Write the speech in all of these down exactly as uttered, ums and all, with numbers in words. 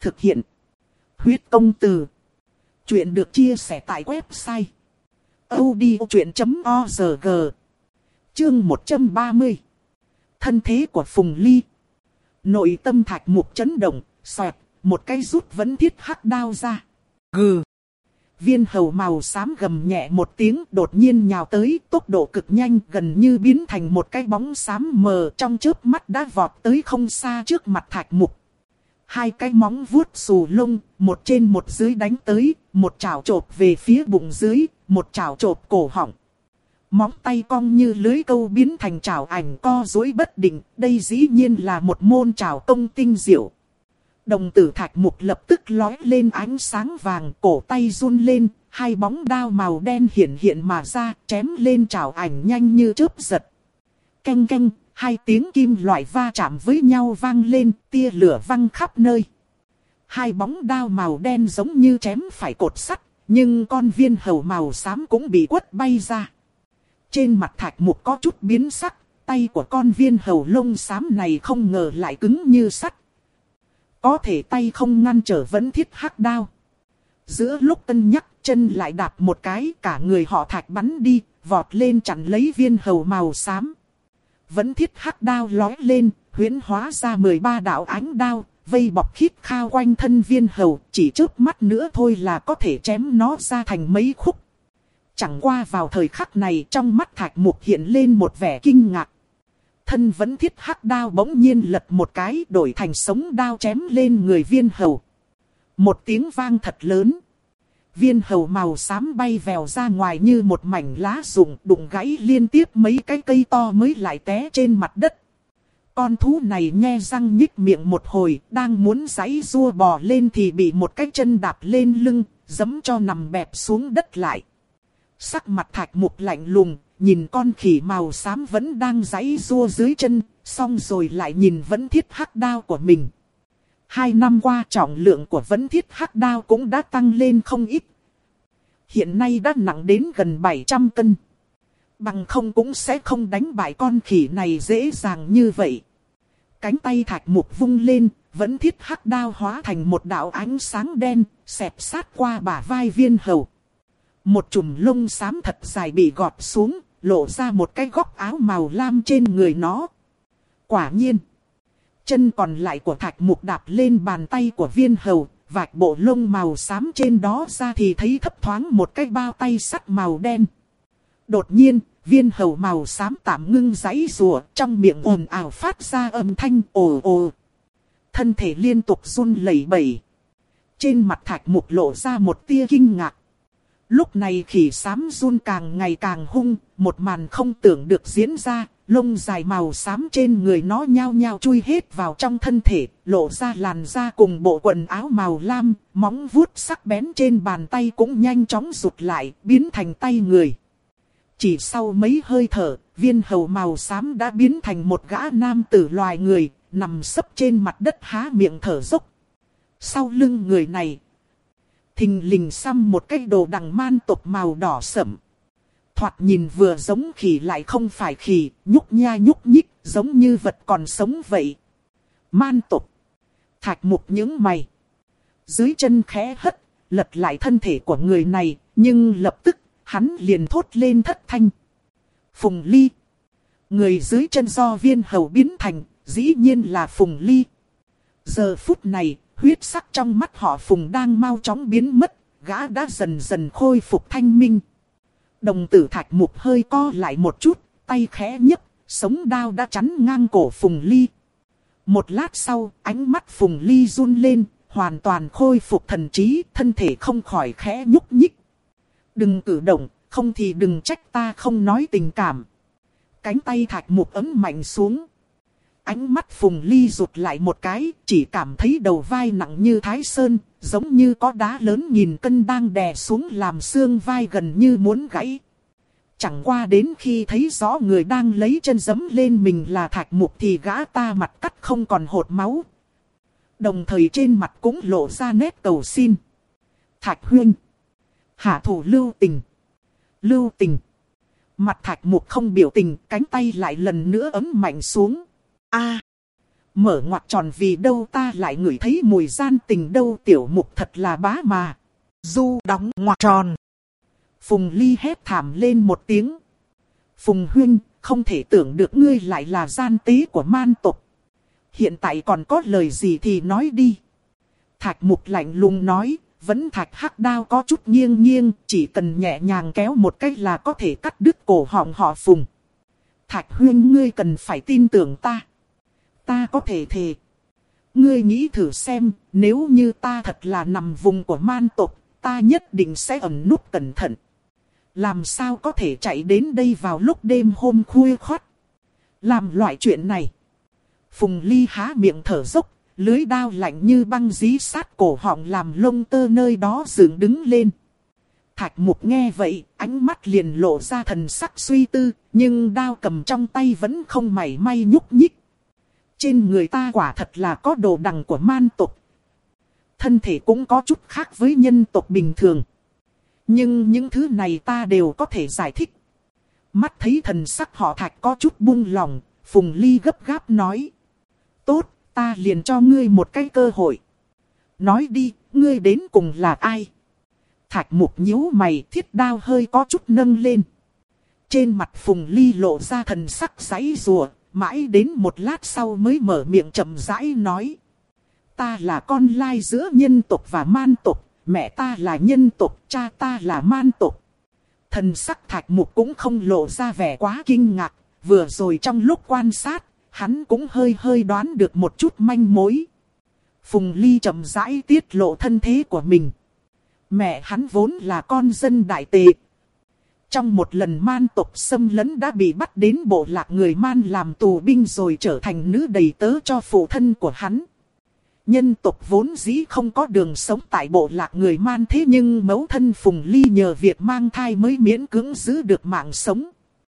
Thực hiện. Huyết công từ. Chuyện được chia sẻ tại website audiochuyện chấm org. Chương một trăm ba mươi. Thân thế của Phùng Ly. Nội tâm Thạch Mục chấn động, xoẹt, một cái rút vấn thiết hắc đao ra. Gừ. Viên hầu màu xám gầm nhẹ một tiếng, đột nhiên nhào tới, tốc độ cực nhanh, gần như biến thành một cái bóng xám mờ, trong chớp mắt đã vọt tới không xa trước mặt Thạch Mục. Hai cái móng vuốt xù lông, một trên một dưới đánh tới, một chảo chộp về phía bụng dưới, một chảo chộp cổ họng. Móng tay cong như lưới câu biến thành chảo ảnh co duỗi bất định, đây dĩ nhiên là một môn chảo công tinh diệu. Đồng tử Thạch Mục lập tức lói lên ánh sáng vàng, cổ tay run lên, hai bóng đao màu đen hiện hiện mà ra, chém lên chảo ảnh nhanh như chớp giật. Canh canh, hai tiếng kim loại va chạm với nhau vang lên, tia lửa văng khắp nơi. Hai bóng đao màu đen giống như chém phải cột sắt, nhưng con viên hầu màu xám cũng bị quất bay ra. Trên mặt Thạch Mục có chút biến sắc, tay của con viên hầu lông xám này không ngờ lại cứng như sắt. Có thể tay không ngăn trở vẫn thiết hắc đao. Giữa lúc cân nhắc, chân lại đạp một cái, cả người họ Thạch bắn đi, vọt lên chặn lấy viên hầu màu xám. Vẫn thiết hắc đao lói lên, huyễn hóa ra mười ba đạo ánh đao, vây bọc khít khao quanh thân viên hầu, chỉ chớp mắt nữa thôi là có thể chém nó ra thành mấy khúc. Chẳng qua vào thời khắc này, trong mắt Thạch Mục hiện lên một vẻ kinh ngạc. Thân vẫn thiết hắc đao bỗng nhiên lật một cái, đổi thành sống đao chém lên người viên hầu. Một tiếng vang thật lớn. Viên hầu màu xám bay vèo ra ngoài như một mảnh lá rụng, đụng gãy liên tiếp mấy cái cây to mới lại té trên mặt đất. Con thú này nhe răng nhích miệng một hồi, đang muốn giãy giụa bò lên thì bị một cái chân đạp lên lưng, giẫm cho nằm bẹp xuống đất lại. Sắc mặt Thạch Mục lạnh lùng, nhìn con khỉ màu xám vẫn đang giãy giụa dưới chân, xong rồi lại nhìn vẫn thiết hắc đao của mình. Hai năm qua trọng lượng của vẫn thiết hắc đao cũng đã tăng lên không ít. Hiện nay đã nặng đến gần bảy trăm cân. Bằng không cũng sẽ không đánh bại con khỉ này dễ dàng như vậy. Cánh tay Thạch Mục vung lên, vẫn thiết hắc đao hóa thành một đạo ánh sáng đen, xẹp sát qua bả vai viên hầu. Một chùm lông xám thật dài bị gọt xuống, lộ ra một cái góc áo màu lam trên người nó. Quả nhiên, chân còn lại của Thạch Mục đạp lên bàn tay của viên hầu, vạch bộ lông màu xám trên đó ra thì thấy thấp thoáng một cái bao tay sắt màu đen. Đột nhiên, viên hầu màu xám tạm ngưng giãy giụa, trong miệng ồn ào phát ra âm thanh ồ ồ. Thân thể liên tục run lẩy bẩy. Trên mặt Thạch Mục lộ ra một tia kinh ngạc. Lúc này khỉ xám run càng ngày càng hung, một màn không tưởng được diễn ra, lông dài màu xám trên người nó nhao nhao chui hết vào trong thân thể, lộ ra làn da cùng bộ quần áo màu lam, móng vuốt sắc bén trên bàn tay cũng nhanh chóng rụt lại, biến thành tay người. Chỉ sau mấy hơi thở, viên hầu màu xám đã biến thành một gã nam tử loài người, nằm sấp trên mặt đất há miệng thở dốc. Sau lưng người này, thình lình xăm một cái đồ đằng man tộc màu đỏ sẫm. Thoạt nhìn vừa giống khỉ lại không phải khỉ, nhúc nha nhúc nhích, giống như vật còn sống vậy. Man tộc. Thạch Mục nhướng mày. Dưới chân khẽ hất, lật lại thân thể của người này, nhưng lập tức, hắn liền thốt lên thất thanh. Phùng Ly. Người dưới chân do viên hầu biến thành, dĩ nhiên là Phùng Ly. Giờ phút này, huyết sắc trong mắt họ Phùng đang mau chóng biến mất, gã đã dần dần khôi phục thanh minh. Đồng tử Thạch Mục hơi co lại một chút, tay khẽ nhấc, sống đao đã chắn ngang cổ Phùng Ly. Một lát sau, ánh mắt Phùng Ly run lên, hoàn toàn khôi phục thần trí, thân thể không khỏi khẽ nhúc nhích. Đừng cử động, không thì đừng trách ta không nói tình cảm. Cánh tay Thạch Mục ấm mạnh xuống. Ánh mắt Phùng Ly rụt lại một cái, chỉ cảm thấy đầu vai nặng như thái sơn, giống như có đá lớn nghìn cân đang đè xuống làm xương vai gần như muốn gãy. Chẳng qua đến khi thấy rõ người đang lấy chân giẫm lên mình là Thạch Mục thì gã ta mặt cắt không còn hột máu. Đồng thời trên mặt cũng lộ ra nét cầu xin. Thạch huynh, hạ thủ lưu tình. Lưu tình. Mặt Thạch Mục không biểu tình, cánh tay lại lần nữa ấm mạnh xuống. A. Mở ngoặt tròn vì đâu ta lại ngửi thấy mùi gian tình đâu, tiểu mục thật là bá mà. Du đóng ngoặt tròn. Phùng Ly hét thảm lên một tiếng. Phùng huynh, không thể tưởng được ngươi lại là gian tế của man tộc. Hiện tại còn có lời gì thì nói đi. Thạch mục lạnh lùng nói, vẫn thạch hắc đao có chút nghiêng nghiêng, chỉ cần nhẹ nhàng kéo một cách là có thể cắt đứt cổ họng họ Phùng. Thạch huynh, ngươi cần phải tin tưởng ta. Ta có thể thề. Ngươi nghĩ thử xem, nếu như ta thật là nằm vùng của man tộc, ta nhất định sẽ ẩn núp cẩn thận. Làm sao có thể chạy đến đây vào lúc đêm hôm khuya khoắt. Làm loại chuyện này. Phùng Ly há miệng thở dốc, lưới đao lạnh như băng dí sát cổ họng làm lông tơ nơi đó dựng đứng lên. Thạch mục nghe vậy, ánh mắt liền lộ ra thần sắc suy tư, nhưng đao cầm trong tay vẫn không mảy may nhúc nhích. Trên người ta quả thật là có đồ đằng của man tộc. Thân thể cũng có chút khác với nhân tộc bình thường. Nhưng những thứ này ta đều có thể giải thích. Mắt thấy thần sắc họ Thạch có chút buông lòng, Phùng Ly gấp gáp nói. Tốt, ta liền cho ngươi một cái cơ hội. Nói đi, ngươi đến cùng là ai? Thạch mục nhíu mày, thiết đao hơi có chút nâng lên. Trên mặt Phùng Ly lộ ra thần sắc giãy giụa, mãi đến một lát sau mới mở miệng chậm rãi nói. Ta là con lai giữa nhân tộc và man tộc, mẹ ta là nhân tộc, cha ta là man tộc. Thần sắc Thạch mục cũng không lộ ra vẻ quá kinh ngạc, vừa rồi trong lúc quan sát, hắn cũng hơi hơi đoán được một chút manh mối. Phùng Ly chậm rãi tiết lộ thân thế của mình. Mẹ hắn vốn là con dân đại tề. Trong một lần man tộc xâm lấn đã bị bắt đến bộ lạc người man làm tù binh rồi trở thành nữ đầy tớ cho phụ thân của hắn. Nhân tộc vốn dĩ không có đường sống tại bộ lạc người man, thế nhưng mẫu thân Phùng Ly nhờ việc mang thai mới miễn cưỡng giữ được mạng sống.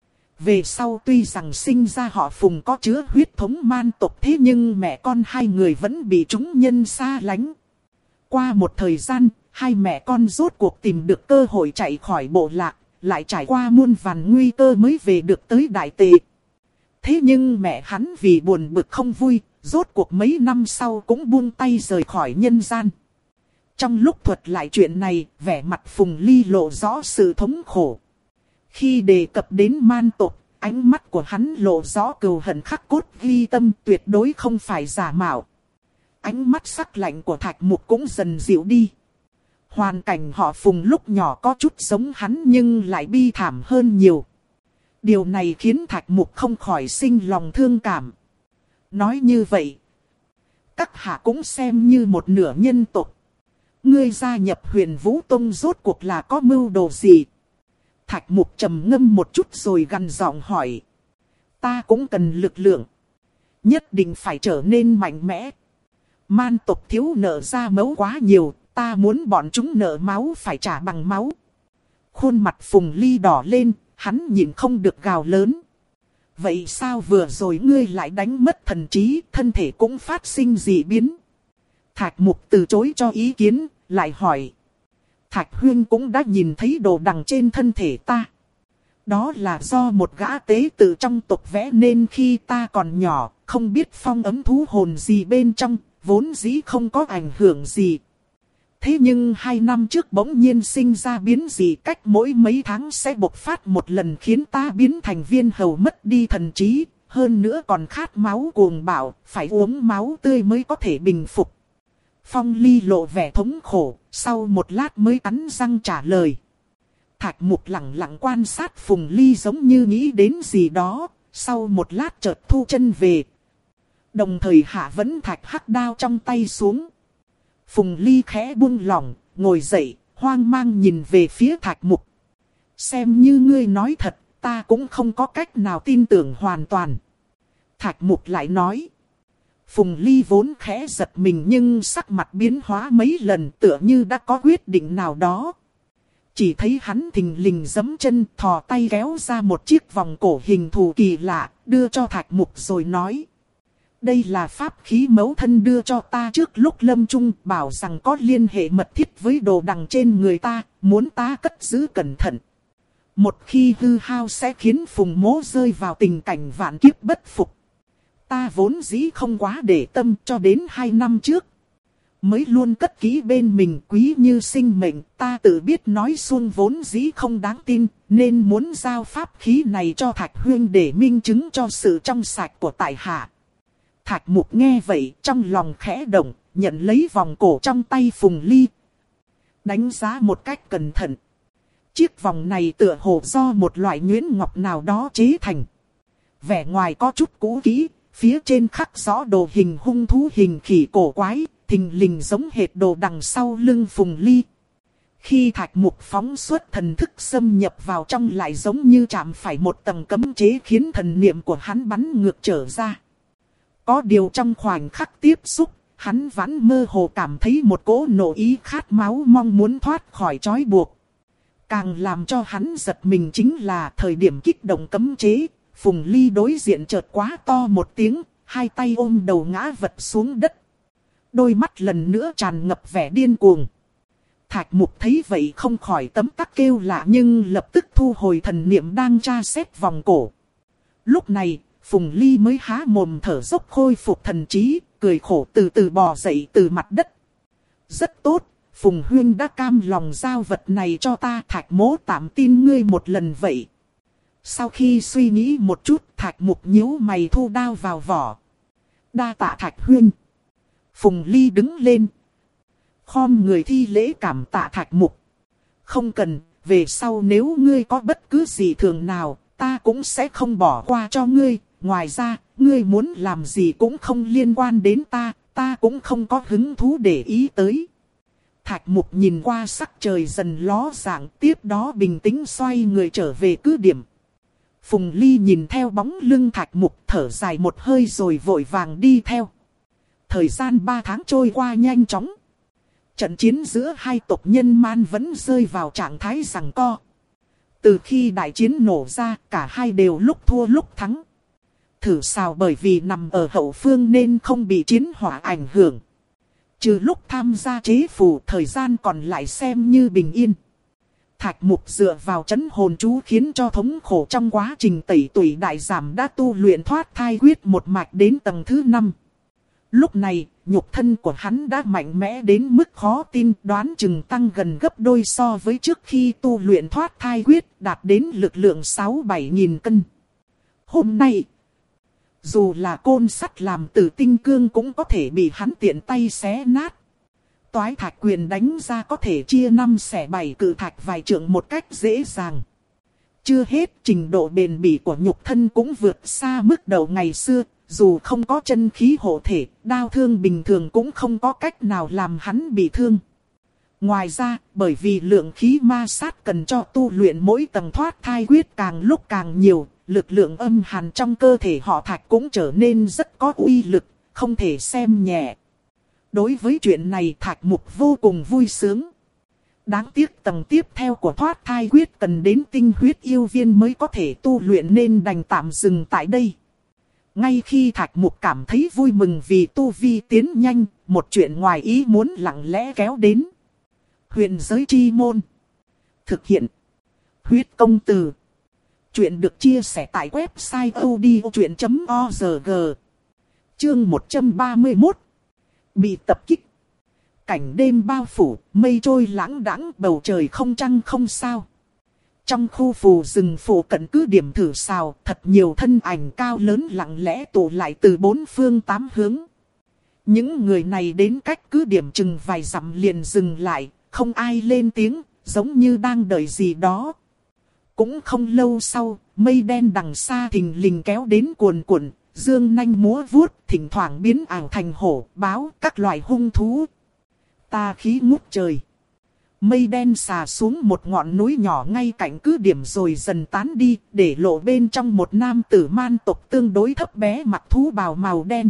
Về sau tuy rằng sinh ra họ Phùng có chứa huyết thống man tộc, thế nhưng mẹ con hai người vẫn bị chúng nhân xa lánh. Qua một thời gian, hai mẹ con rốt cuộc tìm được cơ hội chạy khỏi bộ lạc, lại trải qua muôn vàn nguy cơ mới về được tới Đại Tề. Thế nhưng mẹ hắn vì buồn bực không vui, rốt cuộc mấy năm sau cũng buông tay rời khỏi nhân gian. Trong lúc thuật lại chuyện này, vẻ mặt Phùng Ly lộ rõ sự thống khổ. Khi đề cập đến man tộc, ánh mắt của hắn lộ rõ cừu hận khắc cốt ghi tâm, tuyệt đối không phải giả mạo. Ánh mắt sắc lạnh của Thạch Mục cũng dần dịu đi. Hoàn cảnh họ Phùng lúc nhỏ có chút giống hắn nhưng lại bi thảm hơn nhiều. Điều này khiến Thạch Mục không khỏi sinh lòng thương cảm. Nói như vậy, các hạ cũng xem như một nửa nhân tộc. Ngươi gia nhập Huyền Vũ Tông rốt cuộc là có mưu đồ gì? Thạch Mục trầm ngâm một chút rồi gằn giọng hỏi. Ta cũng cần lực lượng. Nhất định phải trở nên mạnh mẽ. Man tộc thiếu nợ ra máu quá nhiều, ta muốn bọn chúng nợ máu phải trả bằng máu. Khuôn mặt Phùng Ly đỏ lên, hắn nhịn không được gào lớn. Vậy sao vừa rồi ngươi lại đánh mất thần trí, thân thể cũng phát sinh dị biến? Thạch Mục từ chối cho ý kiến, lại hỏi. Thạch Huyên cũng đã nhìn thấy đồ đằng trên thân thể ta. Đó là do một gã tế tự trong tộc vẽ nên khi ta còn nhỏ, không biết phong ấm thú hồn gì bên trong, vốn dĩ không có ảnh hưởng gì. Thế nhưng hai năm trước bỗng nhiên sinh ra biến dị, cách mỗi mấy tháng sẽ bộc phát một lần khiến ta biến thành viên hầu mất đi thần trí, hơn nữa còn khát máu cuồng bạo, phải uống máu tươi mới có thể bình phục. Phong Ly lộ vẻ thống khổ, sau một lát mới cắn răng trả lời. Thạch Mục lặng lặng quan sát Phùng Ly giống như nghĩ đến gì đó, sau một lát chợt thu chân về. Đồng thời hạ vẫn thạch hắc đao trong tay xuống. Phùng Ly khẽ buông lỏng, ngồi dậy, hoang mang nhìn về phía Thạch Mục. Xem như ngươi nói thật, ta cũng không có cách nào tin tưởng hoàn toàn. Thạch Mục lại nói. Phùng Ly vốn khẽ giật mình nhưng sắc mặt biến hóa mấy lần, tựa như đã có quyết định nào đó. Chỉ thấy hắn thình lình giẫm chân, thò tay kéo ra một chiếc vòng cổ hình thù kỳ lạ, đưa cho Thạch Mục rồi nói. Đây là pháp khí mẫu thân đưa cho ta trước lúc lâm chung, bảo rằng có liên hệ mật thiết với đồ đằng trên người ta, muốn ta cất giữ cẩn thận. Một khi hư hao sẽ khiến Phùng Mỗ rơi vào tình cảnh vạn kiếp bất phục. ta vốn dĩ không quá để tâm, cho đến hai năm trước mới luôn cất kỹ bên mình, quý như sinh mệnh. Ta tự biết nói suông vốn dĩ không đáng tin, nên muốn giao pháp khí này cho Thạch Huyên để minh chứng cho sự trong sạch của tại hạ. Thạch Mục nghe vậy, trong lòng khẽ động, nhận lấy vòng cổ trong tay Phùng Ly, đánh giá một cách cẩn thận. Chiếc vòng này tựa hồ do một loại nhuyễn ngọc nào đó chế thành. Vẻ ngoài có chút cũ kỹ, phía trên khắc rõ đồ hình hung thú hình khỉ cổ quái, thình lình giống hệt đồ đằng sau lưng Phùng Ly. Khi Thạch Mục phóng xuất thần thức xâm nhập vào trong, lại giống như chạm phải một tầng cấm chế khiến thần niệm của hắn bắn ngược trở ra. Có điều trong khoảnh khắc tiếp xúc, hắn vẫn mơ hồ cảm thấy một cỗ nộ ý khát máu mong muốn thoát khỏi trói buộc. Càng làm cho hắn giật mình chính là thời điểm kích động cấm chế, Phùng Ly đối diện chợt quá to một tiếng, hai tay ôm đầu ngã vật xuống đất. Đôi mắt lần nữa tràn ngập vẻ điên cuồng. Thạch Mục thấy vậy không khỏi tấm tắc kêu lạ, nhưng lập tức thu hồi thần niệm đang tra xét vòng cổ. Lúc này, Phùng Ly mới há mồm thở dốc khôi phục thần trí, cười khổ từ từ bò dậy từ mặt đất. Rất tốt, Phùng Huyên đã cam lòng giao vật này cho ta, Thạch mỗ tạm tin ngươi một lần vậy. Sau khi suy nghĩ một chút, Thạch Mục nhíu mày thu đao vào vỏ. Đa tạ Thạch Huyên. Phùng Ly đứng lên, khom người thi lễ cảm tạ Thạch Mục. Không cần, về sau nếu ngươi có bất cứ gì thường nào, ta cũng sẽ không bỏ qua cho ngươi. Ngoài ra, ngươi muốn làm gì cũng không liên quan đến ta, ta cũng không có hứng thú để ý tới. Thạch Mục nhìn qua sắc trời dần ló dạng, tiếp đó bình tĩnh xoay người trở về cứ điểm. Phùng Ly nhìn theo bóng lưng Thạch Mục, thở dài một hơi rồi vội vàng đi theo. Thời gian ba tháng trôi qua nhanh chóng. Trận chiến giữa hai tộc Nhân Man vẫn rơi vào trạng thái giằng co. Từ khi đại chiến nổ ra, cả hai đều lúc thua lúc thắng. Thử Sào bởi vì nằm ở hậu phương nên không bị chiến hỏa ảnh hưởng. Trừ lúc tham gia chế phù, thời gian còn lại xem như bình yên. Thạch Mục dựa vào trấn hồn chú khiến cho thống khổ trong quá trình tẩy tủy đại giảm, đã tu luyện thoát thai quyết một mạch đến tầng thứ năm. Lúc này, nhục thân của hắn đã mạnh mẽ đến mức khó tin, đoán chừng tăng gần gấp đôi so với trước khi tu luyện thoát thai quyết, đạt đến lực lượng sáu bảy nghìn cân. Hôm nay, dù là côn sắt làm từ tinh cương cũng có thể bị hắn tiện tay xé nát. Toái thạch quyền đánh ra có thể chia năm xẻ bảy cự thạch vài trượng một cách dễ dàng. Chưa hết, trình độ bền bỉ của nhục thân cũng vượt xa mức đầu ngày xưa. Dù không có chân khí hộ thể, đao thương bình thường cũng không có cách nào làm hắn bị thương. Ngoài ra, bởi vì lượng khí ma sát cần cho tu luyện mỗi tầng thoát thai quyết càng lúc càng nhiều, lực lượng âm hàn trong cơ thể họ Thạch cũng trở nên rất có uy lực, không thể xem nhẹ. Đối với chuyện này, Thạch Mục vô cùng vui sướng. Đáng tiếc tầng tiếp theo của thoát thai quyết cần đến tinh huyết yêu viên mới có thể tu luyện nên đành tạm dừng tại đây. Ngay khi Thạch Mục cảm thấy vui mừng vì tu vi tiến nhanh, một chuyện ngoài ý muốn lặng lẽ kéo đến. Huyền giới chi môn. Thực hiện. Huyết công từ. Chuyện được chia sẻ tại website odchuyện chấm org. Chương một trăm ba mươi mốt. Bị tập kích. Cảnh đêm bao phủ, mây trôi lãng đãng, bầu trời không trăng không sao. Trong khu phù rừng phủ cận cứ điểm Thử Sào, thật nhiều thân ảnh cao lớn lặng lẽ tụ lại từ bốn phương tám hướng. Những người này đến cách cứ điểm chừng vài dặm liền dừng lại, không ai lên tiếng, giống như đang đợi gì đó. Cũng không lâu sau, mây đen đằng xa thình lình kéo đến cuồn cuộn, dương nanh múa vuốt, thỉnh thoảng biến ảo thành hổ, báo, các loại hung thú. Tà khí ngút trời. Mây đen xà xuống một ngọn núi nhỏ ngay cạnh cứ điểm rồi dần tán đi, để lộ bên trong một nam tử man tộc tương đối thấp bé mặc thú bào màu đen.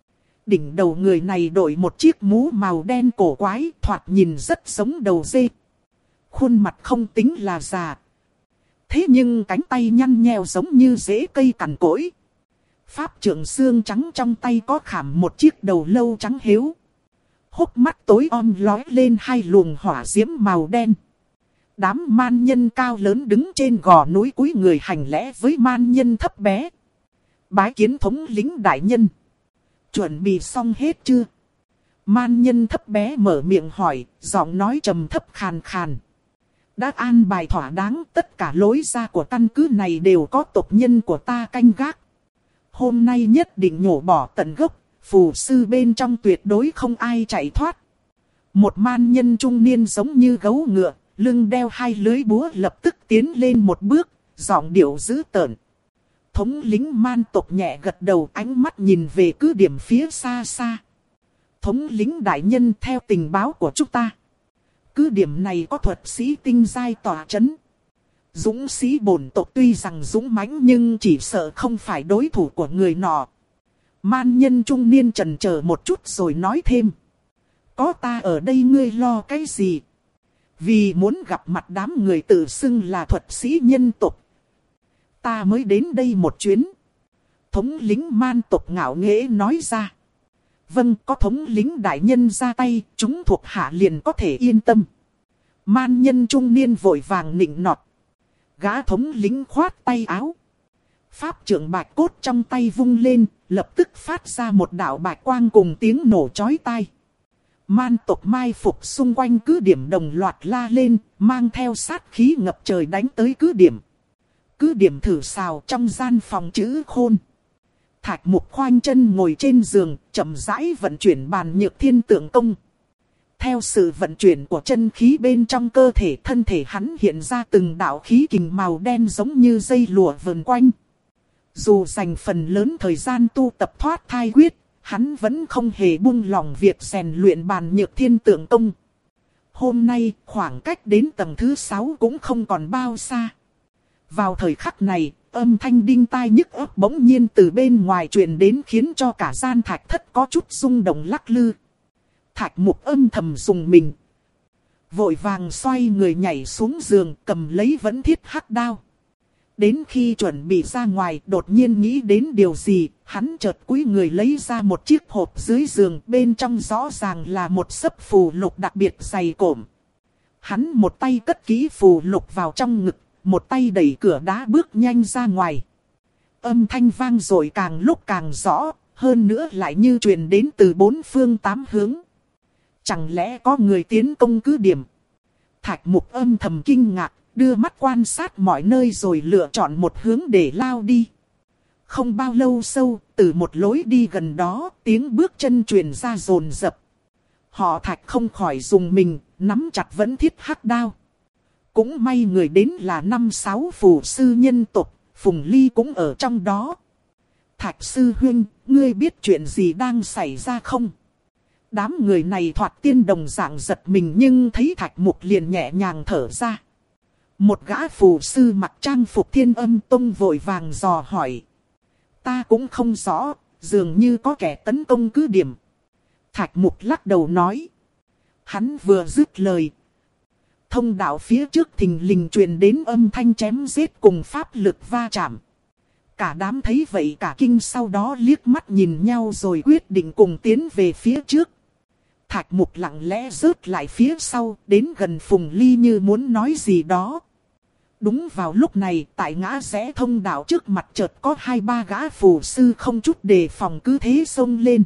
Đỉnh đầu người này đội một chiếc mũ màu đen cổ quái, thoạt nhìn rất giống đầu dê. Khuôn mặt không tính là già. Thế nhưng cánh tay nhăn nheo giống như rễ cây cằn cỗi. Pháp trượng xương trắng trong tay có khảm một chiếc đầu lâu trắng hiếu. Hốc mắt tối om lói lên hai luồng hỏa diễm màu đen. Đám man nhân cao lớn đứng trên gò núi cúi người hành lễ với man nhân thấp bé. Bái kiến thống lĩnh đại nhân. Chuẩn bị xong hết chưa? Man nhân thấp bé mở miệng hỏi, giọng nói trầm thấp khàn khàn. Đã an bài thỏa đáng, tất cả lối ra của căn cứ này đều có tộc nhân của ta canh gác. Hôm nay nhất định nhổ bỏ tận gốc, phù sư bên trong tuyệt đối không ai chạy thoát. Một man nhân trung niên giống như gấu ngựa, lưng đeo hai lưới búa lập tức tiến lên một bước, giọng điệu dữ tợn. Thống lĩnh man tộc nhẹ gật đầu, ánh mắt nhìn về cứ điểm phía xa xa. Thống lĩnh đại nhân, theo tình báo của chúng ta, cứ điểm này có thuật sĩ tinh giai tỏa chấn. Dũng sĩ bổn tộc tuy rằng dũng mãnh nhưng chỉ sợ không phải đối thủ của người nọ. Man nhân trung niên chần chờ một chút rồi nói thêm. Có ta ở đây ngươi lo cái gì? Vì muốn gặp mặt đám người tự xưng là thuật sĩ nhân tộc, ta mới đến đây một chuyến. Thống lĩnh man tộc ngạo nghễ nói ra. Vâng, có thống lĩnh đại nhân ra tay, chúng thuộc hạ liền có thể yên tâm. Man nhân trung niên vội vàng nịnh nọt. Gã thống lĩnh khoát tay áo. Pháp trưởng bạch cốt trong tay vung lên, lập tức phát ra một đạo bạch quang cùng tiếng nổ chói tai. Man tộc mai phục xung quanh cứ điểm đồng loạt la lên, mang theo sát khí ngập trời đánh tới cứ điểm. Cứ điểm thử xào trong gian phòng chữ khôn. Thạch Mục khoanh chân ngồi trên giường, chậm rãi vận chuyển bàn nhược thiên tượng công. Theo sự vận chuyển của chân khí bên trong cơ thể, thân thể hắn hiện ra từng đạo khí kình màu đen giống như dây lụa vờn quanh. Dù dành phần lớn thời gian tu tập thoát thai quyết, hắn vẫn không hề buông lỏng việc rèn luyện bàn nhược thiên tượng công. Hôm nay, khoảng cách đến tầng thứ sáu cũng không còn bao xa. Vào thời khắc này, âm thanh đinh tai nhức óc bỗng nhiên từ bên ngoài truyền đến, khiến cho cả gian thạch thất có chút rung động lắc lư. Thạch Mục âm thầm dùng mình. Vội vàng xoay người nhảy xuống giường, cầm lấy vẫn thiết hắc đao. Đến khi chuẩn bị ra ngoài, đột nhiên nghĩ đến điều gì, hắn chợt cúi người lấy ra một chiếc hộp dưới giường, bên trong rõ ràng là một xấp phù lục đặc biệt dày cộm. Hắn một tay cất kỹ phù lục vào trong ngực, một tay đẩy cửa đá bước nhanh ra ngoài. Âm thanh vang dội càng lúc càng rõ, hơn nữa lại như truyền đến từ bốn phương tám hướng. Chẳng lẽ có người tiến công cứ điểm? Thạch Mục âm thầm kinh ngạc, đưa mắt quan sát mọi nơi rồi lựa chọn một hướng để lao đi. Không bao lâu sau, từ một lối đi gần đó, tiếng bước chân truyền ra dồn dập. Họ Thạch không khỏi dùng mình, nắm chặt vẫn thiết hắc đao. Cũng may người đến là năm sáu phù sư nhân tộc, Phùng Ly cũng ở trong đó. Thạch sư huynh, ngươi biết chuyện gì đang xảy ra không? Đám người này thoạt tiên đồng dạng giật mình, nhưng thấy Thạch Mục liền nhẹ nhàng thở ra. Một gã phù sư mặc trang phục Thiên Âm Tông vội vàng dò hỏi. Ta cũng không rõ, dường như có kẻ tấn công cứ điểm. Thạch Mục lắc đầu nói. Hắn vừa dứt lời, thông đạo phía trước thình lình truyền đến âm thanh chém giết cùng pháp lực va chạm. Cả đám thấy vậy cả kinh, sau đó liếc mắt nhìn nhau rồi quyết định cùng tiến về phía trước. Thạch Mục lặng lẽ rớt lại phía sau, đến gần Phùng Ly như muốn nói gì đó. Đúng vào lúc này, tại ngã rẽ thông đạo trước mặt chợt có hai ba gã phù sư không chút đề phòng cứ thế xông lên.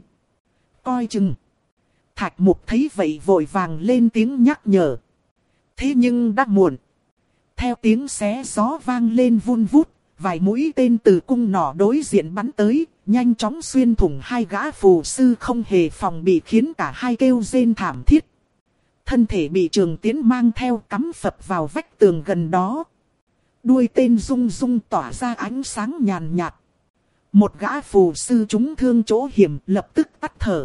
Coi chừng. Thạch Mục thấy vậy vội vàng lên tiếng nhắc nhở. Thế nhưng đã muộn. Theo tiếng xé gió vang lên vun vút, vài mũi tên từ cung nỏ đối diện bắn tới, nhanh chóng xuyên thủng hai gã phù sư không hề phòng bị, khiến cả hai kêu rên thảm thiết. Thân thể bị trường tiến mang theo cắm phập vào vách tường gần đó. Đuôi tên rung rung tỏa ra ánh sáng nhàn nhạt. Một gã phù sư trúng thương chỗ hiểm lập tức tắt thở.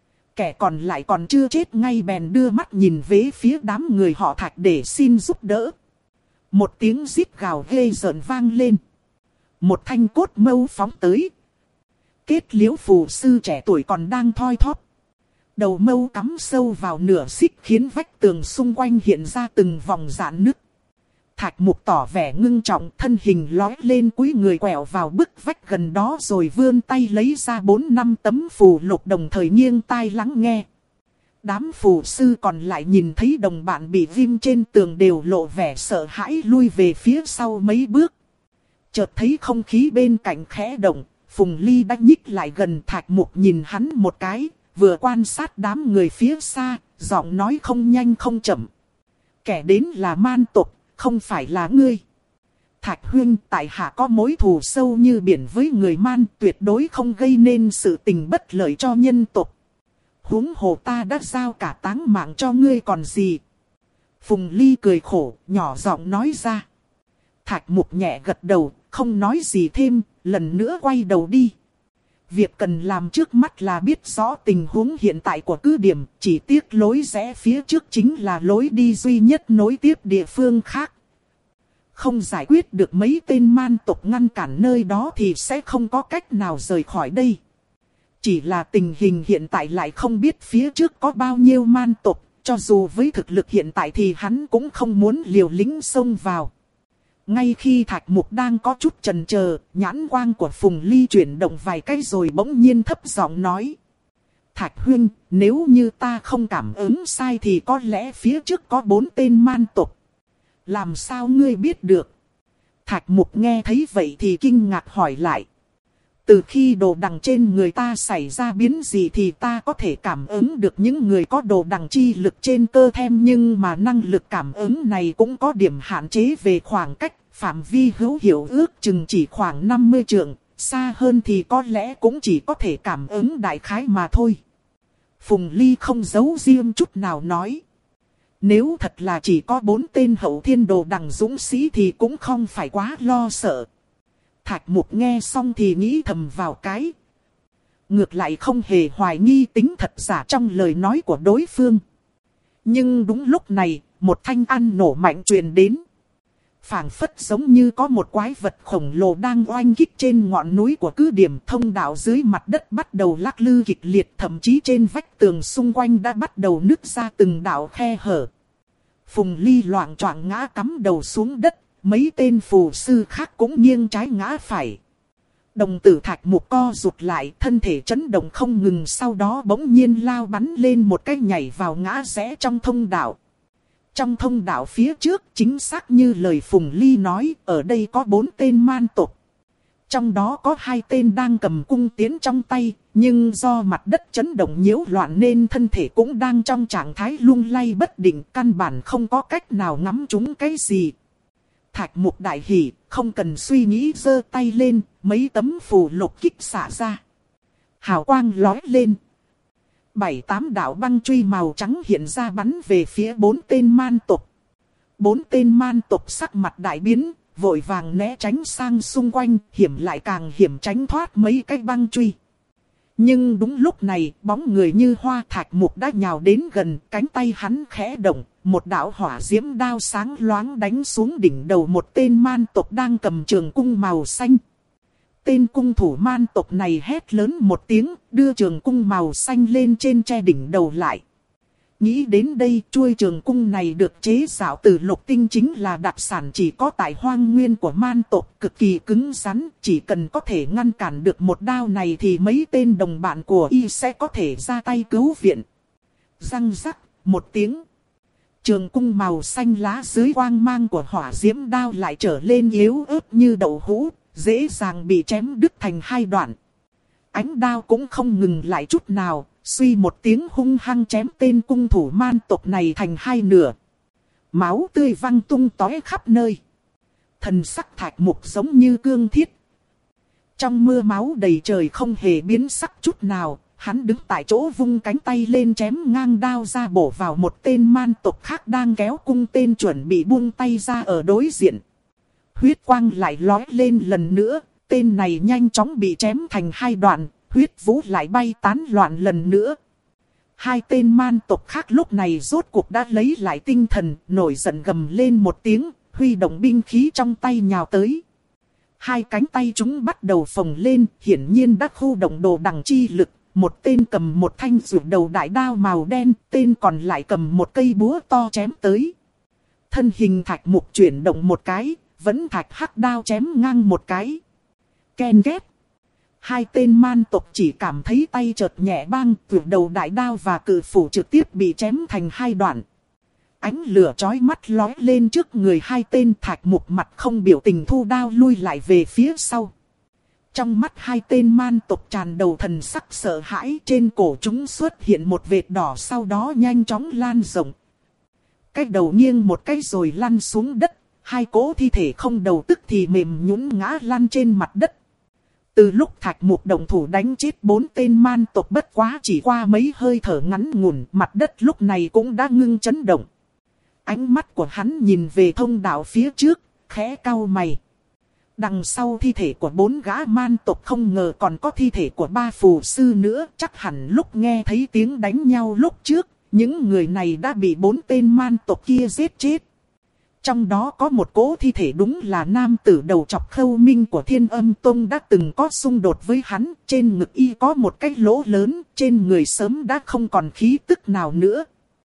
Kẻ còn lại còn chưa chết ngay bèn đưa mắt nhìn về phía đám người họ Thạch để xin giúp đỡ. Một tiếng rít gào ghê rợn vang lên. Một thanh cốt mâu phóng tới. Kết liễu phù sư trẻ tuổi còn đang thoi thóp. Đầu mâu cắm sâu vào nửa xích khiến vách tường xung quanh hiện ra từng vòng rạn nứt. Thạch Mục tỏ vẻ ngưng trọng, thân hình lói lên cúi người quẹo vào bức vách gần đó rồi vươn tay lấy ra bốn năm tấm phù lục, đồng thời nghiêng tai lắng nghe. Đám phù sư còn lại nhìn thấy đồng bạn bị ghim trên tường đều lộ vẻ sợ hãi lui về phía sau mấy bước. Chợt thấy không khí bên cạnh khẽ động, Phùng Ly đã nhích lại gần. Thạch Mục nhìn hắn một cái, vừa quan sát đám người phía xa, giọng nói không nhanh không chậm. Kẻ đến là man tộc, không phải là ngươi. Thạch huynh, tại hạ có mối thù sâu như biển với người man, tuyệt đối không gây nên sự tình bất lợi cho nhân tộc. Huống hồ ta đã giao cả táng mạng cho ngươi còn gì. Phùng Ly cười khổ, nhỏ giọng nói ra. Thạch Mục nhẹ gật đầu, không nói gì thêm, lần nữa quay đầu đi. Việc cần làm trước mắt là biết rõ tình huống hiện tại của cứ điểm, chỉ tiếc lối rẽ phía trước chính là lối đi duy nhất nối tiếp địa phương khác. Không giải quyết được mấy tên man tộc ngăn cản nơi đó thì sẽ không có cách nào rời khỏi đây. Chỉ là tình hình hiện tại lại không biết phía trước có bao nhiêu man tộc, cho dù với thực lực hiện tại thì hắn cũng không muốn liều lĩnh xông vào. Ngay khi Thạch Mục đang có chút chần chờ, nhãn quang của Phùng Ly chuyển động vài cái rồi bỗng nhiên thấp giọng nói. Thạch huynh, nếu như ta không cảm ứng sai thì có lẽ phía trước có bốn tên man tộc. Làm sao ngươi biết được? Thạch Mục nghe thấy vậy thì kinh ngạc hỏi lại. Từ khi đồ đằng trên người ta xảy ra biến gì thì ta có thể cảm ứng được những người có đồ đằng chi lực trên cơ thêm, nhưng mà năng lực cảm ứng này cũng có điểm hạn chế về khoảng cách, phạm vi hữu hiệu ước chừng chỉ khoảng năm mươi trượng, xa hơn thì có lẽ cũng chỉ có thể cảm ứng đại khái mà thôi. Phùng Ly không giấu riêng chút nào nói. Nếu thật là chỉ có bốn tên hậu thiên đồ đằng dũng sĩ thì cũng không phải quá lo sợ. Thạch Mục nghe xong thì nghĩ thầm vào cái. Ngược lại không hề hoài nghi tính thật giả trong lời nói của đối phương. Nhưng đúng lúc này, một thanh âm nổ mạnh truyền đến. Phảng phất giống như có một quái vật khổng lồ đang oanh kích trên ngọn núi của cứ điểm. Thông đạo dưới mặt đất bắt đầu lắc lư kịch liệt, thậm chí trên vách tường xung quanh đã bắt đầu nứt ra từng đạo khe hở. Phùng Ly loạng choạng ngã cắm đầu xuống đất, mấy tên phù sư khác cũng nghiêng trái ngã phải. Đồng tử Thạch Mục co rụt lại, thân thể chấn động không ngừng, sau đó bỗng nhiên lao bắn lên một cái nhảy vào ngã rẽ trong thông đạo. Trong thông đạo phía trước, chính xác như lời Phùng Ly nói, ở đây có bốn tên man tộc. Trong đó có hai tên đang cầm cung tiến trong tay, nhưng do mặt đất chấn động nhiễu loạn nên thân thể cũng đang trong trạng thái lung lay bất định, căn bản không có cách nào ngắm trúng cái gì. Thạch Mục đại hỉ, không cần suy nghĩ giơ tay lên, mấy tấm phù lục kích xả ra. Hào quang lói lên. Bảy tám đạo băng truy màu trắng hiện ra bắn về phía bốn tên man tộc. Bốn tên man tộc sắc mặt đại biến, vội vàng né tránh sang xung quanh, hiểm lại càng hiểm tránh thoát mấy cái băng truy. Nhưng đúng lúc này, bóng người như hoa Thạch Mục đã nhào đến gần, cánh tay hắn khẽ động, một đạo hỏa diễm đao sáng loáng đánh xuống đỉnh đầu một tên man tộc đang cầm trường cung màu xanh. Tên cung thủ man tộc này hét lớn một tiếng, đưa trường cung màu xanh lên trên che đỉnh đầu lại. Nghĩ đến đây, chuôi trường cung này được chế tạo từ lục tinh, chính là đặc sản chỉ có tại hoang nguyên của man tộc, cực kỳ cứng rắn, chỉ cần có thể ngăn cản được một đao này thì mấy tên đồng bạn của y sẽ có thể ra tay cứu viện. Răng rắc, một tiếng. Trường cung màu xanh lá dưới quang mang của hỏa diễm đao lại trở lên yếu ớt như đậu hũ, dễ dàng bị chém đứt thành hai đoạn. Ánh đao cũng không ngừng lại chút nào, suy một tiếng hung hăng chém tên cung thủ man tộc này thành hai nửa. Máu tươi văng tung tóe khắp nơi. Thần sắc Thạch Mục giống như cương thiết. Trong mưa máu đầy trời không hề biến sắc chút nào, hắn đứng tại chỗ vung cánh tay lên chém ngang đao ra bổ vào một tên man tộc khác đang kéo cung tên chuẩn bị buông tay ra ở đối diện. Huyết quang lại lói lên lần nữa, tên này nhanh chóng bị chém thành hai đoạn, huyết vũ lại bay tán loạn lần nữa. Hai tên man tộc khác lúc này rốt cuộc đã lấy lại tinh thần, nổi giận gầm lên một tiếng, huy động binh khí trong tay nhào tới. Hai cánh tay chúng bắt đầu phồng lên, hiển nhiên đã khu động đồ đằng chi lực. Một tên cầm một thanh rượu đầu đại đao màu đen, tên còn lại cầm một cây búa to chém tới. Thân hình Thạch Mục chuyển động một cái, vẫn thạch hắc đao chém ngang một cái. Ken ghép. Hai tên man tộc chỉ cảm thấy tay chợt nhẹ băng, rượu đầu đại đao và cự phủ trực tiếp bị chém thành hai đoạn. Ánh lửa chói mắt lói lên trước người hai tên. Thạch Mục mặt không biểu tình thu đao lui lại về phía sau. Trong mắt hai tên man tộc tràn đầu thần sắc sợ hãi, trên cổ chúng xuất hiện một vệt đỏ, sau đó nhanh chóng lan rộng. Cái đầu nghiêng một cái rồi lăn xuống đất, hai cỗ thi thể không đầu tức thì mềm nhũn ngã lăn trên mặt đất. Từ lúc Thạch Mục động thủ đánh chết bốn tên man tộc bất quá chỉ qua mấy hơi thở ngắn ngủn, mặt đất lúc này cũng đã ngưng chấn động. Ánh mắt của hắn nhìn về thông đạo phía trước, khẽ cau mày. Đằng sau thi thể của bốn gã man tộc không ngờ còn có thi thể của ba phù sư nữa, chắc hẳn lúc nghe thấy tiếng đánh nhau lúc trước, những người này đã bị bốn tên man tộc kia giết chết. Trong đó có một cỗ thi thể đúng là nam tử đầu chọc Khâu Minh của Thiên Âm Tông đã từng có xung đột với hắn, trên ngực y có một cái lỗ lớn, trên người sớm đã không còn khí tức nào nữa.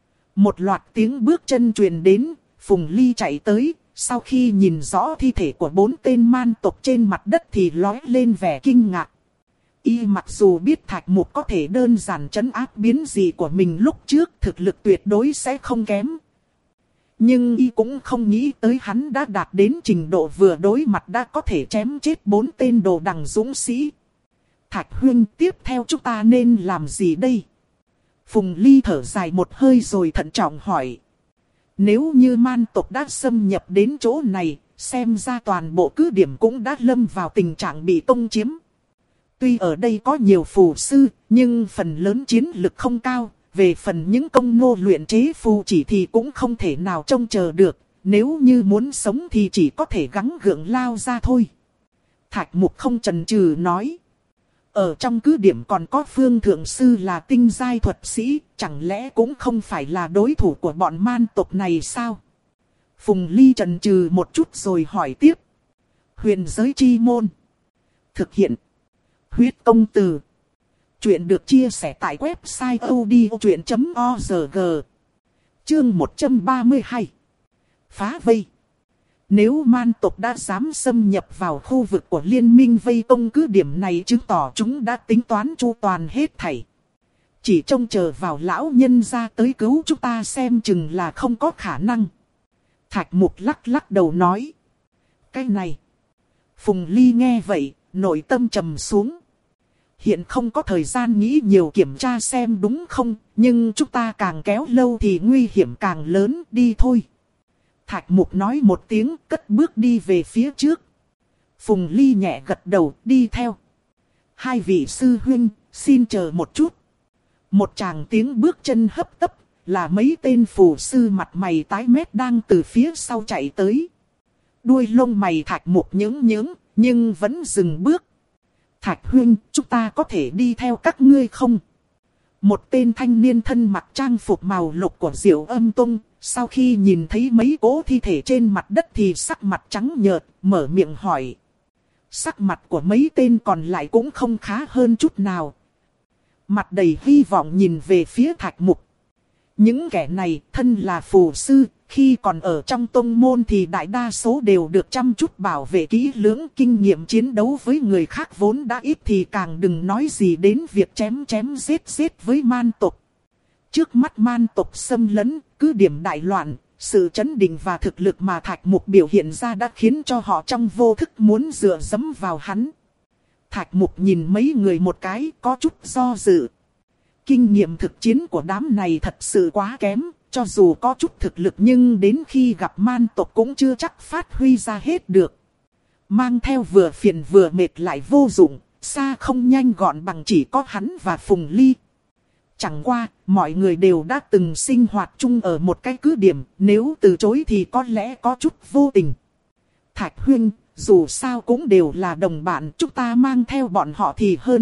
Một loạt tiếng bước chân truyền đến, Phùng Ly chạy tới, sau khi nhìn rõ thi thể của bốn tên man tộc trên mặt đất thì lóe lên vẻ kinh ngạc. Y mặc dù biết Thạch Mục có thể đơn giản trấn áp biến dị của mình lúc trước, thực lực tuyệt đối sẽ không kém. Nhưng y cũng không nghĩ tới hắn đã đạt đến trình độ vừa đối mặt đã có thể chém chết bốn tên đồ đằng dũng sĩ. Thạch huynh, tiếp theo chúng ta nên làm gì đây? Phùng Ly thở dài một hơi rồi thận trọng hỏi. Nếu như man tộc đã xâm nhập đến chỗ này, xem ra toàn bộ cứ điểm cũng đã lâm vào tình trạng bị công chiếm. Tuy ở đây có nhiều phù sư, nhưng phần lớn chiến lực không cao. Về phần những công nô luyện chế phù chỉ thì cũng không thể nào trông chờ được. Nếu như muốn sống thì chỉ có thể gắng gượng lao ra thôi. Thạch Mục không chần chừ nói. Ở trong cứ điểm còn có Phương Thượng Sư là tinh giai thuật sĩ, chẳng lẽ cũng không phải là đối thủ của bọn man tộc này sao? Phùng Ly chần chừ một chút rồi hỏi tiếp. Huyền giới chi môn. Thực hiện. Huyết công từ. Chuyện được chia sẻ tại website odchuyện chấm org. Chương một trăm ba mươi hai. Phá vây. Nếu man tộc đã dám xâm nhập vào khu vực của liên minh vây công cứ điểm này, chứng tỏ chúng đã tính toán chu toàn hết thảy. Chỉ trông chờ vào lão nhân ra tới cứu chúng ta xem chừng là không có khả năng. Thạch Mục lắc lắc đầu nói. Cái này. Phùng Ly nghe vậy, nội tâm trầm xuống. Hiện không có thời gian nghĩ nhiều kiểm tra xem đúng không, nhưng chúng ta càng kéo lâu thì nguy hiểm càng lớn, đi thôi. Thạch Mục nói một tiếng, cất bước đi về phía trước. Phùng Ly nhẹ gật đầu, đi theo. Hai vị sư huynh, xin chờ một chút. Một tràng tiếng bước chân hấp tấp, là mấy tên phù sư mặt mày tái mét đang từ phía sau chạy tới. Đuôi lông mày Thạch Mục nhướng nhướng, nhưng vẫn dừng bước. Thạch huynh, chúng ta có thể đi theo các ngươi không? Một tên thanh niên thân mặc trang phục màu lục của Diệu Âm Tông, sau khi nhìn thấy mấy cỗ thi thể trên mặt đất thì sắc mặt trắng nhợt, mở miệng hỏi. Sắc mặt của mấy tên còn lại cũng không khá hơn chút nào. Mặt đầy hy vọng nhìn về phía Thạch Mục. Những kẻ này thân là phù sư, khi còn ở trong tông môn thì đại đa số đều được chăm chút bảo vệ kỹ lưỡng, kinh nghiệm chiến đấu với người khác vốn đã ít thì càng đừng nói gì đến việc chém chém giết giết với man tộc. Trước mắt man tộc xâm lấn, cứ điểm đại loạn, sự chấn định và thực lực mà Thạch Mục biểu hiện ra đã khiến cho họ trong vô thức muốn dựa dẫm vào hắn. Thạch Mục nhìn mấy người một cái, có chút do dự. Kinh nghiệm thực chiến của đám này thật sự quá kém, cho dù có chút thực lực nhưng đến khi gặp man tộc cũng chưa chắc phát huy ra hết được. Mang theo vừa phiền vừa mệt lại vô dụng, xa không nhanh gọn bằng chỉ có hắn và Phùng Ly. Chẳng qua, mọi người đều đã từng sinh hoạt chung ở một cái cứ điểm, nếu từ chối thì có lẽ có chút vô tình. Thạch huynh, dù sao cũng đều là đồng bạn, chúng ta mang theo bọn họ thì hơn.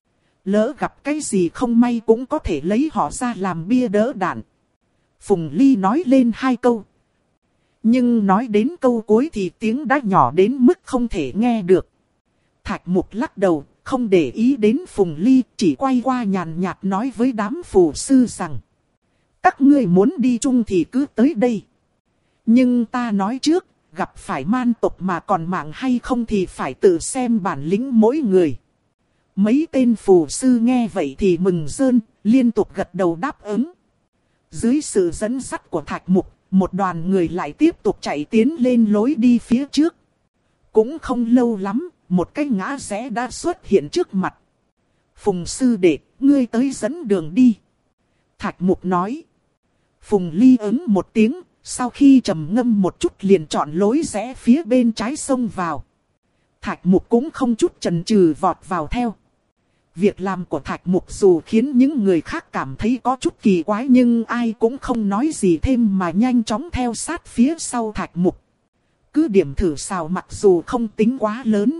Lỡ gặp cái gì không may cũng có thể lấy họ ra làm bia đỡ đạn. Phùng Ly nói lên hai câu. Nhưng nói đến câu cuối thì tiếng đã nhỏ đến mức không thể nghe được. Thạch Mục lắc đầu, không để ý đến Phùng Ly, chỉ quay qua nhàn nhạt nói với đám phù sư rằng. Các ngươi muốn đi chung thì cứ tới đây. Nhưng ta nói trước, gặp phải man tộc mà còn mạng hay không thì phải tự xem bản lĩnh mỗi người. Mấy tên phù sư nghe vậy thì mừng rơn, liên tục gật đầu đáp ứng. Dưới sự dẫn dắt của Thạch Mục, một đoàn người lại tiếp tục chạy tiến lên lối đi phía trước. Cũng không lâu lắm, một cái ngã rẽ đã xuất hiện trước mặt. Phùng sư đệ, ngươi tới dẫn đường đi. Thạch Mục nói. Phùng Ly ứng một tiếng, sau khi trầm ngâm một chút liền chọn lối rẽ phía bên trái xông vào. Thạch Mục cũng không chút chần chừ vọt vào theo. Việc làm của Thạch Mục dù khiến những người khác cảm thấy có chút kỳ quái nhưng ai cũng không nói gì thêm mà nhanh chóng theo sát phía sau Thạch Mục. Cứ điểm thử xào mặc dù không tính quá lớn.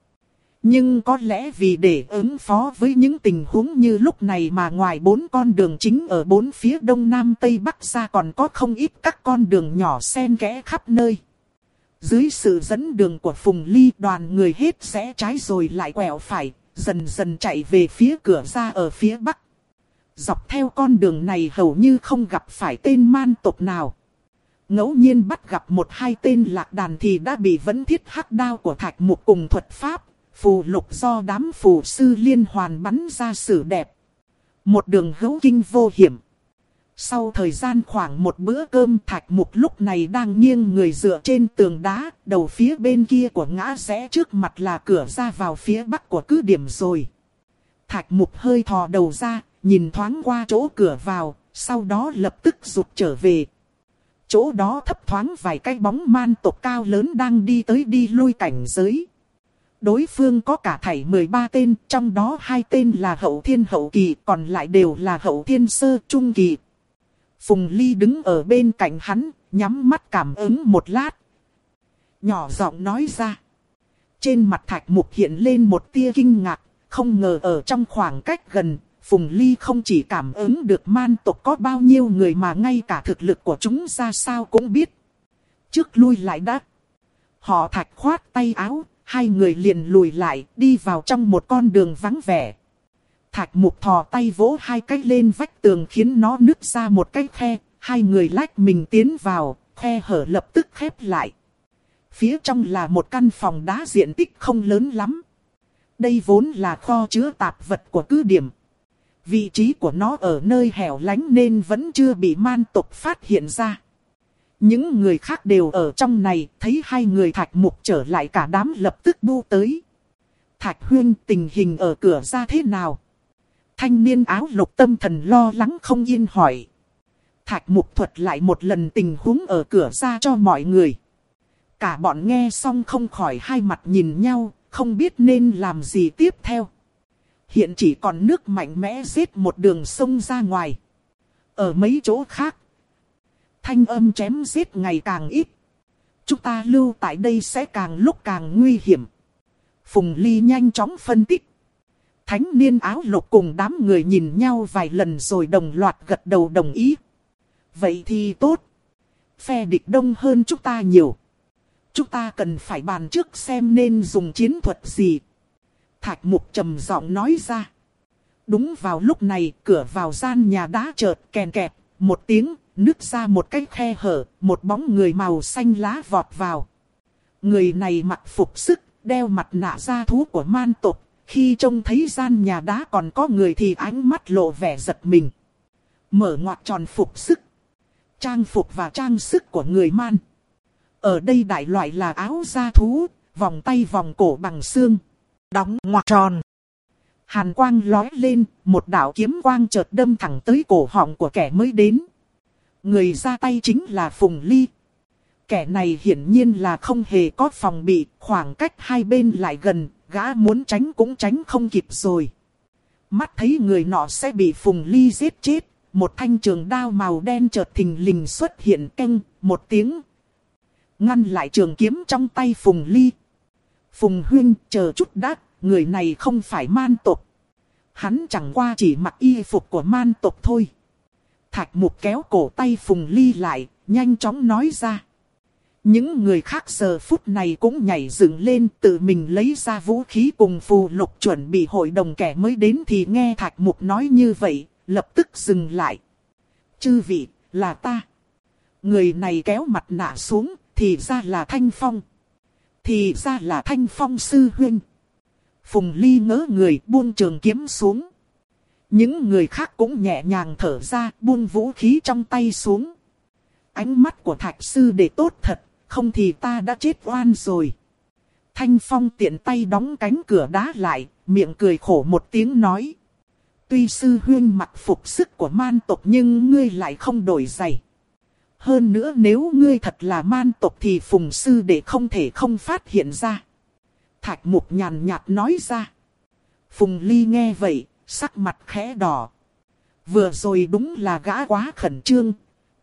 Nhưng có lẽ vì để ứng phó với những tình huống như lúc này mà ngoài bốn con đường chính ở bốn phía đông nam tây bắc ra còn có không ít các con đường nhỏ xen kẽ khắp nơi. Dưới sự dẫn đường của Phùng Ly, đoàn người hết rẽ trái rồi lại quẹo phải, dần dần chạy về phía cửa ra ở phía bắc. Dọc theo con đường này hầu như không gặp phải tên man tộc nào. Ngẫu nhiên bắt gặp một hai tên lạc đàn thì đã bị vấn thiết hắc đao của Thạch Mục cùng thuật pháp, phù lục do đám phù sư liên hoàn bắn ra xử đẹp. Một đường hữu kinh vô hiểm. Sau thời gian khoảng một bữa cơm, Thạch Mục lúc này đang nghiêng người dựa trên tường đá, đầu phía bên kia của ngã rẽ trước mặt là cửa ra vào phía bắc của cứ điểm rồi. Thạch Mục hơi thò đầu ra, nhìn thoáng qua chỗ cửa vào, sau đó lập tức rụt trở về. Chỗ đó thấp thoáng vài cái bóng man tộc cao lớn đang đi tới đi lui cảnh giới. Đối phương có cả thảy mười ba tên, trong đó hai tên là hậu thiên hậu kỳ, còn lại đều là hậu thiên sơ trung kỳ. Phùng Ly đứng ở bên cạnh hắn, nhắm mắt cảm ứng một lát. Nhỏ giọng nói ra. Trên mặt Thạch Mục hiện lên một tia kinh ngạc, không ngờ ở trong khoảng cách gần, Phùng Ly không chỉ cảm ứng được man tộc có bao nhiêu người mà ngay cả thực lực của chúng ra sao cũng biết. Trước lui lại đã. Họ Thạch khoát tay áo, hai người liền lùi lại, đi vào trong một con đường vắng vẻ. Thạch Mục thò tay vỗ hai cái lên vách tường khiến nó nứt ra một cái khe, hai người lách mình tiến vào, khe hở lập tức khép lại. Phía trong là một căn phòng đá diện tích không lớn lắm. Đây vốn là kho chứa tạp vật của cứ điểm. Vị trí của nó ở nơi hẻo lánh nên vẫn chưa bị man tộc phát hiện ra. Những người khác đều ở trong này, thấy hai người Thạch Mục trở lại cả đám lập tức bu tới. Thạch Huyên, tình hình ở cửa ra thế nào? Thanh niên áo lục tâm thần lo lắng không yên hỏi. Thạch Mục thuật lại một lần tình huống ở cửa ra cho mọi người. Cả bọn nghe xong không khỏi hai mặt nhìn nhau, không biết nên làm gì tiếp theo. Hiện chỉ còn nước mạnh mẽ giết một đường sông ra ngoài. Ở mấy chỗ khác, thanh âm chém giết ngày càng ít. Chúng ta lưu tại đây sẽ càng lúc càng nguy hiểm. Phùng Ly nhanh chóng phân tích. Thánh niên áo lục cùng đám người nhìn nhau vài lần rồi đồng loạt gật đầu đồng ý. Vậy thì tốt. Phe địch đông hơn chúng ta nhiều. Chúng ta cần phải bàn trước xem nên dùng chiến thuật gì. Thạch Mục trầm giọng nói ra. Đúng vào lúc này, cửa vào gian nhà đá chợt kèn kẹt, một tiếng, nứt ra một cái khe hở, một bóng người màu xanh lá vọt vào. Người này mặc phục sức, đeo mặt nạ da thú của man tộc. Khi trông thấy gian nhà đá còn có người thì ánh mắt lộ vẻ giật mình. Mở ngoặc tròn phục sức. Trang phục và trang sức của người man. Ở đây đại loại là áo da thú, vòng tay vòng cổ bằng xương. Đóng ngoặc tròn. Hàn quang lói lên, một đạo kiếm quang chợt đâm thẳng tới cổ họng của kẻ mới đến. Người ra tay chính là Phùng Ly. Kẻ này hiển nhiên là không hề có phòng bị, khoảng cách hai bên lại gần, gã muốn tránh cũng tránh không kịp rồi. Mắt thấy người nọ sẽ bị Phùng Ly giết chết, một thanh trường đao màu đen chợt thình lình xuất hiện keng, một tiếng. Ngăn lại trường kiếm trong tay Phùng Ly. Phùng Huyên, chờ chút đã, người này không phải man tộc. Hắn chẳng qua chỉ mặc y phục của man tộc thôi. Thạch Mục kéo cổ tay Phùng Ly lại, nhanh chóng nói ra. Những người khác giờ phút này cũng nhảy dựng lên, tự mình lấy ra vũ khí cùng phù lục chuẩn bị hội đồng kẻ mới đến thì nghe Thạch Mục nói như vậy, lập tức dừng lại. Chư vị, là ta. Người này kéo mặt nạ xuống, thì ra là Thanh Phong. Thì ra là Thanh Phong sư huynh. Phùng Ly ngỡ người buông trường kiếm xuống. Những người khác cũng nhẹ nhàng thở ra, buông vũ khí trong tay xuống. Ánh mắt của Thạch sư đệ tốt thật, không thì ta đã chết oan rồi. Thanh Phong tiện tay đóng cánh cửa đá lại, miệng cười khổ một tiếng nói. Tuy sư huynh mặc phục sức của man tộc nhưng ngươi lại không đổi giày. Hơn nữa nếu ngươi thật là man tộc thì Phùng sư đệ không thể không phát hiện ra. Thạch Mục nhàn nhạt nói ra. Phùng Ly nghe vậy, sắc mặt khẽ đỏ. Vừa rồi đúng là gã quá khẩn trương.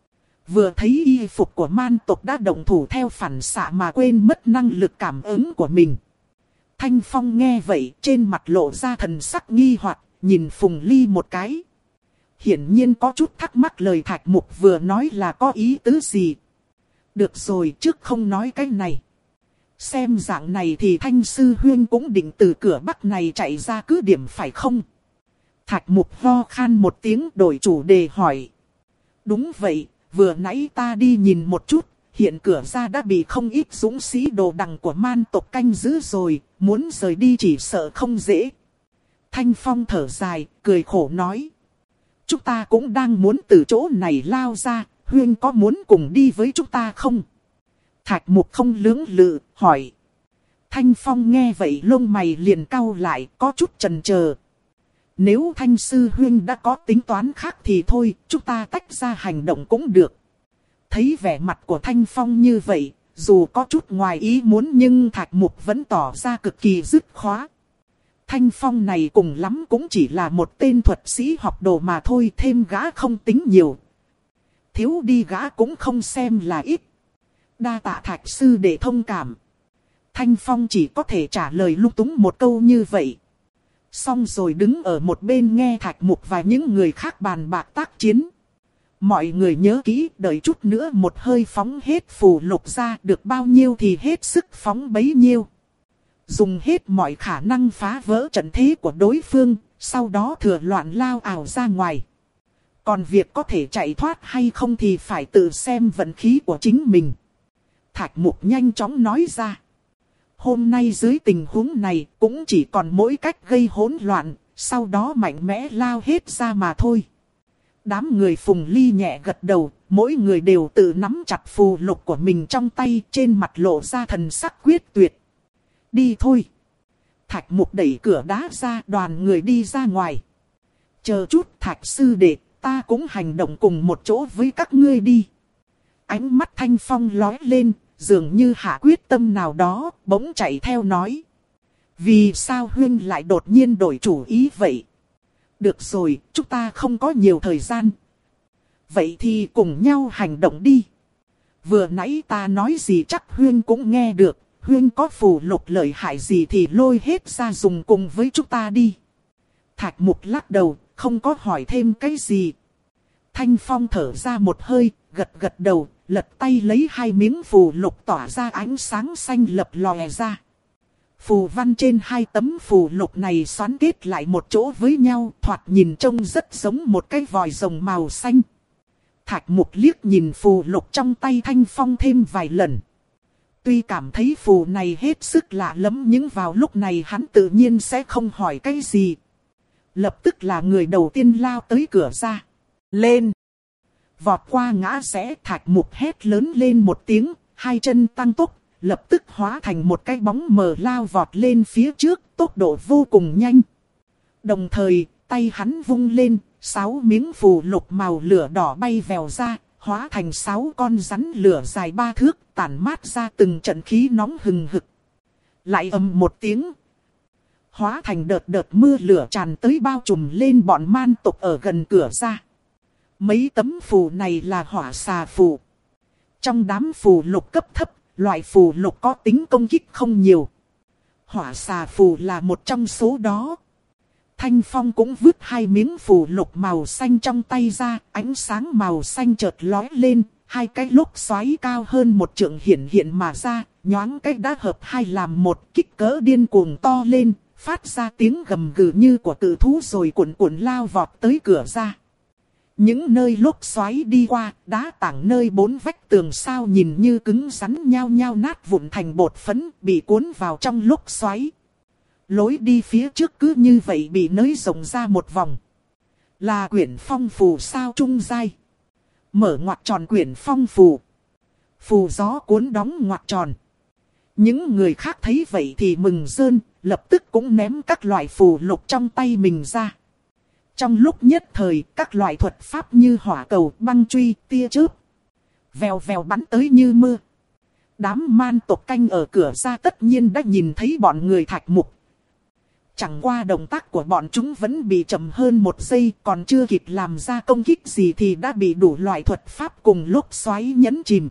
Vừa thấy y phục của man tộc đã động thủ theo phản xạ mà quên mất năng lực cảm ứng của mình. Thanh Phong nghe vậy trên mặt lộ ra thần sắc nghi hoặc, nhìn Phùng Ly một cái. Hiển nhiên có chút thắc mắc lời Thạch Mục vừa nói là có ý tứ gì. Được rồi, trước không nói cái này. Xem dạng này thì Thanh Sư Huyên cũng định từ cửa bắc này chạy ra cứ điểm phải không? Thạch Mục ho khan một tiếng đổi chủ đề hỏi. Đúng vậy, vừa nãy ta đi nhìn một chút, hiện cửa ra đã bị không ít dũng sĩ đồ đằng của man tộc canh giữ rồi, muốn rời đi chỉ sợ không dễ. Thanh Phong thở dài, cười khổ nói. Chúng ta cũng đang muốn từ chỗ này lao ra, Huyên có muốn cùng đi với chúng ta không? Thạch Mục không lưỡng lự, hỏi. Thanh Phong nghe vậy lông mày liền cau lại, có chút chần chờ. Nếu Thanh Sư Huyên đã có tính toán khác thì thôi, chúng ta tách ra hành động cũng được. Thấy vẻ mặt của Thanh Phong như vậy, dù có chút ngoài ý muốn nhưng Thạch Mục vẫn tỏ ra cực kỳ dứt khoát. Thanh Phong này cùng lắm cũng chỉ là một tên thuật sĩ học đồ mà thôi, thêm gã không tính nhiều. Thiếu đi gã cũng không xem là ít. Đa tạ Thạch sư để thông cảm. Thanh Phong chỉ có thể trả lời lung túng một câu như vậy. Xong rồi đứng ở một bên nghe Thạch Mục và những người khác bàn bạc tác chiến. Mọi người nhớ kỹ, đợi chút nữa một hơi phóng hết phù lục ra, được bao nhiêu thì hết sức phóng bấy nhiêu. Dùng hết mọi khả năng phá vỡ trận thế của đối phương, sau đó thừa loạn lao ảo ra ngoài. Còn việc có thể chạy thoát hay không thì phải tự xem vận khí của chính mình. Thạch Mục nhanh chóng nói ra. Hôm nay dưới tình huống này cũng chỉ còn mỗi cách gây hỗn loạn, sau đó mạnh mẽ lao hết ra mà thôi. Đám người Phùng Ly nhẹ gật đầu, mỗi người đều tự nắm chặt phù lục của mình trong tay, trên mặt lộ ra thần sắc quyết tuyệt. Đi thôi. Thạch Mục đẩy cửa đá ra, đoàn người đi ra ngoài. Chờ chút Thạch sư đệ, ta cũng hành động cùng một chỗ với các ngươi đi. Ánh mắt Thanh Phong lóe lên, dường như hạ quyết tâm nào đó, bỗng chạy theo nói. Vì sao Huyên lại đột nhiên đổi chủ ý vậy? Được rồi, chúng ta không có nhiều thời gian. Vậy thì cùng nhau hành động đi. Vừa nãy ta nói gì chắc Huyên cũng nghe được. Huyên có phù lục lợi hại gì thì lôi hết ra dùng cùng với chúng ta đi. Thạch Mục lắc đầu, không có hỏi thêm cái gì. Thanh Phong thở ra một hơi, gật gật đầu, lật tay lấy hai miếng phù lục tỏa ra ánh sáng xanh lập lòe ra. Phù văn trên hai tấm phù lục này xoắn kết lại một chỗ với nhau, thoạt nhìn trông rất giống một cái vòi rồng màu xanh. Thạch Mục liếc nhìn phù lục trong tay Thanh Phong thêm vài lần. Tuy cảm thấy phù này hết sức lạ lẫm nhưng vào lúc này hắn tự nhiên sẽ không hỏi cái gì. Lập tức là người đầu tiên lao tới cửa ra. Lên! Vọt qua ngã rẽ, Thạch Mục hét lớn lên một tiếng, hai chân tăng tốc, lập tức hóa thành một cái bóng mờ lao vọt lên phía trước, tốc độ vô cùng nhanh. Đồng thời, tay hắn vung lên, sáu miếng phù lục màu lửa đỏ bay vèo ra, hóa thành sáu con rắn lửa dài ba thước, tản mát ra từng trận khí nóng hừng hực. Lại ầm một tiếng, hóa thành đợt đợt mưa lửa tràn tới bao trùm lên bọn man tộc ở gần cửa ra. Mấy tấm phù này là hỏa xà phù. Trong đám phù lục cấp thấp, loại phù lục có tính công kích không nhiều. Hỏa xà phù là một trong số đó. Thanh Phong cũng vứt hai miếng phù lục màu xanh trong tay ra, ánh sáng màu xanh chợt lóe lên, hai cái lốc xoáy cao hơn một trượng hiện hiện mà ra, nhoáng cái đã hợp hai làm một, kích cỡ điên cuồng to lên, phát ra tiếng gầm gừ như của cự thú rồi cuộn cuộn lao vọt tới cửa ra. Những nơi lốc xoáy đi qua, đá tảng nơi bốn vách tường sao nhìn như cứng rắn nhao nhao nát vụn thành bột phấn, bị cuốn vào trong lốc xoáy. Lối đi phía trước cứ như vậy bị nới rộng ra một vòng. Là quyển phong phù sao trung giai. Mở ngoặc tròn quyển phong phù. Phù gió cuốn đóng ngoặc tròn. Những người khác thấy vậy thì mừng rơn, lập tức cũng ném các loại phù lục trong tay mình ra. Trong lúc nhất thời, các loại thuật pháp như hỏa cầu, băng truy, tia chớp, vèo vèo bắn tới như mưa. Đám man tộc canh ở cửa ra tất nhiên đã nhìn thấy bọn người Thạch Mục. Chẳng qua động tác của bọn chúng vẫn bị chậm hơn một giây, còn chưa kịp làm ra công kích gì thì đã bị đủ loại thuật pháp cùng lúc xoáy nhấn chìm.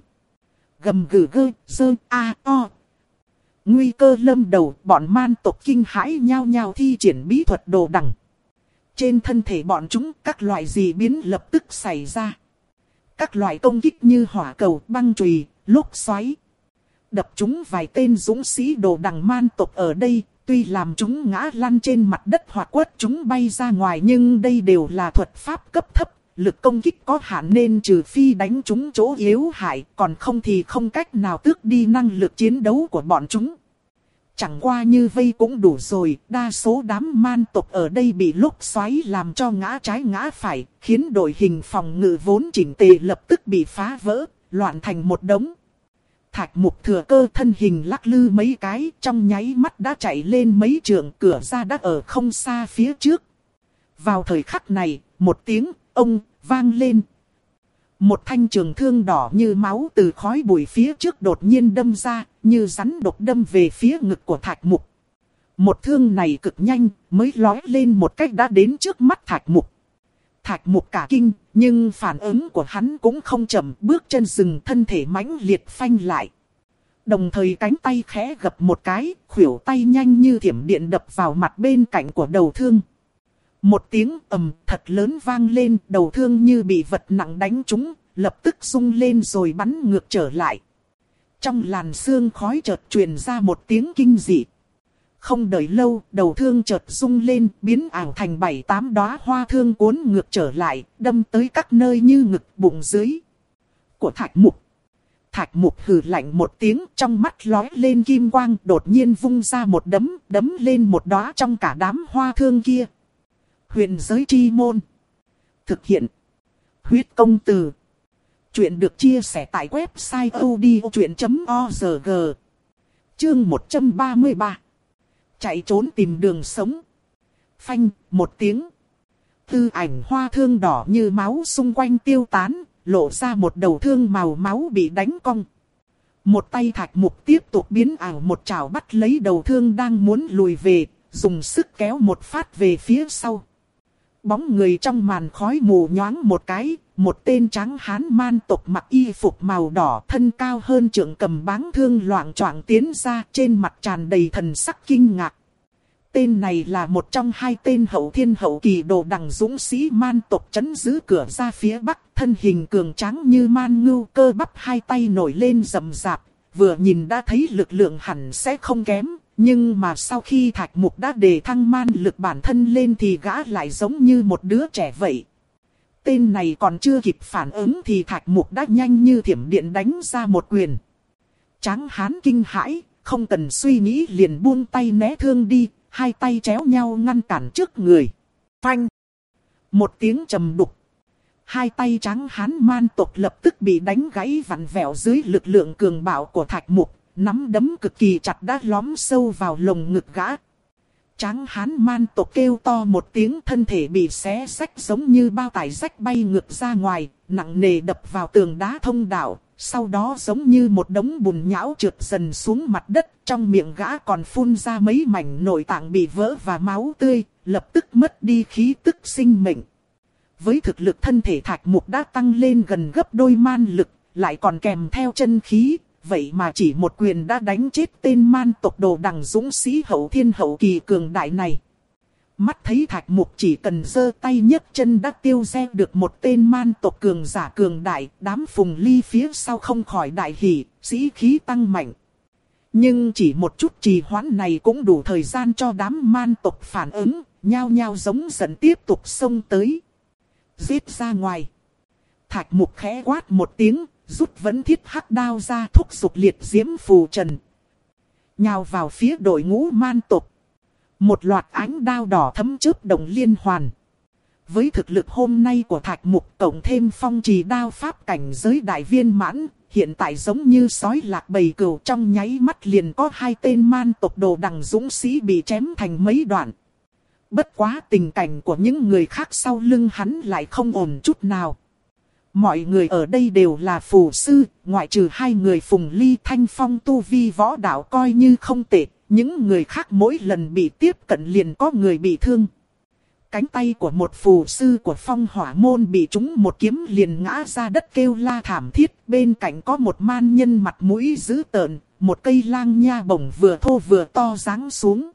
Gầm gừ gơ, dơ, a, o. Nguy cơ lâm đầu, bọn man tộc kinh hãi nhao nhao thi triển bí thuật đồ đằng. Trên thân thể bọn chúng, các loại dị biến lập tức xảy ra. Các loại công kích như hỏa cầu, băng chùy, lúc xoáy. Đập chúng vài tên dũng sĩ đồ đằng man tộc ở đây, tuy làm chúng ngã lăn trên mặt đất hoặc quất chúng bay ra ngoài, nhưng đây đều là thuật pháp cấp thấp, lực công kích có hạn nên trừ phi đánh chúng chỗ yếu hại, còn không thì không cách nào tước đi năng lực chiến đấu của bọn chúng. Chẳng qua như vây cũng đủ rồi, đa số đám man tộc ở đây bị lúc xoáy làm cho ngã trái ngã phải, khiến đội hình phòng ngự vốn chỉnh tề lập tức bị phá vỡ, loạn thành một đống. Thạch Mục thừa cơ thân hình lắc lư mấy cái, trong nháy mắt đã chạy lên mấy trượng, cửa ra đã ở không xa phía trước. Vào thời khắc này, một tiếng ông vang lên. Một thanh trường thương đỏ như máu từ khói bụi phía trước đột nhiên đâm ra, như rắn độc đâm về phía ngực của Thạch Mục. Một thương này cực nhanh, mới lói lên một cách đã đến trước mắt Thạch Mục. Thạch Mục cả kinh, nhưng phản ứng của hắn cũng không chậm, bước chân dừng, thân thể mãnh liệt phanh lại. Đồng thời cánh tay khẽ gập một cái, khuỷu tay nhanh như thiểm điện đập vào mặt bên cạnh của đầu thương. Một tiếng ầm thật lớn vang lên, đầu thương như bị vật nặng đánh trúng, lập tức rung lên rồi bắn ngược trở lại. Trong làn sương khói chợt truyền ra một tiếng kinh dị. Không đợi lâu, đầu thương chợt rung lên, biến ảo thành bảy tám đóa hoa thương cuốn ngược trở lại, đâm tới các nơi như ngực, bụng dưới của Thạch Mục. Thạch Mục hừ lạnh một tiếng, trong mắt lóe lên kim quang, đột nhiên vung ra một đấm, đấm lên một đóa trong cả đám hoa thương kia. Huyền giới chi môn. Thực hiện. Huyết công từ. Chuyện được chia sẻ tại website odchuyện chấm org. Chương một trăm ba mươi ba. Chạy trốn tìm đường sống. Phanh, một tiếng. Tư ảnh hoa thương đỏ như máu xung quanh tiêu tán, lộ ra một đầu thương màu máu bị đánh cong. Một tay Thạch Mục tiếp tục biến ảo một chảo bắt lấy đầu thương đang muốn lùi về, dùng sức kéo một phát về phía sau. Bóng người trong màn khói mù nhoáng một cái, một tên trắng hán man tộc mặc y phục màu đỏ, thân cao hơn trượng, cầm báng thương loạng choạng tiến ra, trên mặt tràn đầy thần sắc kinh ngạc. Tên này là một trong hai tên hậu thiên hậu kỳ đồ đằng dũng sĩ man tộc trấn giữ cửa ra phía bắc, thân hình cường tráng như man ngưu, cơ bắp hai tay nổi lên rậm rạp, vừa nhìn đã thấy lực lượng hẳn sẽ không kém. Nhưng mà sau khi Thạch Mục đã đề thăng man lực bản thân lên thì gã lại giống như một đứa trẻ vậy. Tên này còn chưa kịp phản ứng thì Thạch Mục đã nhanh như thiểm điện đánh ra một quyền. Tráng hán kinh hãi, không cần suy nghĩ liền buông tay né thương đi, hai tay chéo nhau ngăn cản trước người. Phanh! Một tiếng trầm đục. Hai tay tráng hán man tộc lập tức bị đánh gãy vặn vẹo dưới lực lượng cường bạo của Thạch Mục. Nắm đấm cực kỳ chặt đã lõm sâu vào lồng ngực gã. Tráng hán man tộc kêu to một tiếng, thân thể bị xé rách giống như bao tải rách bay ngược ra ngoài, nặng nề đập vào tường đá thông đạo, sau đó giống như một đống bùn nhão trượt dần xuống mặt đất, trong miệng gã còn phun ra mấy mảnh nội tạng bị vỡ và máu tươi, lập tức mất đi khí tức sinh mệnh. Với thực lực thân thể Thạch Mục đã tăng lên gần gấp đôi man lực, lại còn kèm theo chân khí. Vậy mà chỉ một quyền đã đánh chết tên man tộc đồ đằng dũng sĩ hậu thiên hậu kỳ cường đại này. Mắt thấy Thạch Mục chỉ cần giơ tay nhấc chân đã tiêu diệt được một tên man tộc cường giả cường đại, đám Phùng Ly phía sau không khỏi đại hỉ, sĩ khí tăng mạnh. Nhưng chỉ một chút trì hoãn này cũng đủ thời gian cho đám man tộc phản ứng, nhao nhao giống giận tiếp tục xông tới. Giết ra ngoài. Thạch Mục khẽ quát một tiếng, rút vấn thiết hắc đao ra, thúc giục liệt diễm phù trần. Nhào vào phía đội ngũ man tộc. Một loạt ánh đao đỏ thấm chớp động liên hoàn. Với thực lực hôm nay của Thạch Mục cộng thêm phong trì đao pháp cảnh giới đại viên mãn, hiện tại giống như sói lạc bầy cừu, trong nháy mắt liền có hai tên man tộc đồ đằng dũng sĩ bị chém thành mấy đoạn. Bất quá tình cảnh của những người khác sau lưng hắn lại không ổn chút nào. Mọi người ở đây đều là phù sư, ngoại trừ hai người Phùng Ly Thanh Phong tu vi võ đạo coi như không tệ, những người khác mỗi lần bị tiếp cận liền có người bị thương. Cánh tay của một phù sư của Phong Hỏa Môn bị trúng một kiếm liền ngã ra đất kêu la thảm thiết, bên cạnh có một man nhân mặt mũi dữ tợn, một cây lang nha bổng vừa thô vừa to giáng xuống.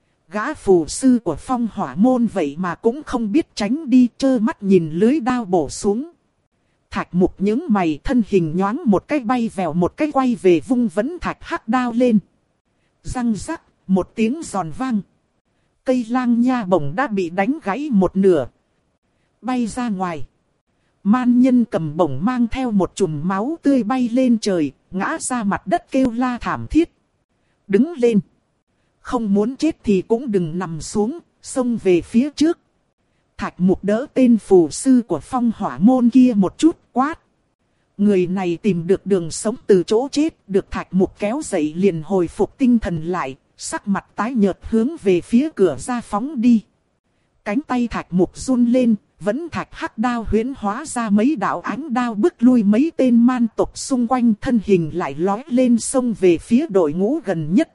Gã phù sư của Phong Hỏa Môn vậy mà cũng không biết tránh đi, trơ mắt nhìn lưới đao bổ xuống. Thạch Mục nhướng mày, thân hình nhoáng một cái bay vèo một cái quay về vung vấn thạch hắc đao lên. Răng rắc, một tiếng giòn vang. Cây lang nha bổng đã bị đánh gãy một nửa, bay ra ngoài. Man nhân cầm bổng mang theo một chùm máu tươi bay lên trời, ngã ra mặt đất kêu la thảm thiết. Đứng lên, không muốn chết thì cũng đừng nằm xuống, xông về phía trước. Thạch Mục đỡ tên phù sư của Phong Hỏa Môn kia một chút, quát. Người này tìm được đường sống từ chỗ chết, được Thạch Mục kéo dậy liền hồi phục tinh thần lại, sắc mặt tái nhợt hướng về phía cửa ra phóng đi. Cánh tay Thạch Mục run lên, vẫn thạch hắc đao huyễn hóa ra mấy đạo ánh đao bức lui mấy tên man tộc xung quanh, thân hình lại lói lên xông về phía đội ngũ gần nhất.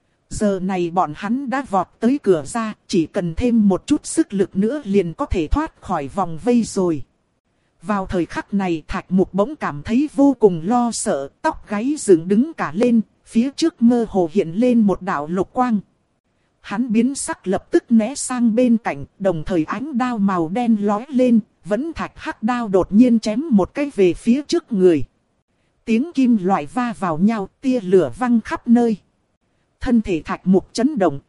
Giờ này bọn hắn đã vọt tới cửa ra, chỉ cần thêm một chút sức lực nữa liền có thể thoát khỏi vòng vây rồi. Vào thời khắc này Thạch Mục bỗng cảm thấy vô cùng lo sợ, tóc gáy dựng đứng cả lên, phía trước mơ hồ hiện lên một đạo lục quang. Hắn biến sắc lập tức né sang bên cạnh, đồng thời ánh đao màu đen lói lên, vẫn thạch hắc đao đột nhiên chém một cái về phía trước người. Tiếng kim loại va vào nhau, tia lửa văng khắp nơi. Thân thể Thạch Mục chấn động.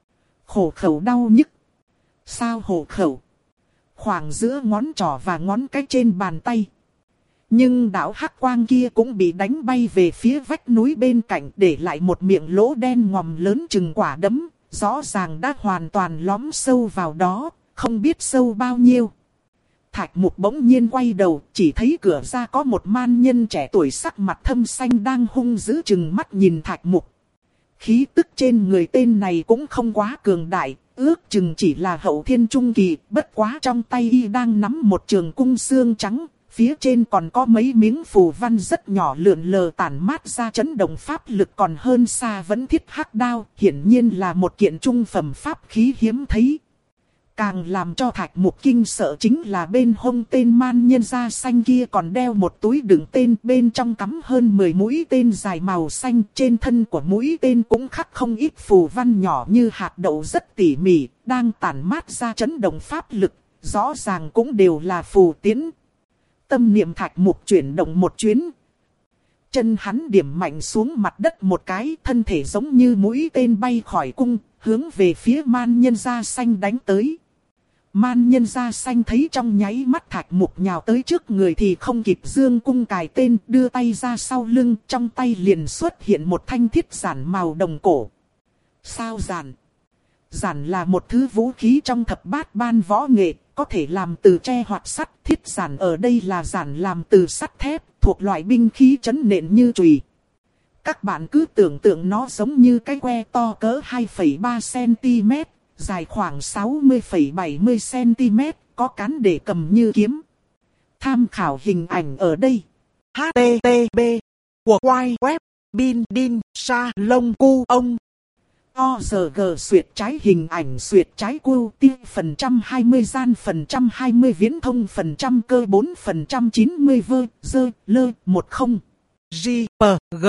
Hổ khẩu đau nhức. Sao hổ khẩu? Khoảng giữa ngón trỏ và ngón cái trên bàn tay. Nhưng đạo hắc quang kia cũng bị đánh bay về phía vách núi bên cạnh, để lại một miệng lỗ đen ngòm lớn chừng quả đấm, rõ ràng đã hoàn toàn lõm sâu vào đó, không biết sâu bao nhiêu. Thạch Mục bỗng nhiên quay đầu, chỉ thấy cửa ra có một man nhân trẻ tuổi sắc mặt thâm xanh đang hung dữ chừng mắt nhìn Thạch Mục. Khí tức trên người tên này cũng không quá cường đại, ước chừng chỉ là hậu thiên trung kỳ, bất quá trong tay y đang nắm một trường cung xương trắng, phía trên còn có mấy miếng phù văn rất nhỏ lượn lờ tản mát ra chấn động pháp lực còn hơn xa vẫn thiết hắc đao, hiển nhiên là một kiện trung phẩm pháp khí hiếm thấy. Càng làm cho Thạch Mục kinh sợ chính là bên hông tên man nhân da xanh kia còn đeo một túi đựng tên, bên trong cắm hơn mười mũi tên dài màu xanh, trên thân của mũi tên cũng khắc không ít phù văn nhỏ như hạt đậu rất tỉ mỉ, đang tản mát ra chấn động pháp lực, rõ ràng cũng đều là phù tiễn. Tâm niệm Thạch Mục chuyển động một chuyến. Chân hắn điểm mạnh xuống mặt đất một cái, thân thể giống như mũi tên bay khỏi cung, hướng về phía man nhân da xanh đánh tới. Man nhân da xanh thấy trong nháy mắt Thạch Mục nhào tới trước người thì không kịp dương cung cài tên, đưa tay ra sau lưng, trong tay liền xuất hiện một thanh thiết giản màu đồng cổ. Sao giản? Giản là một thứ vũ khí trong thập bát ban võ nghệ, có thể làm từ tre hoặc sắt. Thiết giản ở đây là giản làm từ sắt thép, thuộc loại binh khí trấn nện như chùy. Các bạn cứ tưởng tượng nó giống như cái que to cỡ hai phẩy ba xăng-ti-mét, dài khoảng sáu mươi phẩy bảy mươi xăng-ti-mét, có cán để cầm như kiếm. Tham khảo hình ảnh ở đây. H T T P của quay web bin din sa lông cu ông. O giờ G xuyệt trái hình ảnh xuyệt trái cu ti phần trăm hai mươi gian phần trăm hai mươi viễn thông phần trăm cơ bốn phần trăm chín mươi vơ dơ lơ một không. G P G.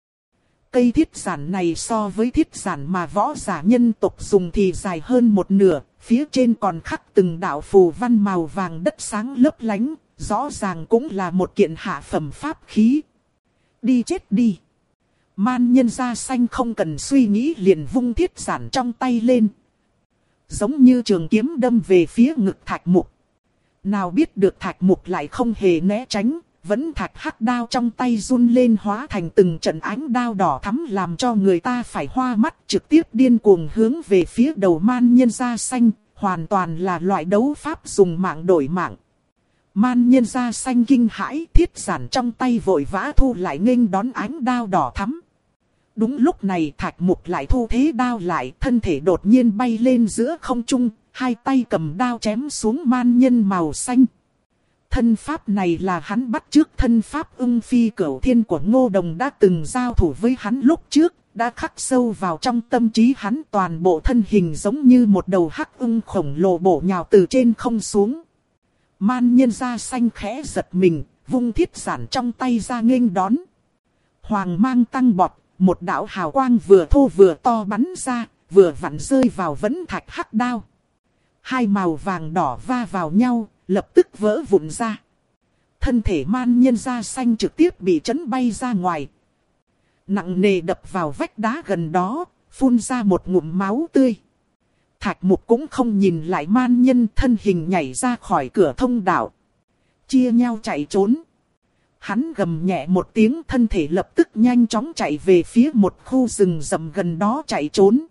Cây thiết giản này so với thiết giản mà võ giả nhân tộc dùng thì dài hơn một nửa, phía trên còn khắc từng đạo phù văn màu vàng đất sáng lấp lánh, rõ ràng cũng là một kiện hạ phẩm pháp khí. Đi chết đi! Man nhân da xanh không cần suy nghĩ liền vung thiết giản trong tay lên. Giống như trường kiếm đâm về phía ngực Thạch Mục. Nào biết được Thạch Mục lại không hề né tránh, vẫn thạch hắc đao trong tay run lên hóa thành từng trận ánh đao đỏ thắm làm cho người ta phải hoa mắt, trực tiếp điên cuồng hướng về phía đầu man nhân da xanh, hoàn toàn là loại đấu pháp dùng mạng đổi mạng. Man nhân da xanh kinh hãi, thiết giản trong tay vội vã thu lại nghênh đón ánh đao đỏ thắm. Đúng lúc này Thạch Mục lại thu thế đao lại, thân thể đột nhiên bay lên giữa không trung, hai tay cầm đao chém xuống man nhân màu xanh. Thân pháp này là hắn bắt chước thân pháp Ưng Phi Cửu Thiên của Ngô Đồng đã từng giao thủ với hắn lúc trước, đã khắc sâu vào trong tâm trí hắn. Toàn bộ thân hình giống như một đầu hắc ưng khổng lồ bổ nhào từ trên không xuống. Man nhân da xanh khẽ giật mình, vung thiết giản trong tay ra nghênh đón. Hoàng mang tăng bọt, một đạo hào quang vừa thô vừa to bắn ra, vừa vặn rơi vào vẫn thạch hắc đao. Hai màu vàng đỏ va vào nhau, lập tức vỡ vụn ra. Thân thể man nhân da xanh trực tiếp bị chấn bay ra ngoài. Nặng nề đập vào vách đá gần đó, phun ra một ngụm máu tươi. Thạch Mục cũng không nhìn lại man nhân, thân hình nhảy ra khỏi cửa thông đạo. Chia nhau chạy trốn. Hắn gầm nhẹ một tiếng, thân thể lập tức nhanh chóng chạy về phía một khu rừng rậm gần đó chạy trốn.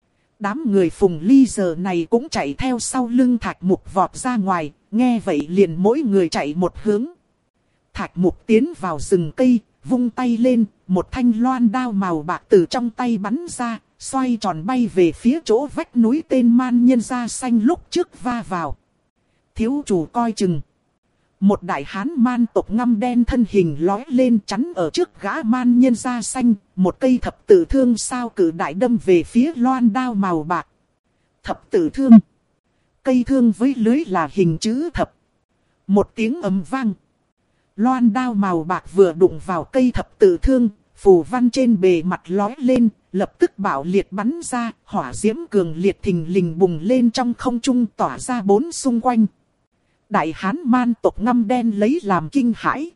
Đám người Phùng Ly giờ này cũng chạy theo sau lưng Thạch Mục vọt ra ngoài, nghe vậy liền mỗi người chạy một hướng. Thạch Mục tiến vào rừng cây, vung tay lên, một thanh loan đao màu bạc từ trong tay bắn ra, xoay tròn bay về phía chỗ vách núi tên man nhân da xanh lúc trước va vào. Thiếu chủ coi chừng. Một đại hán man tộc ngăm đen thân hình lói lên chắn ở trước gã man nhân da xanh, một cây thập tử thương sao cử đại đâm về phía loan đao màu bạc. Thập tử thương. Cây thương với lưới là hình chữ thập. Một tiếng ầm vang. Loan đao màu bạc vừa đụng vào cây thập tử thương, phù văn trên bề mặt lói lên, lập tức bạo liệt bắn ra, hỏa diễm cường liệt thình lình bùng lên trong không trung tỏa ra bốn xung quanh. Đại hán man tộc ngăm đen lấy làm kinh hãi.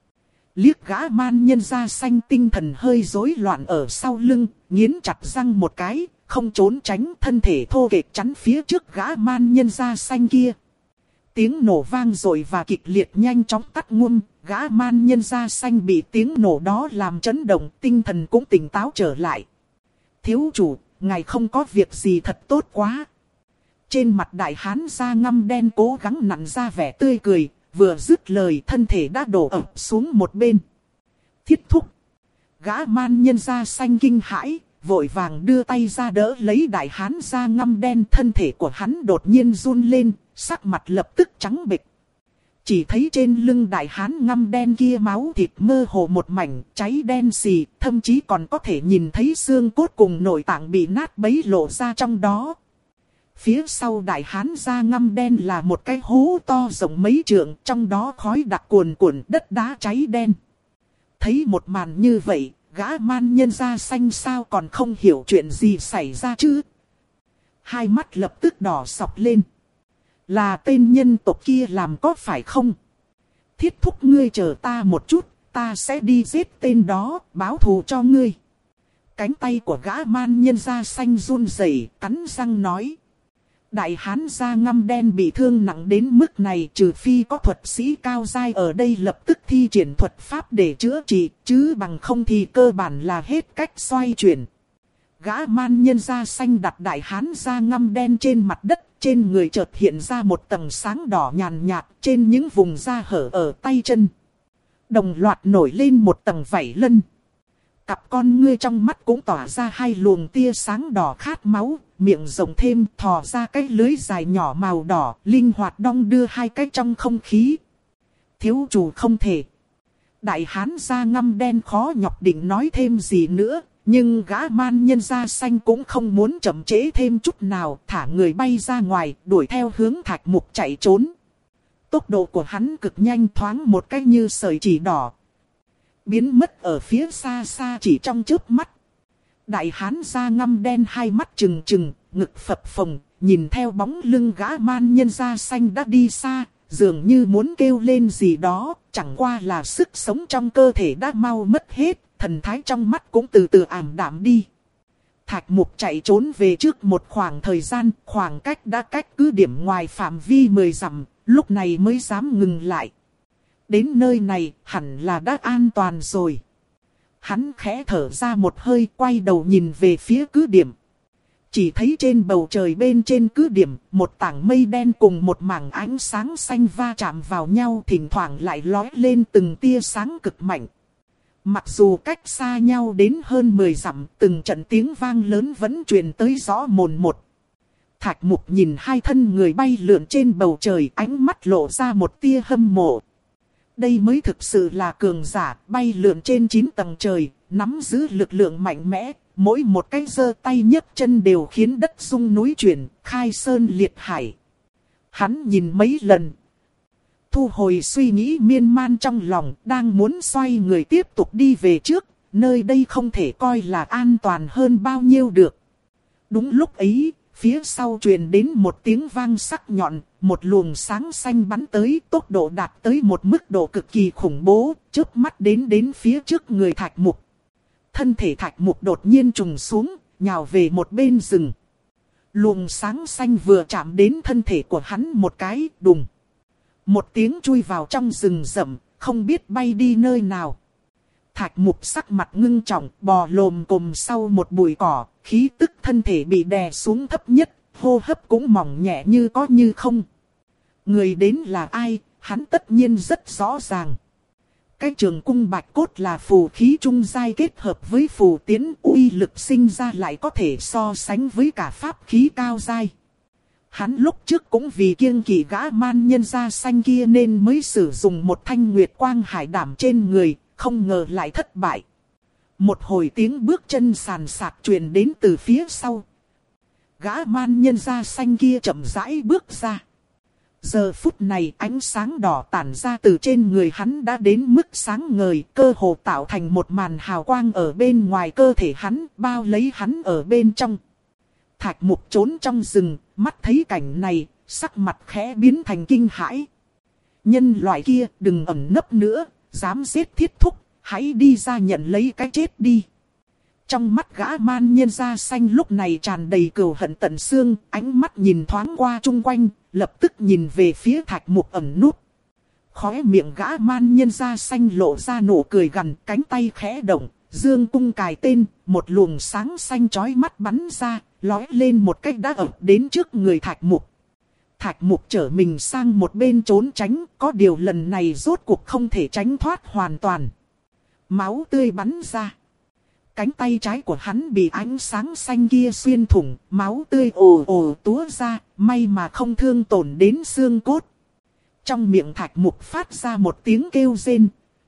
Liếc gã man nhân da xanh tinh thần hơi rối loạn ở sau lưng, nghiến chặt răng một cái, không trốn tránh, thân thể thô kệch chắn phía trước gã man nhân da xanh kia. Tiếng nổ vang rồi và kịch liệt nhanh chóng tắt ngum, gã man nhân da xanh bị tiếng nổ đó làm chấn động, tinh thần cũng tỉnh táo trở lại. Thiếu chủ, ngài không có việc gì thật tốt quá. Trên mặt đại hán da ngăm đen cố gắng nặn ra vẻ tươi cười, vừa dứt lời thân thể đã đổ ập xuống một bên. Thiết thúc. Gã man nhân da xanh kinh hãi, vội vàng đưa tay ra đỡ lấy đại hán da ngăm đen, thân thể của hắn đột nhiên run lên, sắc mặt lập tức trắng bệch. Chỉ thấy trên lưng đại hán ngăm đen kia máu thịt mơ hồ một mảnh, cháy đen xì, thậm chí còn có thể nhìn thấy xương cốt cùng nội tạng bị nát bấy lộ ra trong đó. Phía sau đại hán da ngăm đen là một cái hố to rộng mấy trượng, trong đó khói đặc cuồn cuộn, đất đá cháy đen. Thấy một màn như vậy, gã man nhân da xanh sao còn không hiểu chuyện gì xảy ra chứ. Hai mắt lập tức đỏ sọc lên. Là tên nhân tộc kia làm có phải không? Thiết thúc ngươi chờ ta một chút, ta sẽ đi giết tên đó, báo thù cho ngươi. Cánh tay của gã man nhân da xanh run rẩy, cắn răng nói. Đại hán da ngăm đen bị thương nặng đến mức này, trừ phi có thuật sĩ cao giai ở đây lập tức thi triển thuật pháp để chữa trị, chứ bằng không thì cơ bản là hết cách xoay chuyển. Gã man nhân da xanh đặt đại hán da ngăm đen trên mặt đất, trên người chợt hiện ra một tầng sáng đỏ nhàn nhạt trên những vùng da hở ở tay chân. Đồng loạt nổi lên một tầng vảy lân. Cặp con ngươi trong mắt cũng tỏa ra hai luồng tia sáng đỏ khát máu, miệng rộng thêm thò ra cái lưới dài nhỏ màu đỏ, linh hoạt đong đưa hai cái trong không khí. Thiếu chủ không thể. Đại hán da ngăm đen khó nhọc định nói thêm gì nữa, nhưng gã man nhân da xanh cũng không muốn chậm trễ thêm chút nào, thả người bay ra ngoài, đuổi theo hướng Thạch Mục chạy trốn. Tốc độ của hắn cực nhanh, thoáng một cái như sợi chỉ đỏ, biến mất ở phía xa xa chỉ trong chớp mắt. Đại hán da ngăm đen hai mắt trừng trừng, ngực phập phồng, nhìn theo bóng lưng gã man nhân da xanh đã đi xa, dường như muốn kêu lên gì đó, chẳng qua là sức sống trong cơ thể đã mau mất hết, thần thái trong mắt cũng từ từ ảm đạm đi. Thạch Mục chạy trốn về trước một khoảng thời gian, khoảng cách đã cách cứ điểm ngoài phạm vi mười dặm, lúc này mới dám ngừng lại. Đến nơi này, hẳn là đã an toàn rồi. Hắn khẽ thở ra một hơi, quay đầu nhìn về phía cứ điểm. Chỉ thấy trên bầu trời bên trên cứ điểm, một tảng mây đen cùng một mảng ánh sáng xanh va chạm vào nhau, thỉnh thoảng lại lóe lên từng tia sáng cực mạnh. Mặc dù cách xa nhau đến hơn mười dặm, từng trận tiếng vang lớn vẫn truyền tới rõ mồn một. Thạch Mục nhìn hai thân người bay lượn trên bầu trời, ánh mắt lộ ra một tia hâm mộ. Đây mới thực sự là cường giả, bay lượn trên chín tầng trời, nắm giữ lực lượng mạnh mẽ, mỗi một cái giơ tay nhấc chân đều khiến đất rung núi chuyển, khai sơn liệt hải. Hắn nhìn mấy lần, thu hồi suy nghĩ miên man trong lòng, đang muốn xoay người tiếp tục đi về trước, nơi đây không thể coi là an toàn hơn bao nhiêu được. Đúng lúc ấy, phía sau truyền đến một tiếng vang sắc nhọn, một luồng sáng xanh bắn tới, tốc độ đạt tới một mức độ cực kỳ khủng bố, chớp mắt đến đến phía trước người Thạch Mục. Thân thể Thạch Mục đột nhiên trùng xuống, nhào về một bên rừng. Luồng sáng xanh vừa chạm đến thân thể của hắn một cái, đùng. Một tiếng chui vào trong rừng rậm, không biết bay đi nơi nào. Thạch Mục sắc mặt ngưng trọng, bò lồm cồm sau một bụi cỏ, khí tức thân thể bị đè xuống thấp nhất, hô hấp cũng mỏng nhẹ như có như không. Người đến là ai, hắn tất nhiên rất rõ ràng. Cái trường cung bạch cốt là phù khí trung giai kết hợp với phù tiến, uy lực sinh ra lại có thể so sánh với cả pháp khí cao giai. Hắn lúc trước cũng vì kiêng kỵ gã man nhân da xanh kia nên mới sử dụng một thanh nguyệt quang hải đảm trên người, không ngờ lại thất bại. Một hồi tiếng bước chân sàn sạt truyền đến từ phía sau. Gã man nhân da xanh kia chậm rãi bước ra. Giờ phút này ánh sáng đỏ tản ra từ trên người hắn đã đến mức sáng ngời, cơ hồ tạo thành một màn hào quang ở bên ngoài cơ thể hắn, bao lấy hắn ở bên trong. Thạch Mục trốn trong rừng, mắt thấy cảnh này, sắc mặt khẽ biến thành kinh hãi. Nhân loại kia đừng ẩn nấp nữa, dám giết Thiết Thúc, hãy đi ra nhận lấy cái chết đi. Trong mắt gã man nhân da xanh lúc này tràn đầy cừu hận tận xương, ánh mắt nhìn thoáng qua chung quanh, lập tức nhìn về phía Thạch Mục ẩn núp. Khóe miệng gã man nhân da xanh lộ ra nụ cười gằn, cánh tay khẽ động, dương cung cài tên, một luồng sáng xanh chói mắt bắn ra, lói lên một cách đã ập đến trước người Thạch Mục. Thạch Mục trở mình sang một bên trốn tránh, có điều lần này rốt cuộc không thể tránh thoát hoàn toàn. Máu tươi bắn ra. Cánh tay trái của hắn bị ánh sáng xanh kia xuyên thủng, máu tươi ồ ồ túa ra, may mà không thương tổn đến xương cốt. Trong miệng Thạch Mục phát ra một tiếng kêu rên.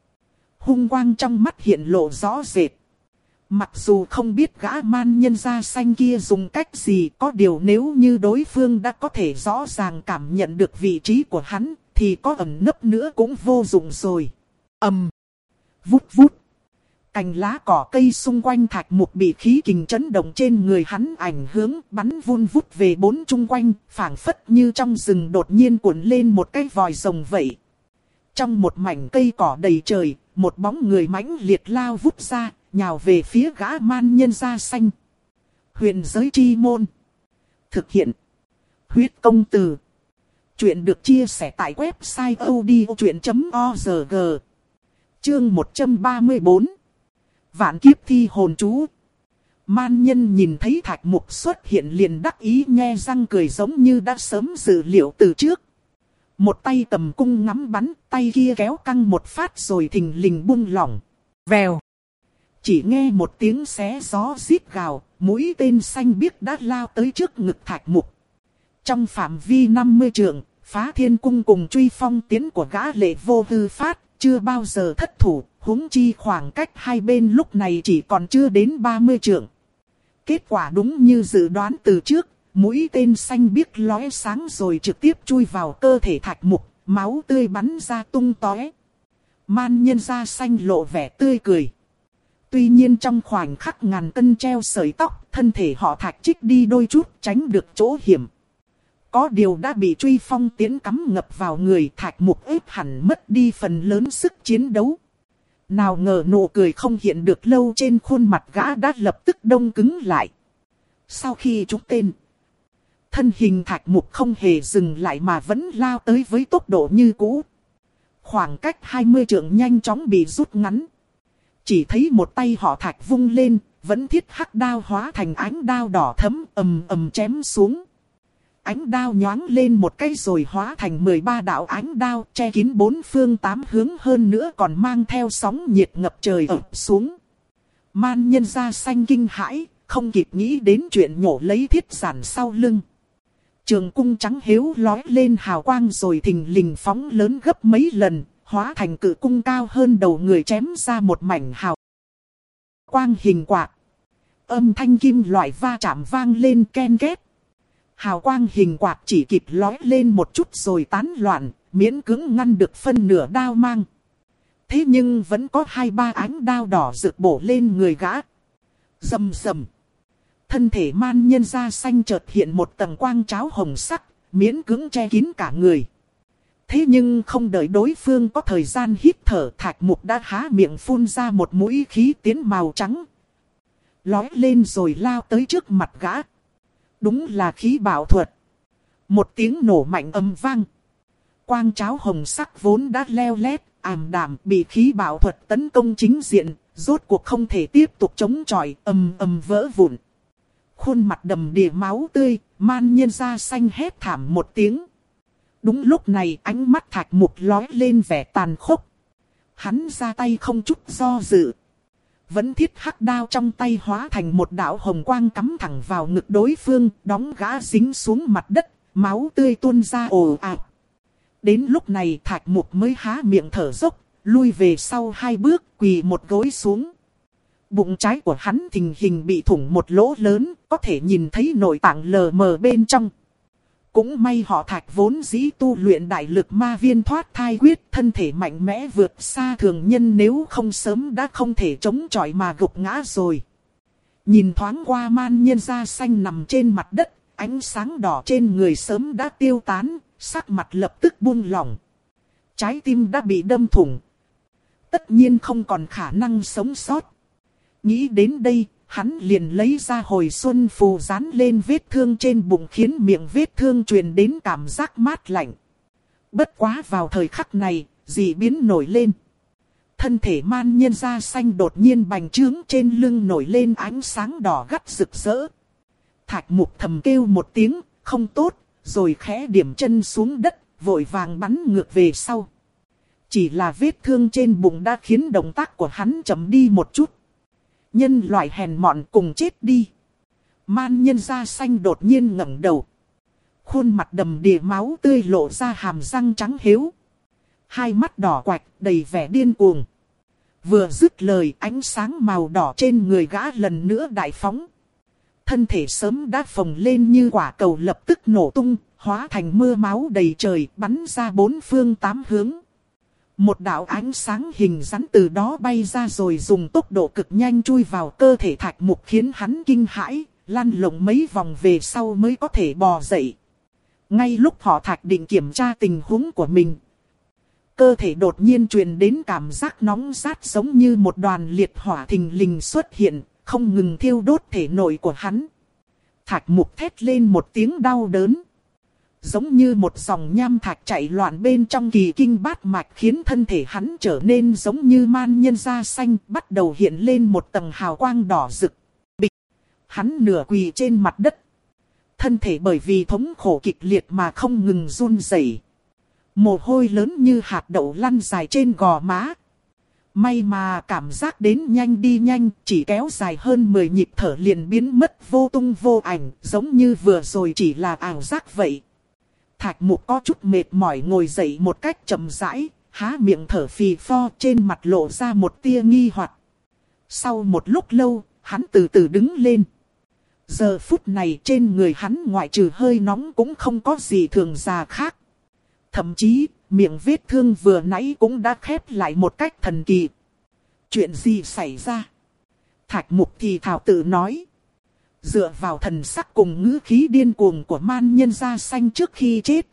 Hung quang trong mắt hiện lộ rõ rệt. Mặc dù không biết gã man nhân da xanh kia dùng cách gì, có điều nếu như đối phương đã có thể rõ ràng cảm nhận được vị trí của hắn, thì có ẩn nấp nữa cũng vô dụng rồi. Ầm, vút vút. Cành lá cỏ cây xung quanh Thạch Mục bị khí kình chấn động trên người hắn ảnh hưởng, bắn vun vút về bốn chung quanh, phảng phất như trong rừng đột nhiên cuộn lên một cái vòi rồng vậy. Trong một mảnh cây cỏ đầy trời, một bóng người mãnh liệt lao vút ra, nhào về phía gã man nhân da xanh. Huyền giới chi môn. Thực hiện. Huyết công từ. Chuyện được chia sẻ tại website odchuyện chấm org. Chương một trăm ba mươi tư. Vạn kiếp thi hồn chú. Man nhân nhìn thấy Thạch Mục xuất hiện liền đắc ý nhe răng cười giống như đã sớm dự liệu từ trước. Một tay cầm cung ngắm bắn, tay kia kéo căng một phát rồi thình lình buông lỏng. Vèo. Chỉ nghe một tiếng xé gió rít gào, mũi tên xanh biếc đã lao tới trước ngực Thạch Mục. Trong phạm vi năm mươi trượng, Phá Thiên Cung cùng Truy Phong tiến của gã Lệ Vô Hư phát, chưa bao giờ thất thủ, huống chi khoảng cách hai bên lúc này chỉ còn chưa đến ba mươi trượng. Kết quả đúng như dự đoán từ trước, mũi tên xanh biếc lóe sáng rồi trực tiếp chui vào cơ thể Thạch Mục, máu tươi bắn ra tung tóe. Man nhân da xanh lộ vẻ tươi cười. Tuy nhiên trong khoảnh khắc ngàn cân treo sợi tóc, thân thể họ Thạch trích đi đôi chút, tránh được chỗ hiểm. Có điều đã bị Truy Phong tiến cắm ngập vào người, Thạch Mục ép hẳn mất đi phần lớn sức chiến đấu. Nào ngờ nụ cười không hiện được lâu trên khuôn mặt gã đã lập tức đông cứng lại. Sau khi trúng tên, thân hình Thạch Mục không hề dừng lại mà vẫn lao tới với tốc độ như cũ. Khoảng cách hai mươi trượng nhanh chóng bị rút ngắn. Chỉ thấy một tay họ Thạch vung lên, Vẫn thiết hắc đao hóa thành ánh đao đỏ thẫm ầm ầm chém xuống. Ánh đao nhoáng lên một cái rồi hóa thành mười ba đạo ánh đao che kín bốn phương tám hướng, hơn nữa còn mang theo sóng nhiệt ngập trời ập xuống. Man Nhân Da Xanh kinh hãi, không kịp nghĩ đến chuyện nhổ lấy thiết giản sau lưng. Trường cung trắng hiếu lói lên hào quang rồi thình lình phóng lớn gấp mấy lần, hóa thành cự cung cao hơn đầu người chém ra một mảnh hào quang hình quạt. Âm thanh kim loại va chạm vang lên ken két. Hào quang hình quạt chỉ kịp lói lên một chút rồi tán loạn, miễn cưỡng ngăn được phân nửa đao mang. Thế nhưng vẫn có hai ba ánh đao đỏ rực bổ lên người gã. Rầm rầm. Thân thể Man Nhân Da Xanh chợt hiện một tầng quang cháo hồng sắc, miễn cưỡng che kín cả người. Thế nhưng không đợi đối phương có thời gian hít thở, Thạch Mục đã há miệng phun ra một mũi khí tiến màu trắng. Lói lên rồi lao tới trước mặt gã. Đúng là khí bảo thuật. Một tiếng nổ mạnh ầm vang. Quang cháo hồng sắc vốn đã leo lét, ảm đạm bị khí bảo thuật tấn công chính diện, rốt cuộc không thể tiếp tục chống chọi, ầm ầm vỡ vụn. Khuôn mặt đầm đìa máu tươi, Man Nhân Da Xanh hét thảm một tiếng. Đúng lúc này ánh mắt Thạch Mục lói lên vẻ tàn khốc. Hắn ra tay không chút do dự. Vẫn thiết hắc đao trong tay hóa thành một đạo hồng quang cắm thẳng vào ngực đối phương, đóng gã dính xuống mặt đất, máu tươi tuôn ra ồ ạt. Đến lúc này Thạch Mục mới há miệng thở dốc, lui về sau hai bước, quỳ một gối xuống. Bụng trái của hắn thình hình bị thủng một lỗ lớn, có thể nhìn thấy nội tạng lờ mờ bên trong. Cũng may họ Thạch vốn dĩ tu luyện đại lực ma viên thoát thai quyết, thân thể mạnh mẽ vượt xa thường nhân, nếu không sớm đã không thể chống chọi mà gục ngã rồi. Nhìn thoáng qua Man Nhân Da Xanh nằm trên mặt đất, ánh sáng đỏ trên người sớm đã tiêu tán, sắc mặt lập tức buông lỏng. Trái tim đã bị đâm thủng. Tất nhiên không còn khả năng sống sót. Nghĩ đến đây, hắn liền lấy ra hồi xuân phù dán lên vết thương trên bụng, khiến miệng vết thương truyền đến cảm giác mát lạnh. Bất quá vào thời khắc này, dị biến nổi lên. Thân thể Man Nhân Da Xanh đột nhiên bành trướng, trên lưng nổi lên ánh sáng đỏ gắt rực rỡ. Thạch Mục thầm kêu một tiếng, không tốt, rồi khẽ điểm chân xuống đất, vội vàng bắn ngược về sau. Chỉ là vết thương trên bụng đã khiến động tác của hắn chậm đi một chút. Nhân loại hèn mọn cùng chết đi. Man Nhân Da Xanh đột nhiên ngẩng đầu. Khuôn mặt đầm đìa máu tươi lộ ra hàm răng trắng hiếu. Hai mắt đỏ quạch đầy vẻ điên cuồng. Vừa dứt lời, ánh sáng màu đỏ trên người gã lần nữa đại phóng. Thân thể sớm đã phồng lên như quả cầu lập tức nổ tung, hóa thành mưa máu đầy trời, bắn ra bốn phương tám hướng. Một đạo ánh sáng hình rắn từ đó bay ra rồi dùng tốc độ cực nhanh chui vào cơ thể Thạch Mục, khiến hắn kinh hãi, lăn lộn mấy vòng về sau mới có thể bò dậy. Ngay lúc họ Thạch định kiểm tra tình huống của mình, cơ thể đột nhiên truyền đến cảm giác nóng rát, giống như một đoàn liệt hỏa thình lình xuất hiện, không ngừng thiêu đốt thể nội của hắn. Thạch Mục thét lên một tiếng đau đớn. Giống như một dòng nham thạch chạy loạn bên trong kỳ kinh bát mạch, khiến thân thể hắn trở nên giống như Man Nhân Da Xanh, bắt đầu hiện lên một tầng hào quang đỏ rực. Bịch! Hắn nửa quỳ trên mặt đất. Thân thể bởi vì thống khổ kịch liệt mà không ngừng run rẩy. Mồ hôi lớn như hạt đậu lăn dài trên gò má. May mà cảm giác đến nhanh đi nhanh, chỉ kéo dài hơn mười nhịp thở liền biến mất vô tung vô ảnh, giống như vừa rồi chỉ là ảo giác vậy. Thạch Mục có chút mệt mỏi ngồi dậy một cách chậm rãi, há miệng thở phì phò, trên mặt lộ ra một tia nghi hoặc. Sau một lúc lâu, hắn từ từ đứng lên. Giờ phút này trên người hắn ngoại trừ hơi nóng cũng không có gì thường già khác. Thậm chí, miệng vết thương vừa nãy cũng đã khép lại một cách thần kỳ. Chuyện gì xảy ra? Thạch Mục thì thào tự nói. Dựa vào thần sắc cùng ngữ khí điên cuồng của Man Nhân Da Xanh trước khi chết,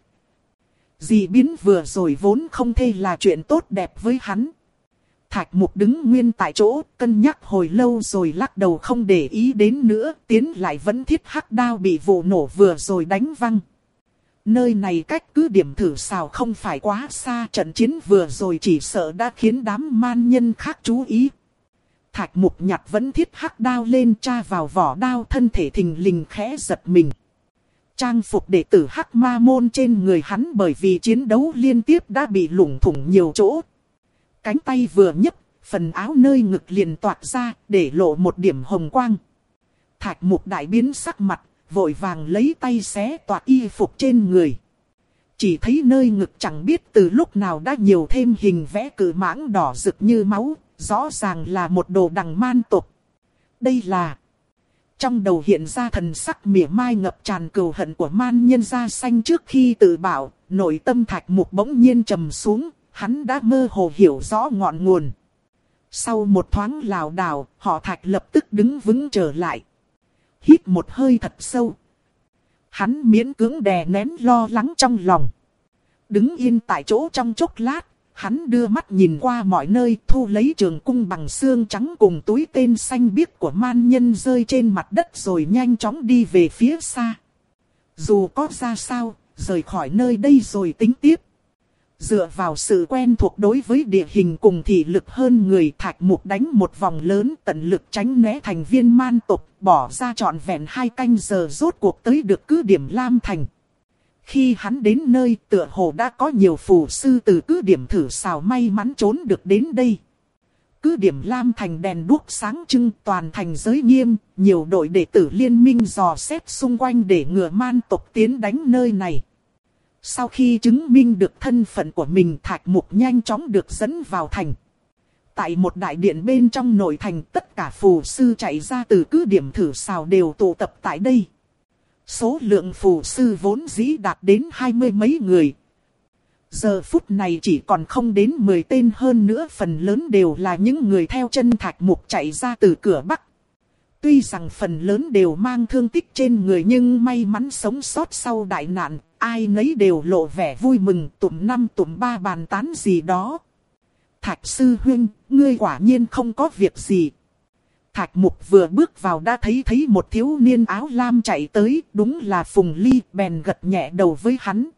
dị biến vừa rồi vốn không thể là chuyện tốt đẹp với hắn. Thạch Mục đứng nguyên tại chỗ, cân nhắc hồi lâu rồi lắc đầu không để ý đến nữa, tiến lại vẫn thiết hắc đao bị vụ nổ vừa rồi đánh văng. Nơi này cách cứ điểm thử xào không phải quá xa, trận chiến vừa rồi chỉ sợ đã khiến đám man nhân khác chú ý. Thạch Mục nhặt vẫn thiết hắc đao lên, tra vào vỏ đao, thân thể thình lình khẽ giật mình. Trang phục đệ tử Hắc Ma môn trên người hắn bởi vì chiến đấu liên tiếp đã bị lủng thủng nhiều chỗ. Cánh tay vừa nhấc, phần áo nơi ngực liền toạc ra, để lộ một điểm hồng quang. Thạch Mục đại biến sắc mặt, vội vàng lấy tay xé toạc y phục trên người. Chỉ thấy nơi ngực chẳng biết từ lúc nào đã nhiều thêm hình vẽ cự mãng đỏ rực như máu, rõ ràng là một đồ đằng man tộc. Đây là... Trong đầu hiện ra thần sắc mỉa mai ngập tràn cừu hận của man nhân da xanh trước khi tự bảo, nội tâm Thạch Mục bỗng nhiên trầm xuống, hắn đã mơ hồ hiểu rõ ngọn nguồn. Sau một thoáng lảo đảo, họ Thạch lập tức đứng vững trở lại. Hít một hơi thật sâu. Hắn miễn cưỡng đè nén lo lắng trong lòng. Đứng yên tại chỗ trong chốc lát, hắn đưa mắt nhìn qua mọi nơi, thu lấy trường cung bằng xương trắng cùng túi tên xanh biếc của man nhân rơi trên mặt đất rồi nhanh chóng đi về phía xa. Dù có ra sao, rời khỏi nơi đây rồi tính tiếp. Dựa vào sự quen thuộc đối với địa hình cùng thị lực hơn người, Thạch Mục đánh một vòng lớn, tận lực tránh né thành viên man tộc, bỏ ra trọn vẹn hai canh giờ rốt cuộc tới được cứ điểm Lam Thành. Khi hắn đến nơi, tựa hồ đã có nhiều phù sư từ cứ điểm thử xào may mắn trốn được đến đây. Cứ điểm Lam Thành đèn đuốc sáng trưng, toàn thành giới nghiêm, nhiều đội đệ tử liên minh dò xét xung quanh để ngừa man tộc tiến đánh nơi này. Sau khi chứng minh được thân phận của mình, Thạch Mục nhanh chóng được dẫn vào thành. Tại một đại điện bên trong nội thành, tất cả phù sư chạy ra từ cứ điểm thử xào đều tụ tập tại đây. Số lượng phù sư vốn dĩ đạt đến hai mươi mấy người. Giờ phút này chỉ còn không đến mười tên, hơn nữa phần lớn đều là những người theo chân Thạch Mục chạy ra từ cửa Bắc. Tuy rằng phần lớn đều mang thương tích trên người nhưng may mắn sống sót sau đại nạn, ai nấy đều lộ vẻ vui mừng, tụm năm tụm ba bàn tán gì đó. Thạch sư huynh, ngươi quả nhiên không có việc gì. Thạch Mục vừa bước vào đã thấy thấy một thiếu niên áo lam chạy tới, đúng là Phùng Ly, bèn gật nhẹ đầu với hắn.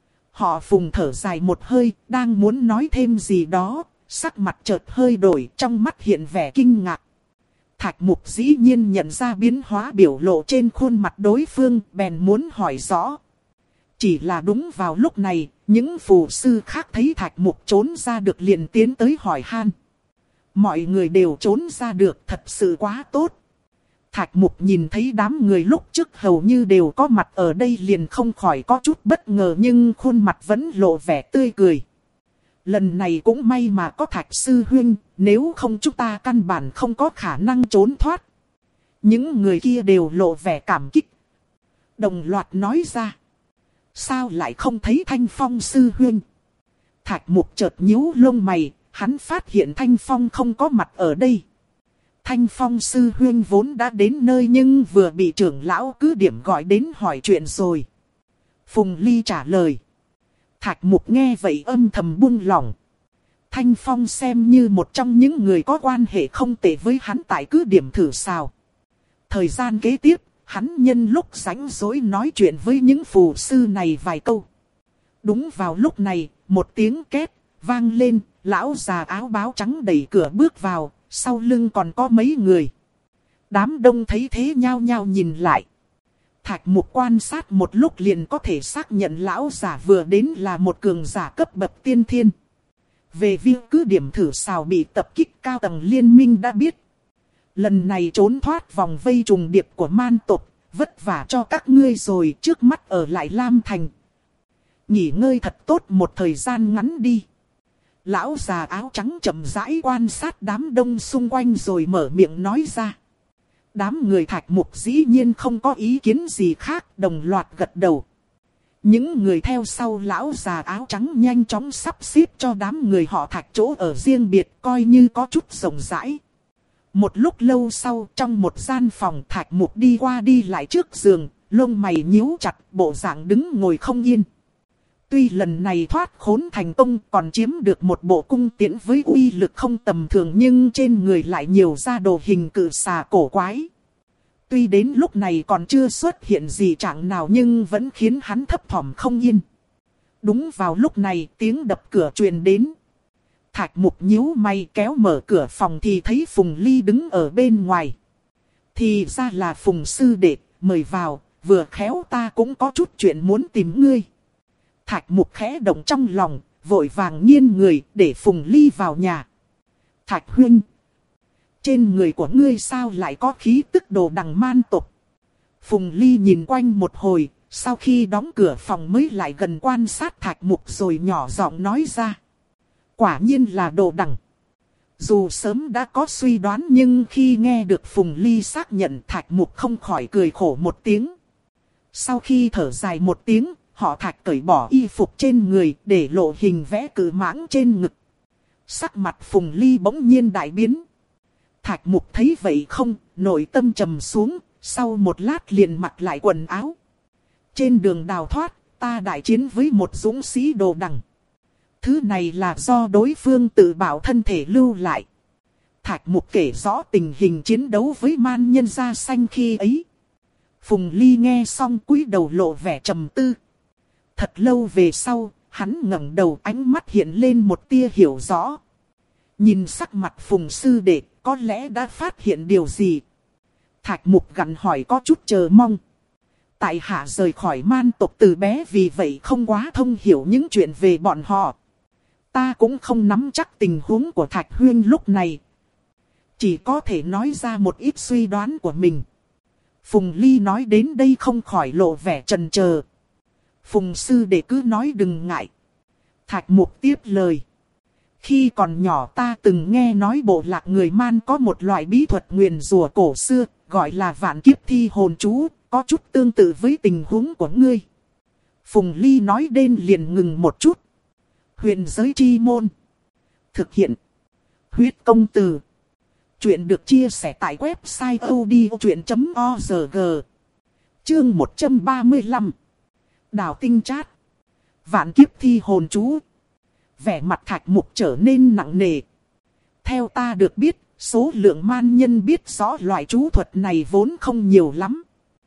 Họ Phùng thở dài một hơi, đang muốn nói thêm gì đó, sắc mặt chợt hơi đổi, trong mắt hiện vẻ kinh ngạc. Thạch Mục dĩ nhiên nhận ra biến hóa biểu lộ trên khuôn mặt đối phương, bèn muốn hỏi rõ. Chỉ là đúng vào lúc này, những phù sư khác thấy Thạch Mục trốn ra được liền tiến tới hỏi han. Mọi người đều trốn ra được, thật sự quá tốt. Thạch Mục nhìn thấy đám người lúc trước hầu như đều có mặt ở đây liền không khỏi có chút bất ngờ, nhưng khuôn mặt vẫn lộ vẻ tươi cười. Lần này cũng may mà có Thạch sư huynh, nếu không chúng ta căn bản không có khả năng trốn thoát. Những người kia đều lộ vẻ cảm kích. Đồng loạt nói ra. Sao lại không thấy Thanh Phong sư huynh? Thạch Mục chợt nhíu lông mày, hắn phát hiện Thanh Phong không có mặt ở đây. Thanh Phong sư huynh vốn đã đến nơi nhưng vừa bị trưởng lão cứ điểm gọi đến hỏi chuyện rồi. Phùng Ly trả lời. Thạch Mục nghe vậy âm thầm buông lỏng. Thanh Phong xem như một trong những người có quan hệ không tệ với hắn tại cứ điểm thử xào. Thời gian kế tiếp, hắn nhân lúc rảnh rỗi nói chuyện với những phù sư này vài câu. Đúng vào lúc này, một tiếng két vang lên, lão già áo báo trắng đẩy cửa bước vào, sau lưng còn có mấy người. Đám đông thấy thế nhao nhao nhìn lại. Thạch Mục quan sát một lúc liền có thể xác nhận lão già vừa đến là một cường giả cấp bậc tiên thiên. Về việc cứ điểm thử xào bị tập kích, cao tầng liên minh đã biết. Lần này trốn thoát vòng vây trùng điệp của man tộc, vất vả cho các ngươi rồi, trước mắt ở lại Lam Thành. Nghỉ ngơi thật tốt một thời gian ngắn đi. Lão già áo trắng chậm rãi quan sát đám đông xung quanh rồi mở miệng nói ra. Đám người Thạch Mục dĩ nhiên không có ý kiến gì khác, đồng loạt gật đầu. Những người theo sau lão già áo trắng nhanh chóng sắp xếp cho đám người họ Thạch chỗ ở riêng biệt, coi như có chút rộng rãi. Một lúc lâu sau, trong một gian phòng, Thạch Mục đi qua đi lại trước giường, lông mày nhíu chặt, bộ dạng đứng ngồi không yên. Tuy lần này thoát khốn thành công, còn chiếm được một bộ cung tiễn với uy lực không tầm thường, nhưng trên người lại nhiều ra đồ hình cự xà cổ quái. Tuy đến lúc này còn chưa xuất hiện gì trạng nào nhưng vẫn khiến hắn thấp thỏm không yên. Đúng vào lúc này, tiếng đập cửa truyền đến. Thạch Mục nhíu mày kéo mở cửa phòng thì thấy Phùng Ly đứng ở bên ngoài. Thì ra là Phùng sư đệ, mời vào, vừa khéo ta cũng có chút chuyện muốn tìm ngươi. Thạch Mục khẽ động trong lòng, vội vàng nghiêng người để Phùng Ly vào nhà. Thạch huynh, trên người của ngươi sao lại có khí tức đồ đằng man tộc? Phùng Ly nhìn quanh một hồi, sau khi đóng cửa phòng mới lại gần quan sát Thạch Mục rồi nhỏ giọng nói ra. Quả nhiên là đồ đằng. Dù sớm đã có suy đoán nhưng khi nghe được Phùng Ly xác nhận, Thạch Mục không khỏi cười khổ một tiếng. Sau khi thở dài một tiếng, họ Thạch cởi bỏ y phục trên người để lộ hình vẽ cự mãng trên ngực. Sắc mặt Phùng Ly bỗng nhiên đại biến. Thạch Mục thấy vậy không, nội tâm trầm xuống, sau một lát liền mặc lại quần áo. Trên đường đào thoát, ta đại chiến với một dũng sĩ đồ đằng. Thứ này là do đối phương tự bảo thân thể lưu lại. Thạch Mục kể rõ tình hình chiến đấu với man nhân da xanh khi ấy. Phùng Ly nghe xong cúi đầu lộ vẻ trầm tư. Thật lâu về sau, hắn ngẩng đầu, ánh mắt hiện lên một tia hiểu rõ. Nhìn sắc mặt Phùng sư đệ, có lẽ đã phát hiện điều gì. Thạch Mục gằn hỏi có chút chờ mong. Tại hạ rời khỏi man tộc từ bé, vì vậy không quá thông hiểu những chuyện về bọn họ. Ta cũng không nắm chắc tình huống của Thạch huynh lúc này. Chỉ có thể nói ra một ít suy đoán của mình. Phùng Ly nói đến đây không khỏi lộ vẻ chần chờ. Phùng sư đệ cứ nói đừng ngại. Thạch Mục tiếp lời. Khi còn nhỏ ta từng nghe nói bộ lạc người Man có một loại bí thuật nguyền rủa cổ xưa, gọi là vạn kiếp thi hồn chú, có chút tương tự với tình huống của ngươi. Phùng Ly nói đến liền ngừng một chút. Huyền giới chi môn. Thực hiện. Huyết công từ. Chuyện được chia sẻ tại website odchuyện chấm org. Chương một trăm ba mươi lăm. Đào tinh chát. Vạn kiếp thi hồn chú. Vẻ mặt Thạch Mục trở nên nặng nề. Theo ta được biết, số lượng man nhân biết rõ loại chú thuật này vốn không nhiều lắm.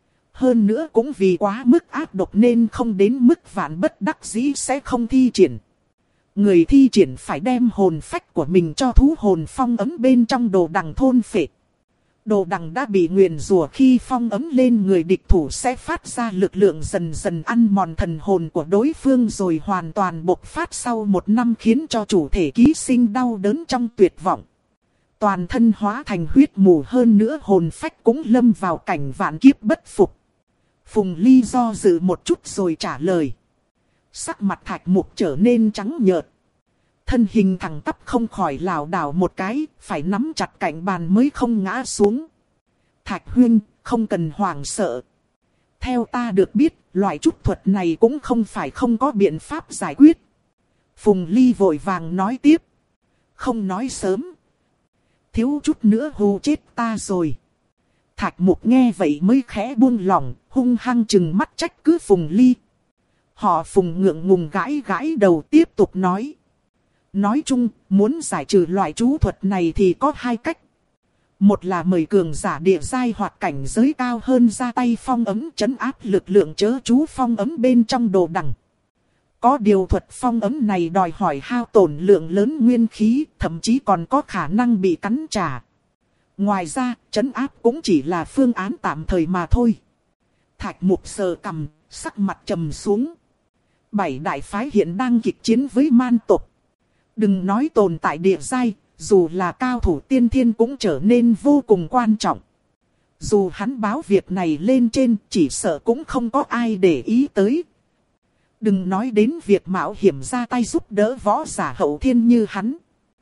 Hơn nữa cũng vì quá mức ác độc nên không đến mức vạn bất đắc dĩ sẽ không thi triển. Người thi triển phải đem hồn phách của mình cho thú hồn phong ấm bên trong đồ đằng thôn phệ. Đồ đằng đã bị nguyền rủa, khi phong ấm lên người địch thủ sẽ phát ra lực lượng dần dần ăn mòn thần hồn của đối phương rồi hoàn toàn bộc phát sau một năm, khiến cho chủ thể ký sinh đau đớn trong tuyệt vọng. Toàn thân hóa thành huyết mù, hơn nữa hồn phách cũng lâm vào cảnh vạn kiếp bất phục. Phùng Ly do dự một chút rồi trả lời. Sắc mặt Thạch Mục trở nên trắng nhợt. Thân hình thẳng tắp không khỏi lảo đảo một cái, phải nắm chặt cạnh bàn mới không ngã xuống. Thạch huynh, không cần hoảng sợ. Theo ta được biết, loại trúc thuật này cũng không phải không có biện pháp giải quyết. Phùng Ly vội vàng nói tiếp. Không nói sớm. Thiếu chút nữa hù chết ta rồi. Thạch Mục nghe vậy mới khẽ buông lỏng, hung hăng chừng mắt trách cứ Phùng Ly. Họ Phùng ngượng ngùng gãi gãi đầu tiếp tục nói. Nói chung, muốn giải trừ loại chú thuật này thì có hai cách. Một là mời cường giả địa giai hoặc cảnh giới cao hơn ra tay phong ấm trấn áp lực lượng chớ chú phong ấm bên trong đồ đằng. Có điều thuật phong ấm này đòi hỏi hao tổn lượng lớn nguyên khí, thậm chí còn có khả năng bị cắn trả. Ngoài ra, trấn áp cũng chỉ là phương án tạm thời mà thôi. Thạch Mục sờ cằm, sắc mặt trầm xuống. Bảy đại phái hiện đang kịch chiến với man tộc. Đừng nói tồn tại địa giai, dù là cao thủ tiên thiên cũng trở nên vô cùng quan trọng. Dù hắn báo việc này lên trên, chỉ sợ cũng không có ai để ý tới. Đừng nói đến việc mạo hiểm ra tay giúp đỡ võ giả hậu thiên như hắn.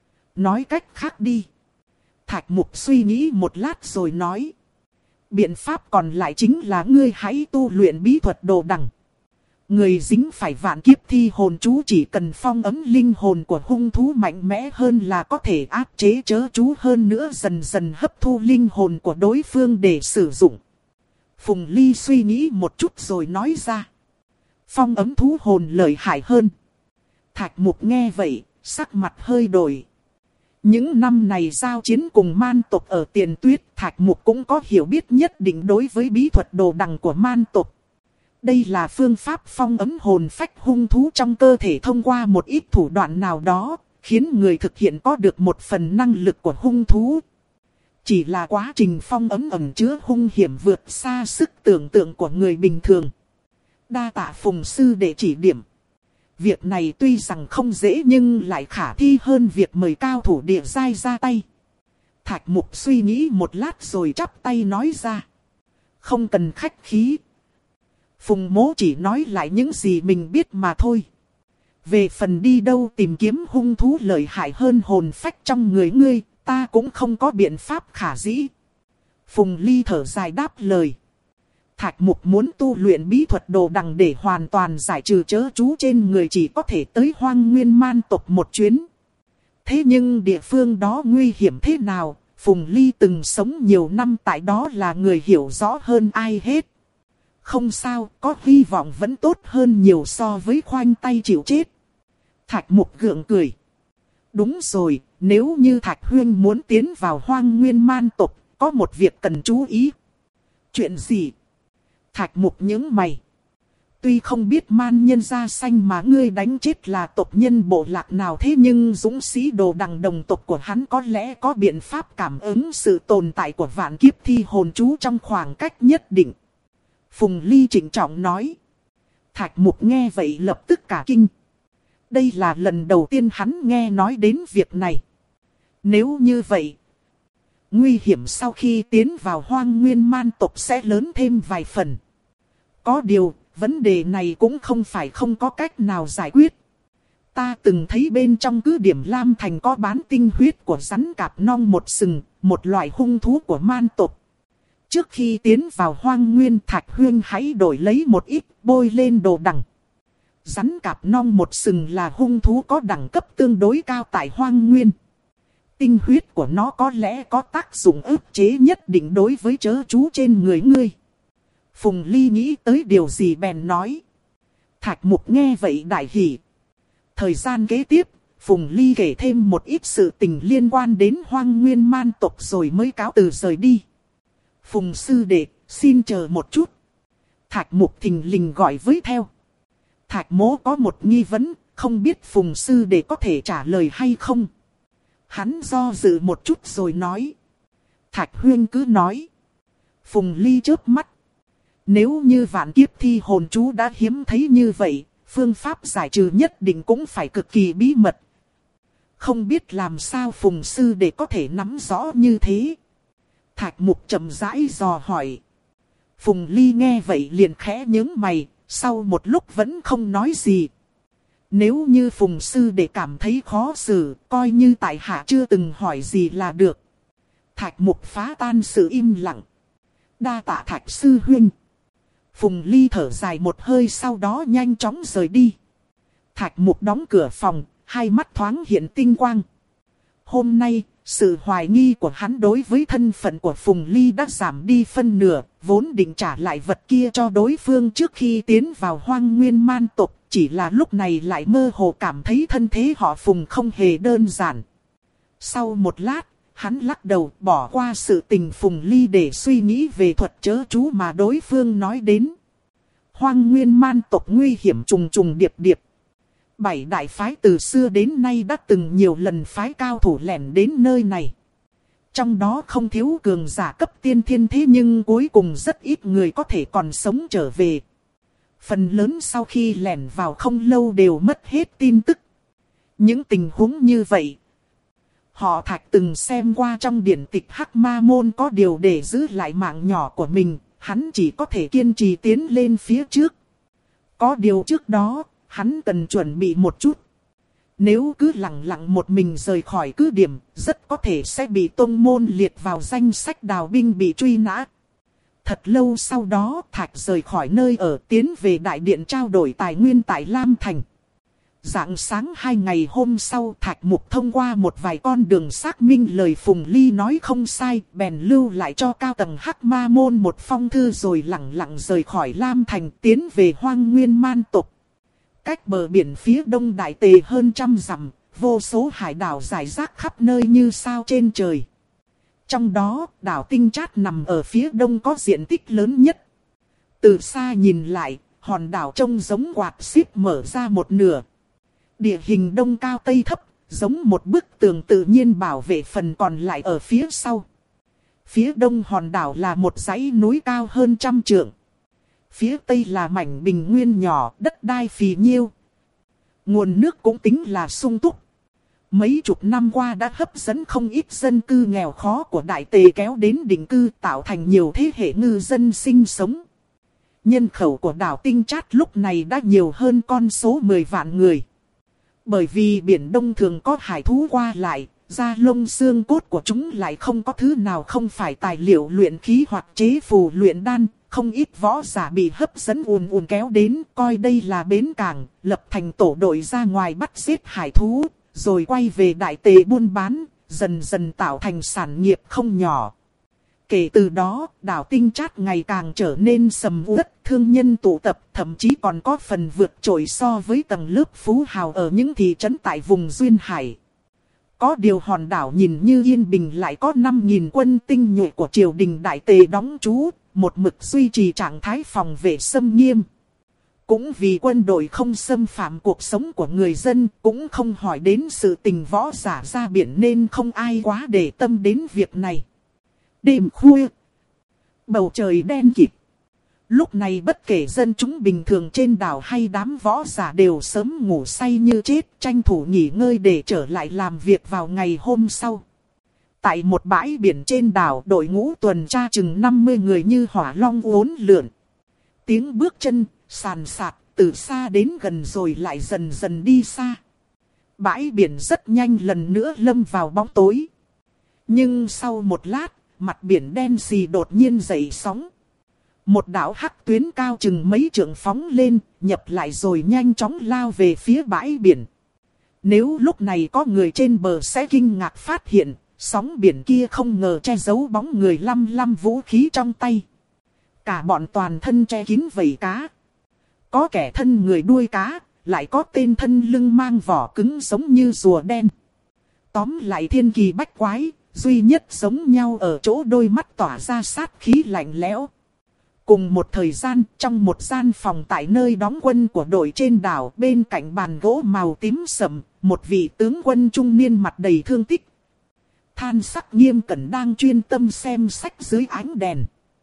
Nói cách khác đi. Thạch Mục suy nghĩ một lát rồi nói. Biện pháp còn lại chính là ngươi hãy tu luyện bí thuật đồ đằng. Người dính phải vạn kiếp thi hồn chú chỉ cần phong ấm linh hồn của hung thú mạnh mẽ hơn là có thể áp chế chớ chú, hơn nữa dần dần hấp thu linh hồn của đối phương để sử dụng. Phùng Ly suy nghĩ một chút rồi nói ra. Phong ấm thú hồn lợi hại hơn. Thạch Mục nghe vậy, sắc mặt hơi đổi. Những năm này giao chiến cùng man tộc ở Tiền Tuyết, Thạch Mục cũng có hiểu biết nhất định đối với bí thuật đồ đằng của man tộc. Đây là phương pháp phong ấm hồn phách hung thú trong cơ thể thông qua một ít thủ đoạn nào đó, khiến người thực hiện có được một phần năng lực của hung thú. Chỉ là quá trình phong ấm ẩn chứa hung hiểm vượt xa sức tưởng tượng của người bình thường. Đa tạ Phùng sư để chỉ điểm. Việc này tuy rằng không dễ nhưng lại khả thi hơn việc mời cao thủ địa giai ra tay. Thạch Mục suy nghĩ một lát rồi chắp tay nói ra. Không cần khách khí. Phùng Mỗ chỉ nói lại những gì mình biết mà thôi. Về phần đi đâu tìm kiếm hung thú lợi hại hơn hồn phách trong người ngươi, ta cũng không có biện pháp khả dĩ. Phùng Ly thở dài đáp lời. Thạch Mục muốn tu luyện bí thuật đồ đằng để hoàn toàn giải trừ chớ chú trên người, chỉ có thể tới Hoang Nguyên Man tộc một chuyến. Thế nhưng địa phương đó nguy hiểm thế nào, Phùng Ly từng sống nhiều năm tại đó là người hiểu rõ hơn ai hết. Không sao, có hy vọng vẫn tốt hơn nhiều so với khoanh tay chịu chết. Thạch Mục gượng cười. Đúng rồi, nếu như Thạch Huyên muốn tiến vào Hoang Nguyên Man tộc, có một việc cần chú ý. Chuyện gì? Thạch Mục nhướng mày. Tuy không biết man nhân da xanh mà ngươi đánh chết là tộc nhân bộ lạc nào, thế nhưng dũng sĩ đồ đằng đồng tộc của hắn có lẽ có biện pháp cảm ứng sự tồn tại của vạn kiếp thi hồn chú trong khoảng cách nhất định. Phùng Ly trịnh trọng nói. Thạch Mục nghe vậy lập tức cả kinh. Đây là lần đầu tiên hắn nghe nói đến việc này. Nếu như vậy, nguy hiểm sau khi tiến vào Hoang Nguyên Man tộc sẽ lớn thêm vài phần. Có điều, vấn đề này cũng không phải không có cách nào giải quyết. Ta từng thấy bên trong cứ điểm Lam Thành có bán tinh huyết của rắn cạp nong một sừng, một loại hung thú của man tộc. Trước khi tiến vào Hoang Nguyên, Thạch Huyên hãy đổi lấy một ít bôi lên đồ đằng. Rắn cạp nong một sừng là hung thú có đẳng cấp tương đối cao tại Hoang Nguyên. Tinh huyết của nó có lẽ có tác dụng ức chế nhất định đối với chớ chú trên người ngươi. Phùng Ly nghĩ tới điều gì bèn nói. Thạch Mục nghe vậy đại hỉ. Thời gian kế tiếp, Phùng Ly kể thêm một ít sự tình liên quan đến Hoang Nguyên Man tộc rồi mới cáo từ rời đi. Phùng sư đệ, xin chờ một chút. Thạch Mục thình lình gọi với theo. Thạch Mỗ có một nghi vấn, không biết Phùng sư đệ có thể trả lời hay không. Hắn do dự một chút rồi nói. Thạch Huyên cứ nói. Phùng Ly chớp mắt. Nếu như vạn kiếp thi hồn chú đã hiếm thấy như vậy, phương pháp giải trừ nhất định cũng phải cực kỳ bí mật. Không biết làm sao Phùng sư đệ có thể nắm rõ như thế. Thạch Mục chậm rãi dò hỏi. Phùng Ly nghe vậy liền khẽ nhướng mày, sau một lúc vẫn không nói gì. Nếu như Phùng sư đệ cảm thấy khó xử, coi như tại hạ chưa từng hỏi gì là được. Thạch Mục phá tan sự im lặng. Đa tạ Thạch sư huynh. Phùng Ly thở dài một hơi, sau đó nhanh chóng rời đi. Thạch Mục đóng cửa phòng, hai mắt thoáng hiện tinh quang. Hôm nay, sự hoài nghi của hắn đối với thân phận của Phùng Ly đã giảm đi phân nửa, vốn định trả lại vật kia cho đối phương trước khi tiến vào Hoang Nguyên Man tộc, chỉ là lúc này lại mơ hồ cảm thấy thân thế họ Phùng không hề đơn giản. Sau một lát, hắn lắc đầu bỏ qua sự tình Phùng Ly để suy nghĩ về thuật chớ chú mà đối phương nói đến. Hoang Nguyên Man tộc nguy hiểm trùng trùng điệp điệp. Bảy đại phái từ xưa đến nay đã từng nhiều lần phái cao thủ lẻn đến nơi này. Trong đó không thiếu cường giả cấp tiên thiên, thế nhưng cuối cùng rất ít người có thể còn sống trở về. Phần lớn sau khi lẻn vào không lâu đều mất hết tin tức. Những tình huống như vậy, họ Thạch từng xem qua trong điển tịch Hắc Ma Môn, có điều để giữ lại mạng nhỏ của mình, hắn chỉ có thể kiên trì tiến lên phía trước. Có điều trước đó, hắn cần chuẩn bị một chút. Nếu cứ lặng lặng một mình rời khỏi cứ điểm, rất có thể sẽ bị tông môn liệt vào danh sách đào binh bị truy nã. Thật lâu sau đó, Thạch rời khỏi nơi ở, tiến về đại điện trao đổi tài nguyên tại Lam Thành. Rạng sáng hai ngày hôm sau, Thạch Mục thông qua một vài con đường xác minh lời Phùng Ly nói không sai, bèn lưu lại cho cao tầng Hắc Ma Môn một phong thư rồi lặng lặng rời khỏi Lam Thành, tiến về Hoang Nguyên Man tộc. Cách bờ biển phía đông Đại Tề hơn trăm dặm, vô số hải đảo rải rác khắp nơi như sao trên trời. Trong đó, đảo Tinh Chát nằm ở phía đông có diện tích lớn nhất. Từ xa nhìn lại, hòn đảo trông giống quạt xíp mở ra một nửa. Địa hình đông cao tây thấp, giống một bức tường tự nhiên bảo vệ phần còn lại ở phía sau. Phía đông hòn đảo là một dãy núi cao hơn trăm trượng. Phía tây là mảnh bình nguyên nhỏ, đất đai phì nhiêu. Nguồn nước cũng tính là sung túc. Mấy chục năm qua đã hấp dẫn không ít dân cư nghèo khó của Đại Tề kéo đến định cư, tạo thành nhiều thế hệ ngư dân sinh sống. Nhân khẩu của đảo Tinh Chát lúc này đã nhiều hơn con số mười vạn người. Bởi vì biển Đông thường có hải thú qua lại, da lông xương cốt của chúng lại không có thứ nào không phải tài liệu luyện khí hoặc chế phù luyện đan. Không ít võ giả bị hấp dẫn ùn ùn kéo đến, coi đây là bến cảng, lập thành tổ đội ra ngoài bắt giết hải thú, rồi quay về Đại Tề buôn bán, dần dần tạo thành sản nghiệp không nhỏ. Kể từ đó, đảo Tinh Chát ngày càng trở nên sầm uất, thương nhân tụ tập, thậm chí còn có phần vượt trội so với tầng lớp phú hào ở những thị trấn tại vùng duyên hải. Có điều hòn đảo nhìn như yên bình lại có năm nghìn quân tinh nhuệ của triều đình Đại Tề đóng trú, một mực duy trì trạng thái phòng vệ xâm nghiêm. Cũng vì quân đội không xâm phạm cuộc sống của người dân, cũng không hỏi đến sự tình võ giả ra biển nên không ai quá để tâm đến việc này. Đêm khuya, bầu trời đen kịt. Lúc này bất kể dân chúng bình thường trên đảo hay đám võ giả đều sớm ngủ say như chết, tranh thủ nghỉ ngơi để trở lại làm việc vào ngày hôm sau. Tại một bãi biển trên đảo, đội ngũ tuần tra chừng năm mươi người như hỏa long uốn lượn. Tiếng bước chân, sàn sạt, từ xa đến gần rồi lại dần dần đi xa. Bãi biển rất nhanh lần nữa lâm vào bóng tối. Nhưng sau một lát, mặt biển đen xì đột nhiên dậy sóng. Một đạo hắc tuyến cao chừng mấy trượng phóng lên, nhập lại rồi nhanh chóng lao về phía bãi biển. Nếu lúc này có người trên bờ sẽ kinh ngạc phát hiện, sóng biển kia không ngờ che giấu bóng người lăm lăm vũ khí trong tay. Cả bọn toàn thân che kín vảy cá. Có kẻ thân người đuôi cá, lại có tên thân lưng mang vỏ cứng giống như rùa đen. Tóm lại thiên kỳ bách quái, duy nhất giống nhau ở chỗ đôi mắt tỏa ra sát khí lạnh lẽo. Cùng một thời gian, trong một gian phòng tại nơi đóng quân của đội trên đảo, bên cạnh bàn gỗ màu tím sẫm, một vị tướng quân trung niên mặt đầy thương tích. Than sắc nghiêm cẩn đang chuyên tâm xem sách dưới ánh đèn.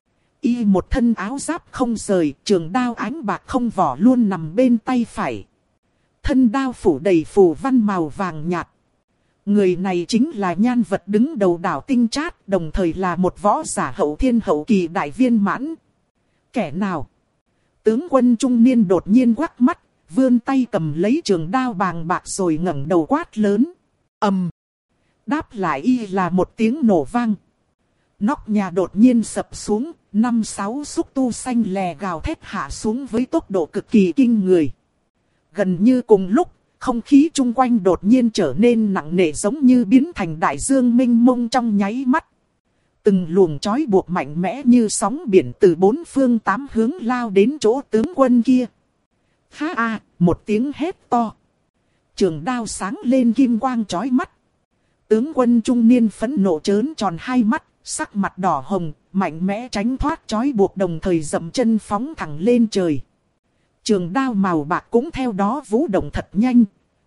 Y một thân áo giáp không rời, trường đao ánh bạc không vỏ luôn nằm bên tay phải. Thân đao phủ đầy phù văn màu vàng nhạt. Người này chính là nhân vật đứng đầu đảo Tinh Chát, đồng thời là một võ giả hậu thiên hậu kỳ đại viên mãn. Kẻ nào? Tướng quân trung niên đột nhiên quắc mắt, vươn tay cầm lấy trường đao bàng bạc rồi ngẩng đầu quát lớn. Ầm! Đáp lại y là một tiếng nổ vang. Nóc nhà đột nhiên sập xuống, năm sáu xúc tu xanh lè gào thét hạ xuống với tốc độ cực kỳ kinh người. Gần như cùng lúc, không khí chung quanh đột nhiên trở nên nặng nề giống như biến thành đại dương mênh mông trong nháy mắt. Từng luồng trói buộc mạnh mẽ như sóng biển từ bốn phương tám hướng lao đến chỗ tướng quân kia. Ha a, một tiếng hét to. Trường đao sáng lên kim quang chói mắt. Tướng quân trung niên phẫn nộ trớn tròn hai mắt, sắc mặt đỏ hồng, mạnh mẽ tránh thoát trói buộc đồng thời dậm chân phóng thẳng lên trời. Trường đao màu bạc cũng theo đó vũ động thật nhanh.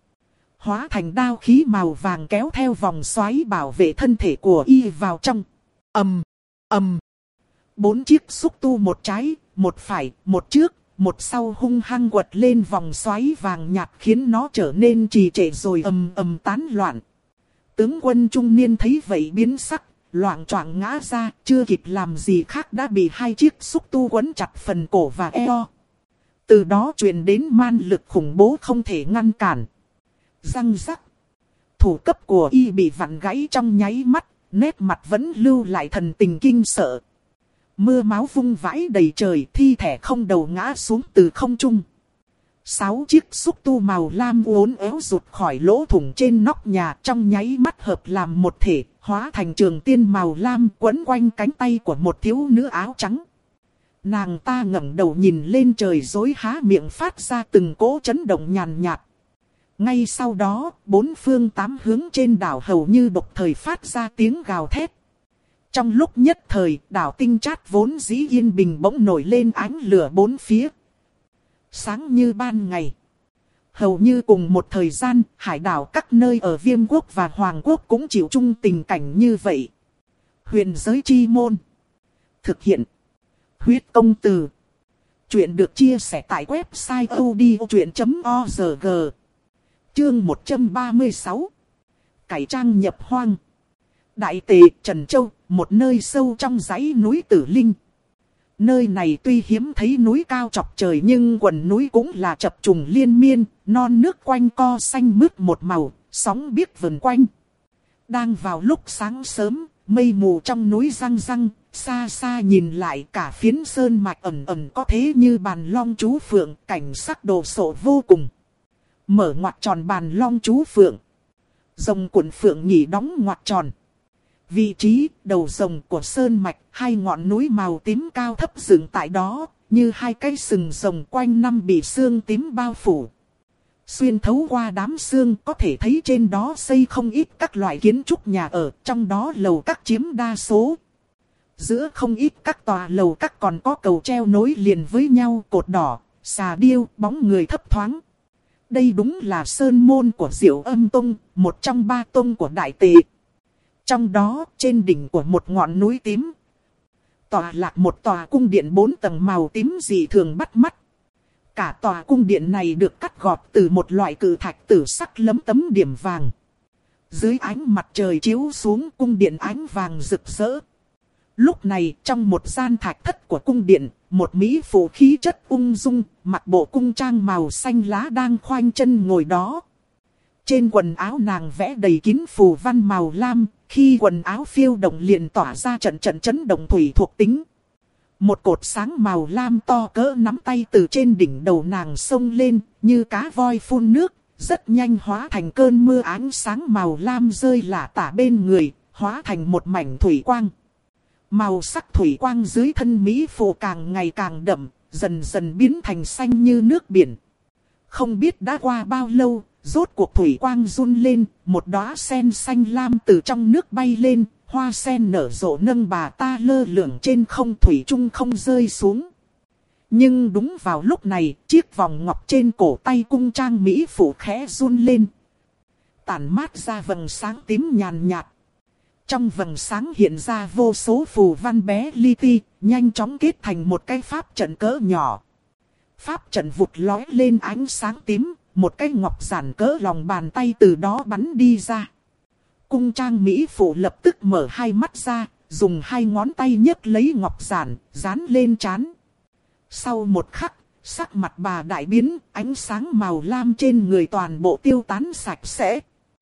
Hóa thành đao khí màu vàng kéo theo vòng xoáy bảo vệ thân thể của y vào trong. Ầm, ầm. Bốn chiếc xúc tu một trái, một phải, một trước, một sau hung hăng quật lên vòng xoáy vàng nhạt khiến nó trở nên trì trệ rồi ầm ầm tán loạn. Tướng quân trung niên thấy vậy biến sắc, loạng choạng ngã ra, chưa kịp làm gì khác đã bị hai chiếc xúc tu quấn chặt phần cổ và eo. Từ đó truyền đến man lực khủng bố không thể ngăn cản. Răng rắc. Thủ cấp của y bị vặn gãy trong nháy mắt, nét mặt vẫn lưu lại thần tình kinh sợ. Mưa máu vung vãi đầy trời, thi thể không đầu ngã xuống từ không trung. Sáu chiếc xúc tu màu lam uốn éo rụt khỏi lỗ thủng trên nóc nhà trong nháy mắt hợp làm một thể, hóa thành trường tiên màu lam quấn quanh cánh tay của một thiếu nữ áo trắng. Nàng ta ngẩng đầu nhìn lên trời rối há miệng phát ra từng cỗ chấn động nhàn nhạt. Ngay sau đó, bốn phương tám hướng trên đảo hầu như độc thời phát ra tiếng gào thét. Trong lúc nhất thời, đảo Tinh Chát vốn dĩ yên bình bỗng nổi lên ánh lửa bốn phía. Sáng như ban ngày. Hầu như cùng một thời gian, hải đảo các nơi ở Viêm Quốc và Hoàng Quốc cũng chịu chung tình cảnh như vậy. Huyền giới chi môn. Thực hiện. Huyết công từ. Chuyện được chia sẻ tại website odchuyện chấm org. Chương một trăm ba mươi sáu. Cải trang nhập hoang. Đại Tề, Trần Châu, một nơi sâu trong dãy núi Tử Linh. Nơi này tuy hiếm thấy núi cao chọc trời nhưng quần núi cũng là chập trùng liên miên, non nước quanh co xanh mướt một màu, sóng biếc vần quanh. Đang vào lúc sáng sớm, mây mù trong núi răng răng, xa xa nhìn lại cả phiến sơn mạch ẩn ẩn có thế như bàn long chú phượng, cảnh sắc đồ sộ vô cùng. Mở ngoặt tròn bàn long chú phượng. Rồng cuộn phượng nhỉ đóng ngoặt tròn. Vị trí đầu rồng của sơn mạch, hai ngọn núi màu tím cao thấp dựng tại đó, như hai cái sừng rồng quanh năm bị sương tím bao phủ. Xuyên thấu qua đám sương có thể thấy trên đó xây không ít các loại kiến trúc nhà ở, trong đó lầu các chiếm đa số. Giữa không ít các tòa lầu các còn có cầu treo nối liền với nhau, cột đỏ, xà điêu, bóng người thấp thoáng. Đây đúng là sơn môn của Diệu Âm Tông, một trong ba tông của Đại Tề. Trong đó, trên đỉnh của một ngọn núi tím, tọa lạc một tòa cung điện bốn tầng màu tím dị thường bắt mắt. Cả tòa cung điện này được cắt gọt từ một loại cự thạch tử sắc lấm tấm điểm vàng. Dưới ánh mặt trời chiếu xuống, cung điện ánh vàng rực rỡ. Lúc này, trong một gian thạch thất của cung điện, một mỹ phụ khí chất ung dung, mặc bộ cung trang màu xanh lá đang khoanh chân ngồi đó. Trên quần áo nàng vẽ đầy kín phù văn màu lam, khi quần áo phiêu động liền tỏa ra trận trận chấn động thủy thuộc tính. Một cột sáng màu lam to cỡ nắm tay từ trên đỉnh đầu nàng xông lên, như cá voi phun nước, rất nhanh hóa thành cơn mưa ánh sáng màu lam rơi lả tả bên người, hóa thành một mảnh thủy quang. Màu sắc thủy quang dưới thân mỹ phụ càng ngày càng đậm, dần dần biến thành xanh như nước biển. Không biết đã qua bao lâu, rốt cuộc thủy quang run lên, một đóa sen xanh lam từ trong nước bay lên, hoa sen nở rộ nâng bà ta lơ lửng trên không, thủy chung không rơi xuống. Nhưng đúng vào lúc này, chiếc vòng ngọc trên cổ tay cung trang mỹ phụ khẽ run lên, tản mát ra vầng sáng tím nhàn nhạt. Trong vầng sáng hiện ra vô số phù văn bé li ti, nhanh chóng kết thành một cái pháp trận cỡ nhỏ. Pháp trận vụt lói lên ánh sáng tím, một cái ngọc giản cỡ lòng bàn tay từ đó bắn đi ra. Cung trang mỹ phụ lập tức mở hai mắt ra, dùng hai ngón tay nhấc lấy ngọc giản, dán lên trán. Sau một khắc, sắc mặt bà đại biến, ánh sáng màu lam trên người toàn bộ tiêu tán sạch sẽ.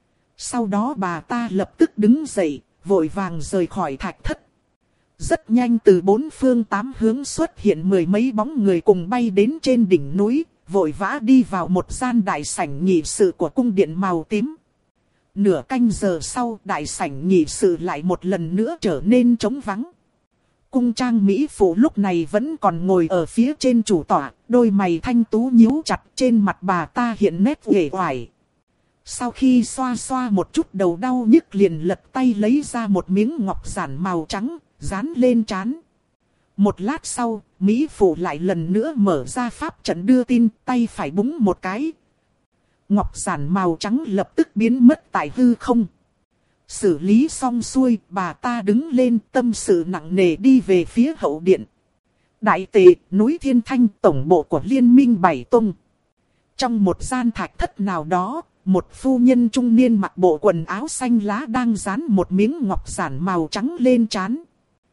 Sau đó bà ta lập tức đứng dậy, vội vàng rời khỏi thạch thất. Rất nhanh từ bốn phương tám hướng xuất hiện mười mấy bóng người cùng bay đến trên đỉnh núi, vội vã đi vào một gian đại sảnh nghị sự của cung điện màu tím. Nửa canh giờ sau, đại sảnh nghị sự lại một lần nữa trở nên trống vắng. Cung trang mỹ phụ lúc này vẫn còn ngồi ở phía trên chủ tọa, đôi mày thanh tú nhíu chặt, trên mặt bà ta hiện nét uể oải. Sau khi xoa xoa một chút đầu đau nhức liền lật tay lấy ra một miếng ngọc giản màu trắng, dán lên trán. Một lát sau, mỹ phụ lại lần nữa mở ra pháp trận đưa tin, tay phải búng một cái. Ngọc giản màu trắng lập tức biến mất tại hư không. Xử lý xong xuôi, bà ta đứng lên, tâm sự nặng nề đi về phía hậu điện. Đại Tề, núi Thiên Thanh, tổng bộ của Liên minh Bảy Tông. Trong một gian thạch thất nào đó, một phu nhân trung niên mặc bộ quần áo xanh lá đang dán một miếng ngọc giản màu trắng lên trán.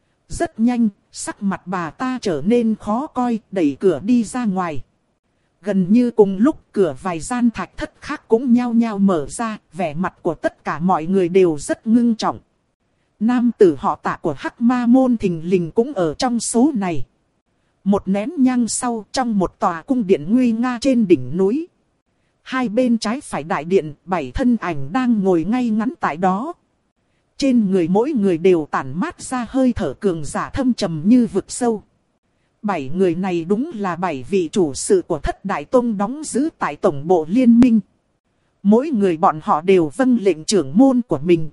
Rất nhanh, sắc mặt bà ta trở nên khó coi, đẩy cửa đi ra ngoài. Gần như cùng lúc, cửa vài gian thạch thất khác cũng nhao nhao mở ra, vẻ mặt của tất cả mọi người đều rất ngưng trọng. Nam tử họ Tạ của Hắc Ma Môn thình lình cũng ở trong số này. Một nén nhang sau, trong một tòa cung điện nguy nga trên đỉnh núi, hai bên trái phải đại điện, bảy thân ảnh đang ngồi ngay ngắn tại đó. Trên người mỗi người đều tản mát ra hơi thở cường giả thâm trầm như vực sâu. Bảy người này đúng là bảy vị chủ sự của Thất Đại Tông đóng giữ tại tổng bộ liên minh. Mỗi người bọn họ đều vâng lệnh trưởng môn của mình.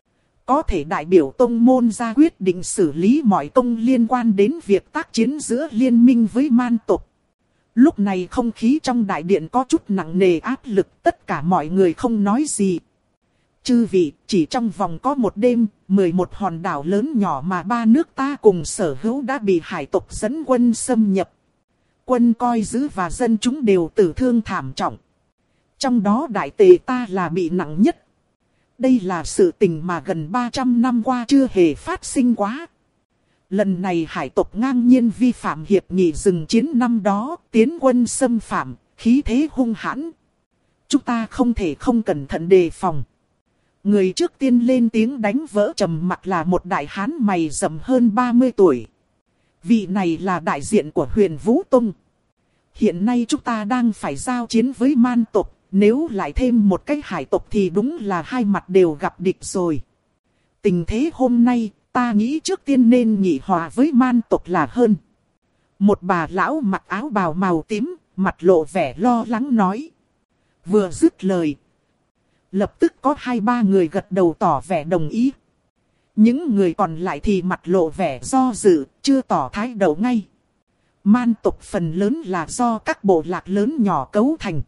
Có thể đại biểu tông môn ra quyết định xử lý mọi công liên quan đến việc tác chiến giữa liên minh với man tộc. Lúc này không khí trong đại điện có chút nặng nề áp lực, tất cả mọi người không nói gì. Chư vị, chỉ trong vòng có một đêm, mười một hòn đảo lớn nhỏ mà ba nước ta cùng sở hữu đã bị hải tộc dẫn quân xâm nhập. Quân coi giữ và dân chúng đều tử thương thảm trọng. Trong đó đại tề ta là bị nặng nhất. Đây là sự tình mà gần ba trăm năm qua chưa hề phát sinh quá. Lần này hải tộc ngang nhiên vi phạm hiệp nghị dừng chiến năm đó, tiến quân xâm phạm, khí thế hung hãn. Chúng ta không thể không cẩn thận đề phòng. Người trước tiên lên tiếng đánh vỡ trầm mặc là một đại hán mày rậm hơn ba mươi tuổi. Vị này là đại diện của Huyền Vũ Tông. Hiện nay chúng ta đang phải giao chiến với man tộc, nếu lại thêm một cái hải tộc thì đúng là hai mặt đều gặp địch rồi. Tình thế hôm nay, ta nghĩ trước tiên nên nghị hòa với man tộc là hơn. Một bà lão mặc áo bào màu tím, mặt lộ vẻ lo lắng nói. Vừa dứt lời, lập tức có hai ba người gật đầu tỏ vẻ đồng ý. Những người còn lại thì mặt lộ vẻ do dự, chưa tỏ thái độ ngay. Man tộc phần lớn là do các bộ lạc lớn nhỏ cấu thành.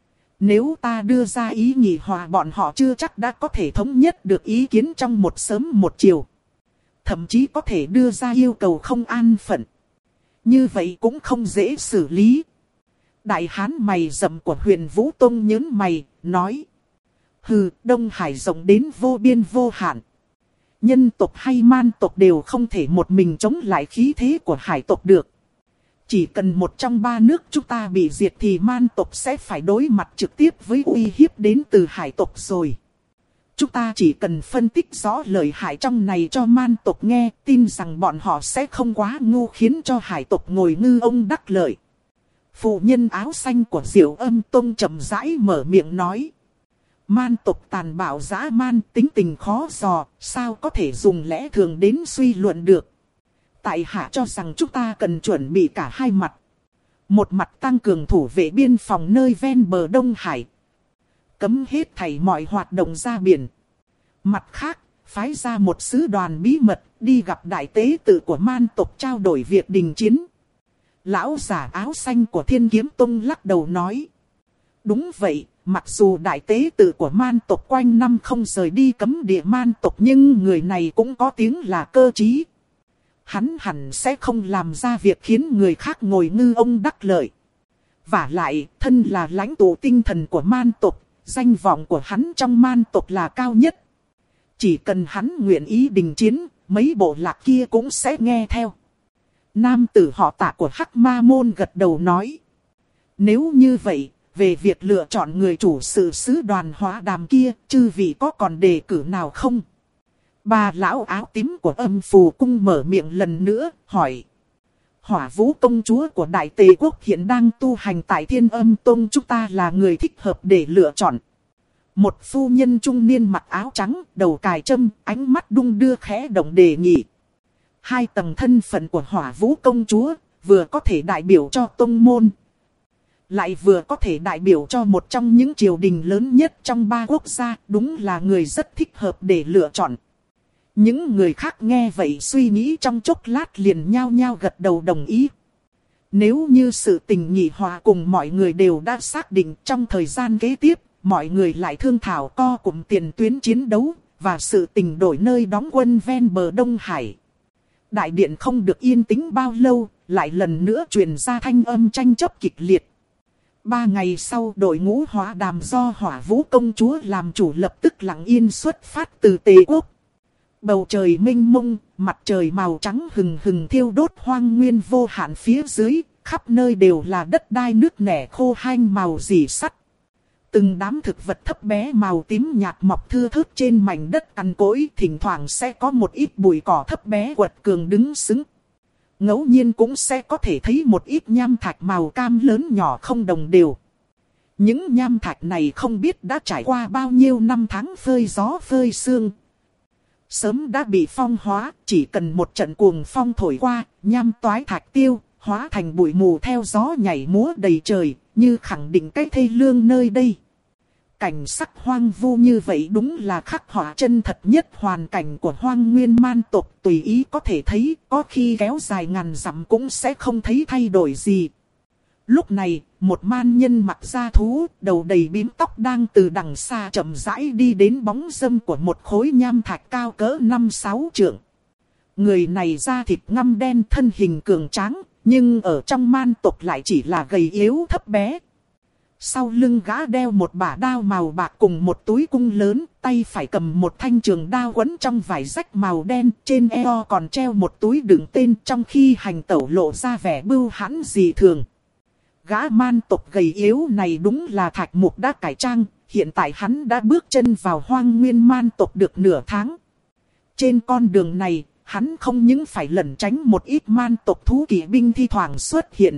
Nếu ta đưa ra ý nghị hòa, bọn họ chưa chắc đã có thể thống nhất được ý kiến trong một sớm một chiều. Thậm chí có thể đưa ra yêu cầu không an phận. Như vậy cũng không dễ xử lý. Đại hán mày rậm của Huyền Vũ Tông nhớn mày, nói. Hừ, Đông Hải rộng đến vô biên vô hạn. Nhân tộc hay man tộc đều không thể một mình chống lại khí thế của hải tộc được. Chỉ cần một trong ba nước chúng ta bị diệt thì man tộc sẽ phải đối mặt trực tiếp với uy hiếp đến từ hải tộc rồi. Chúng ta chỉ cần phân tích rõ lời hại trong này cho man tộc nghe, tin rằng bọn họ sẽ không quá ngu khiến cho hải tộc ngồi ngư ông đắc lợi. Phụ nhân áo xanh của Diệu Âm Tông chậm rãi mở miệng nói. Man tộc tàn bạo dã man, tính tình khó dò, sao có thể dùng lẽ thường đến suy luận được. Tại hạ cho rằng chúng ta cần chuẩn bị cả hai mặt. Một mặt tăng cường thủ vệ biên phòng nơi ven bờ Đông Hải. Cấm hết thảy mọi hoạt động ra biển. Mặt khác, phái ra một sứ đoàn bí mật đi gặp đại tế tự của man tộc trao đổi việc đình chiến. Lão giả áo xanh của Thiên Kiếm Tông lắc đầu nói. Đúng vậy, mặc dù đại tế tự của man tộc quanh năm không rời đi cấm địa man tộc, nhưng người này cũng có tiếng là cơ trí. Hắn hẳn sẽ không làm ra việc khiến người khác ngồi ngư ông đắc lợi. Vả lại, thân là lãnh tụ tinh thần của man tộc, danh vọng của hắn trong man tộc là cao nhất. Chỉ cần hắn nguyện ý đình chiến, mấy bộ lạc kia cũng sẽ nghe theo. Nam tử họ Tạ của Hắc Ma Môn gật đầu nói. Nếu như vậy, về việc lựa chọn người chủ sự sứ đoàn hóa đàm kia, chư vị có còn đề cử nào không? Bà lão áo tím của Âm Phù Cung mở miệng lần nữa, hỏi. Hỏa Vũ công chúa của Đại Tề Quốc hiện đang tu hành tại Thiên Âm Tông, chúng ta là người thích hợp để lựa chọn. Một phu nhân trung niên mặc áo trắng, đầu cài trâm, ánh mắt đung đưa khẽ động đề nghị. Hai tầng thân phận của Hỏa Vũ công chúa, vừa có thể đại biểu cho tông môn, lại vừa có thể đại biểu cho một trong những triều đình lớn nhất trong ba quốc gia, đúng là người rất thích hợp để lựa chọn. Những người khác nghe vậy suy nghĩ trong chốc lát liền nhao nhao gật đầu đồng ý. Nếu như sự tình nghị hòa cùng mọi người đều đã xác định, trong thời gian kế tiếp, mọi người lại thương thảo co cụm tiền tuyến chiến đấu, và sự tình đổi nơi đóng quân ven bờ Đông Hải. Đại điện không được yên tĩnh bao lâu, lại lần nữa truyền ra thanh âm tranh chấp kịch liệt. Ba ngày sau, đội ngũ hóa đàm do Hỏa Vũ công chúa làm chủ lập tức lặng yên xuất phát từ Tề Quốc. Bầu trời mênh mông, mặt trời màu trắng hừng hừng thiêu đốt hoang nguyên vô hạn phía dưới, khắp nơi đều là đất đai nước nẻ khô hanh màu rỉ sắt. Từng đám thực vật thấp bé màu tím nhạt mọc thưa thớt trên mảnh đất cằn cỗi, thỉnh thoảng sẽ có một ít bụi cỏ thấp bé quật cường đứng sững. Ngẫu nhiên cũng sẽ có thể thấy một ít nham thạch màu cam lớn nhỏ không đồng đều. Những nham thạch này không biết đã trải qua bao nhiêu năm tháng phơi gió phơi sương. Sớm đã bị phong hóa, chỉ cần một trận cuồng phong thổi qua, nham toái thạch tiêu, hóa thành bụi mù theo gió nhảy múa đầy trời, như khẳng định cái thê lương nơi đây. Cảnh sắc hoang vu như vậy đúng là khắc họa chân thật nhất hoàn cảnh của hoang nguyên man tộc, tùy ý có thể thấy, có khi kéo dài ngàn dặm cũng sẽ không thấy thay đổi gì. Lúc này, một man nhân mặc da thú, đầu đầy bím tóc đang từ đằng xa chậm rãi đi đến bóng râm của một khối nham thạch cao cỡ năm sáu trượng. Người này da thịt ngăm đen, thân hình cường tráng, nhưng ở trong man tộc lại chỉ là gầy yếu thấp bé. Sau lưng gã đeo một bả đao màu bạc cùng một túi cung lớn, tay phải cầm một thanh trường đao quấn trong vải rách màu đen, trên eo còn treo một túi đựng tên, trong khi hành tẩu lộ ra vẻ bưu hãn dị thường. Gã man tộc gầy yếu này đúng là Thạch Mục đã cải trang, hiện tại hắn đã bước chân vào hoang nguyên man tộc được nửa tháng. Trên con đường này, hắn không những phải lẩn tránh một ít man tộc thú kỵ binh thi thoảng xuất hiện,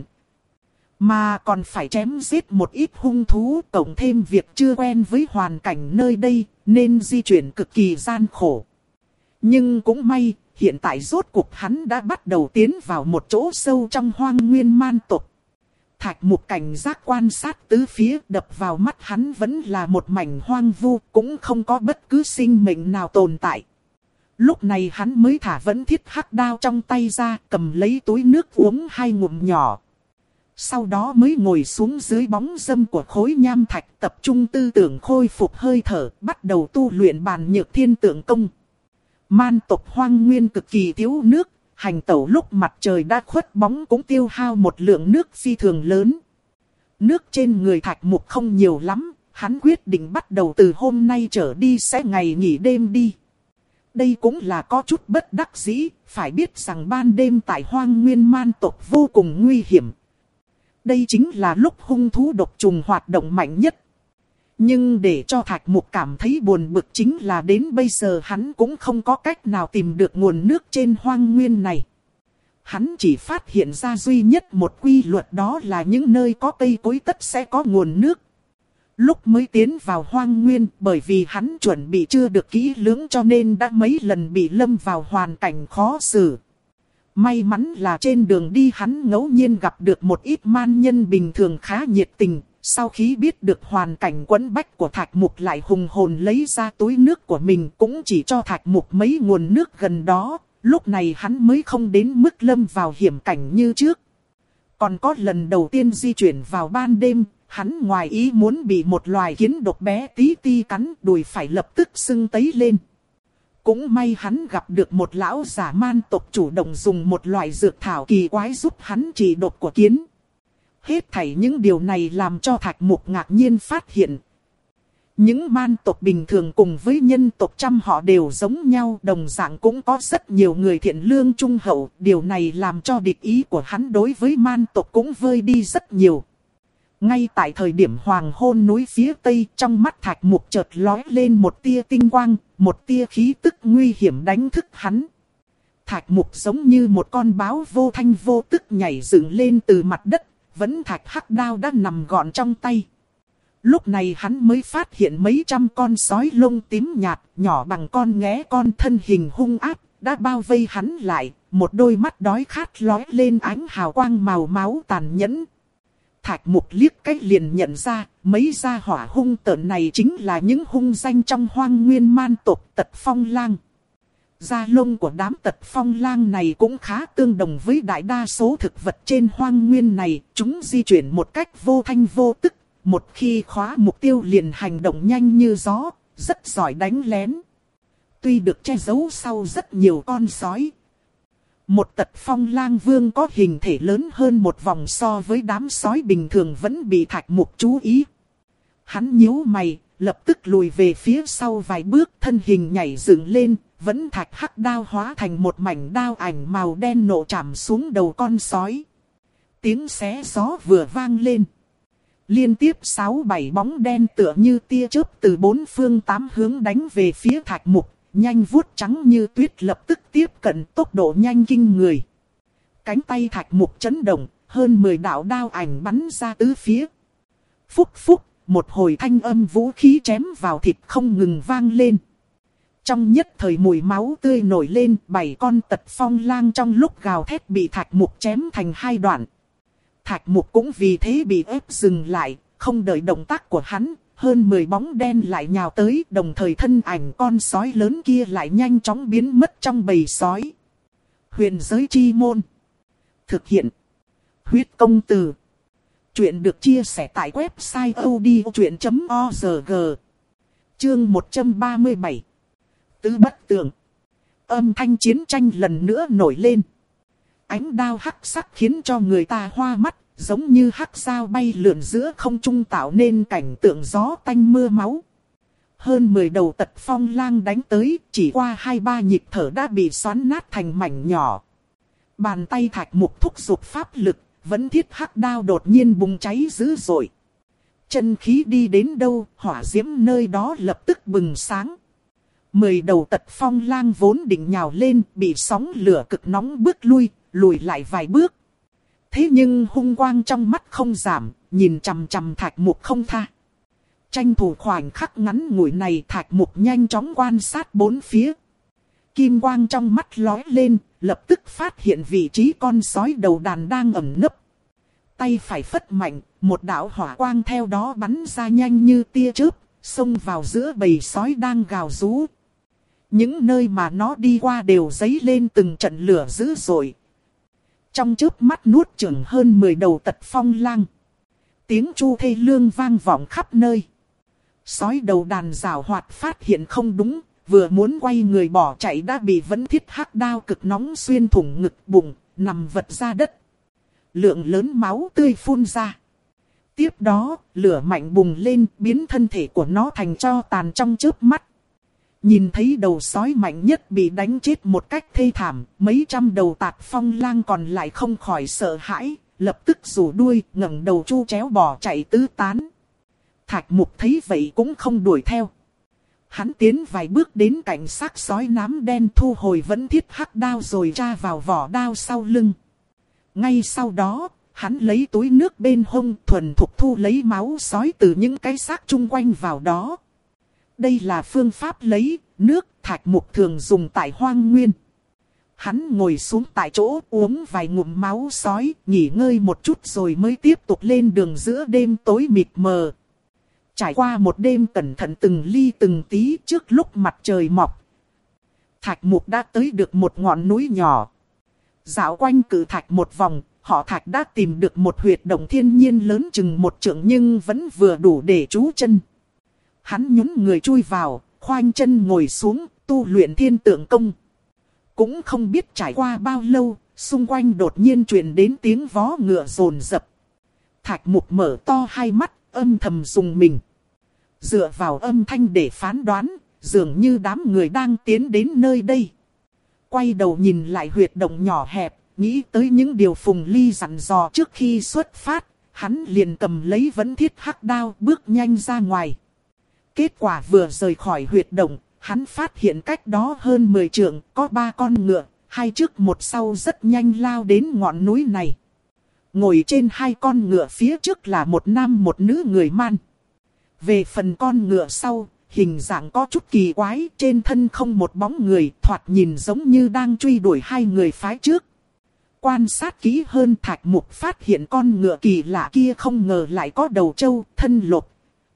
mà còn phải chém giết một ít hung thú, cộng thêm việc chưa quen với hoàn cảnh nơi đây, nên di chuyển cực kỳ gian khổ. Nhưng cũng may, hiện tại rốt cuộc hắn đã bắt đầu tiến vào một chỗ sâu trong hoang nguyên man tộc. Thạch Mục cảnh giác quan sát tứ phía, đập vào mắt hắn vẫn là một mảnh hoang vu, cũng không có bất cứ sinh mệnh nào tồn tại. Lúc này hắn mới thả vẫn thiết hắc đao trong tay ra, cầm lấy túi nước uống hai ngụm nhỏ. Sau đó mới ngồi xuống dưới bóng râm của khối nham thạch, tập trung tư tưởng khôi phục hơi thở, bắt đầu tu luyện bàn nhược thiên tượng công. Man tộc hoang nguyên cực kỳ thiếu nước, hành tẩu lúc mặt trời đã khuất bóng cũng tiêu hao một lượng nước phi thường lớn. Nước trên người Thạch Mục không nhiều lắm, hắn quyết định bắt đầu từ hôm nay trở đi sẽ ngày nghỉ đêm đi. Đây cũng là có chút bất đắc dĩ, phải biết rằng ban đêm tại hoang nguyên man tộc vô cùng nguy hiểm. Đây chính là lúc hung thú độc trùng hoạt động mạnh nhất. Nhưng để cho Thạch Mục cảm thấy buồn bực chính là đến bây giờ hắn cũng không có cách nào tìm được nguồn nước trên hoang nguyên này. Hắn chỉ phát hiện ra duy nhất một quy luật, đó là những nơi có cây cối tất sẽ có nguồn nước. Lúc mới tiến vào hoang nguyên, bởi vì hắn chuẩn bị chưa được kỹ lưỡng cho nên đã mấy lần bị lâm vào hoàn cảnh khó xử. May mắn là trên đường đi hắn ngẫu nhiên gặp được một ít man nhân bình thường khá nhiệt tình. Sau khi biết được hoàn cảnh quẫn bách của Thạch Mục lại hùng hồn lấy ra túi nước của mình, cũng chỉ cho Thạch Mục mấy nguồn nước gần đó. Lúc này hắn mới không đến mức lâm vào hiểm cảnh như trước. Còn có lần đầu tiên di chuyển vào ban đêm, hắn ngoài ý muốn bị một loài kiến độc bé tí ti cắn, đùi phải lập tức sưng tấy lên. Cũng may hắn gặp được một lão giả man tộc chủ động dùng một loại dược thảo kỳ quái giúp hắn trị độc của kiến. Hết thảy những điều này làm cho Thạch Mục ngạc nhiên phát hiện. Những man tộc bình thường cùng với nhân tộc trăm họ đều giống nhau, đồng dạng cũng có rất nhiều người thiện lương trung hậu. Điều này làm cho địch ý của hắn đối với man tộc cũng vơi đi rất nhiều. Ngay tại thời điểm hoàng hôn núi phía tây, trong mắt Thạch Mục chợt lóe lên một tia tinh quang, một tia khí tức nguy hiểm đánh thức hắn. Thạch Mục giống như một con báo vô thanh vô tức nhảy dựng lên từ mặt đất, vẫn thạch hắc đao đã nằm gọn trong tay. Lúc này hắn mới phát hiện mấy trăm con sói lông tím nhạt, nhỏ bằng con nghé con, thân hình hung ác, đã bao vây hắn lại, một đôi mắt đói khát lóe lên ánh hào quang màu máu tàn nhẫn. Thạch Mục liếc cách liền nhận ra, mấy gia hỏa hung tợn này chính là những hung danh trong hoang nguyên man tộc Tật Phong Lang. Da lông của đám Tật Phong Lang này cũng khá tương đồng với đại đa số thực vật trên hoang nguyên này, chúng di chuyển một cách vô thanh vô tức, một khi khóa mục tiêu liền hành động nhanh như gió, rất giỏi đánh lén. Tuy được che giấu sau rất nhiều con sói, một Tật Phong Lang vương có hình thể lớn hơn một vòng so với đám sói bình thường vẫn bị Thạch Mục chú ý. Hắn nhíu mày, lập tức lùi về phía sau vài bước, thân hình nhảy dựng lên, vẫn thạch hắc đao hóa thành một mảnh đao ảnh màu đen nổ chạm xuống đầu con sói. Tiếng xé gió vừa vang lên. Liên tiếp sáu bảy bóng đen tựa như tia chớp từ bốn phương tám hướng đánh về phía Thạch Mục, nhanh vuốt trắng như tuyết lập tức tiếp cận, tốc độ nhanh kinh người. Cánh tay Thạch Mục chấn động, hơn mười đạo đao ảnh bắn ra tứ phía. Phúc phúc, một hồi thanh âm vũ khí chém vào thịt không ngừng vang lên. Trong nhất thời mùi máu tươi nổi lên, bảy con Tật Phong Lang trong lúc gào thét bị Thạch Mục chém thành hai đoạn. Thạch Mục cũng vì thế bị ép dừng lại, không đợi động tác của hắn, hơn mười bóng đen lại nhào tới, đồng thời thân ảnh con sói lớn kia lại nhanh chóng biến mất trong bầy sói. Huyền giới chi môn. Thực hiện. Huyết công từ. Chuyện được chia sẻ tại website audiochuyện chấm org. Chương một trăm ba mươi bảy. Tứ bất tượng. Âm thanh chiến tranh lần nữa nổi lên. Ánh đao hắc sắc khiến cho người ta hoa mắt, giống như hắc dao bay lượn giữa không trung tạo nên cảnh tượng gió tanh mưa máu. Hơn mười đầu tật phong lang đánh tới, chỉ qua hai ba nhịp thở đã bị xoắn nát thành mảnh nhỏ. Bàn tay Thạch Mục thúc giục pháp lực, vẫn thiết hắc đao đột nhiên bùng cháy dữ dội. Chân khí đi đến đâu, hỏa diễm nơi đó lập tức bừng sáng. Mười đầu tật phong lang vốn định nhào lên, bị sóng lửa cực nóng bước lui, lùi lại vài bước. Thế nhưng hung quang trong mắt không giảm, nhìn chằm chằm Thạch Mục không tha. Tranh thủ khoảnh khắc ngắn ngủi này, Thạch Mục nhanh chóng quan sát bốn phía. Kim quang trong mắt lóe lên, lập tức phát hiện vị trí con sói đầu đàn đang ẩn nấp. Tay phải phất mạnh, một đạo hỏa quang theo đó bắn ra nhanh như tia chớp, xông vào giữa bầy sói đang gào rú. Những nơi mà nó đi qua đều dấy lên từng trận lửa dữ dội. Trong chớp mắt nuốt chửng hơn mười đầu tật phong lang. Tiếng chu thê lương vang vọng khắp nơi. Sói đầu đàn giảo hoạt phát hiện không đúng, vừa muốn quay người bỏ chạy đã bị vẫn thiết hắc đao cực nóng xuyên thủng ngực bụng, nằm vật ra đất. Lượng lớn máu tươi phun ra. Tiếp đó, lửa mạnh bùng lên, biến thân thể của nó thành tro tàn trong chớp mắt. Nhìn thấy đầu sói mạnh nhất bị đánh chết một cách thê thảm, mấy trăm đầu tạt phong lang còn lại không khỏi sợ hãi, lập tức rủ đuôi, ngẩng đầu chu chéo bỏ chạy tứ tán. Thạch Mục thấy vậy cũng không đuổi theo. Hắn tiến vài bước đến cạnh xác sói nám đen, thu hồi vẫn thiết hắc đao rồi tra vào vỏ đao sau lưng. Ngay sau đó, hắn lấy túi nước bên hông thuần thục thu lấy máu sói từ những cái xác chung quanh vào đó. Đây là phương pháp lấy nước Thạch Mục thường dùng tại hoang nguyên. Hắn ngồi xuống tại chỗ uống vài ngụm máu sói, nghỉ ngơi một chút rồi mới tiếp tục lên đường giữa đêm tối mịt mờ. Trải qua một đêm cẩn thận từng ly từng tí, trước lúc mặt trời mọc, Thạch Mục đã tới được một ngọn núi nhỏ. Dạo quanh cự thạch một vòng, họ Thạch đã tìm được một huyệt động thiên nhiên lớn chừng một trượng nhưng vẫn vừa đủ để trú chân. Hắn nhún người chui vào, khoanh chân ngồi xuống, tu luyện thiên tượng công. Cũng không biết trải qua bao lâu, xung quanh đột nhiên truyền đến tiếng vó ngựa rồn rập. Thạch Mục mở to hai mắt, âm thầm dùng mình. Dựa vào âm thanh để phán đoán, dường như đám người đang tiến đến nơi đây. Quay đầu nhìn lại huyệt động nhỏ hẹp, nghĩ tới những điều Phùng Ly dặn dò trước khi xuất phát, hắn liền cầm lấy vẫn thiết hắc đao bước nhanh ra ngoài. Kết quả vừa rời khỏi huyệt động, hắn phát hiện cách đó hơn mười trượng có ba con ngựa, hai trước một sau rất nhanh lao đến ngọn núi này. Ngồi trên hai con ngựa phía trước là một nam một nữ người Man. Về phần con ngựa sau, hình dạng có chút kỳ quái, trên thân không một bóng người, thoạt nhìn giống như đang truy đuổi hai người phái trước. Quan sát kỹ hơn, Thạch Mục phát hiện con ngựa kỳ lạ kia không ngờ lại có đầu trâu, thân lột,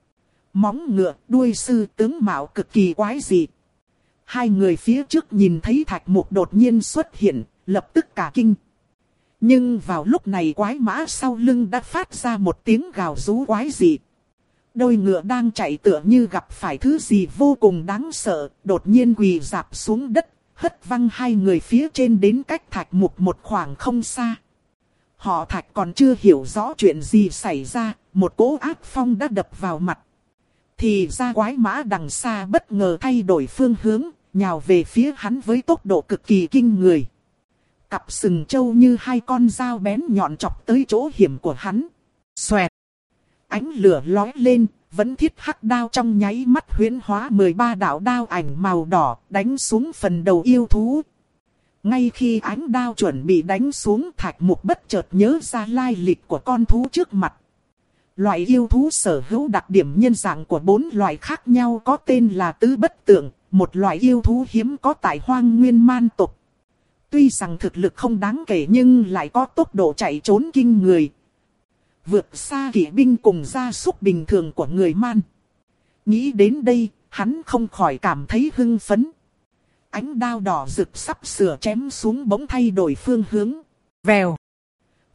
móng ngựa, đuôi sư tướng mạo cực kỳ quái dị. Hai người phía trước nhìn thấy Thạch Mục đột nhiên xuất hiện, lập tức cả kinh. Nhưng vào lúc này quái mã sau lưng đã phát ra một tiếng gào rú quái dị. Đôi ngựa đang chạy tựa như gặp phải thứ gì vô cùng đáng sợ, đột nhiên quỳ rạp xuống đất, hất văng hai người phía trên đến cách Thạch Mục một khoảng không xa. Họ Thạch còn chưa hiểu rõ chuyện gì xảy ra, một cỗ ác phong đã đập vào mặt. Thì ra quái mã đằng xa bất ngờ thay đổi phương hướng, nhào về phía hắn với tốc độ cực kỳ kinh người. Cặp sừng trâu như hai con dao bén nhọn chọc tới chỗ hiểm của hắn. Xoẹt! Ánh lửa lói lên, vẫn thiết hắc đao trong nháy mắt huyễn hóa mười ba đạo đao ảnh màu đỏ, đánh xuống phần đầu yêu thú. Ngay khi ánh đao chuẩn bị đánh xuống, Thạch Mục bất chợt nhớ ra lai lịch của con thú trước mặt. Loại yêu thú sở hữu đặc điểm nhân dạng của bốn loại khác nhau, có tên là tứ bất tượng, một loại yêu thú hiếm có tại hoang nguyên man tộc. Tuy rằng thực lực không đáng kể nhưng lại có tốc độ chạy trốn kinh người, vượt xa kỵ binh cùng gia súc bình thường của người Man. Nghĩ đến đây, hắn không khỏi cảm thấy hưng phấn. Ánh đao đỏ rực sắp sửa chém xuống bỗng thay đổi phương hướng. Vèo.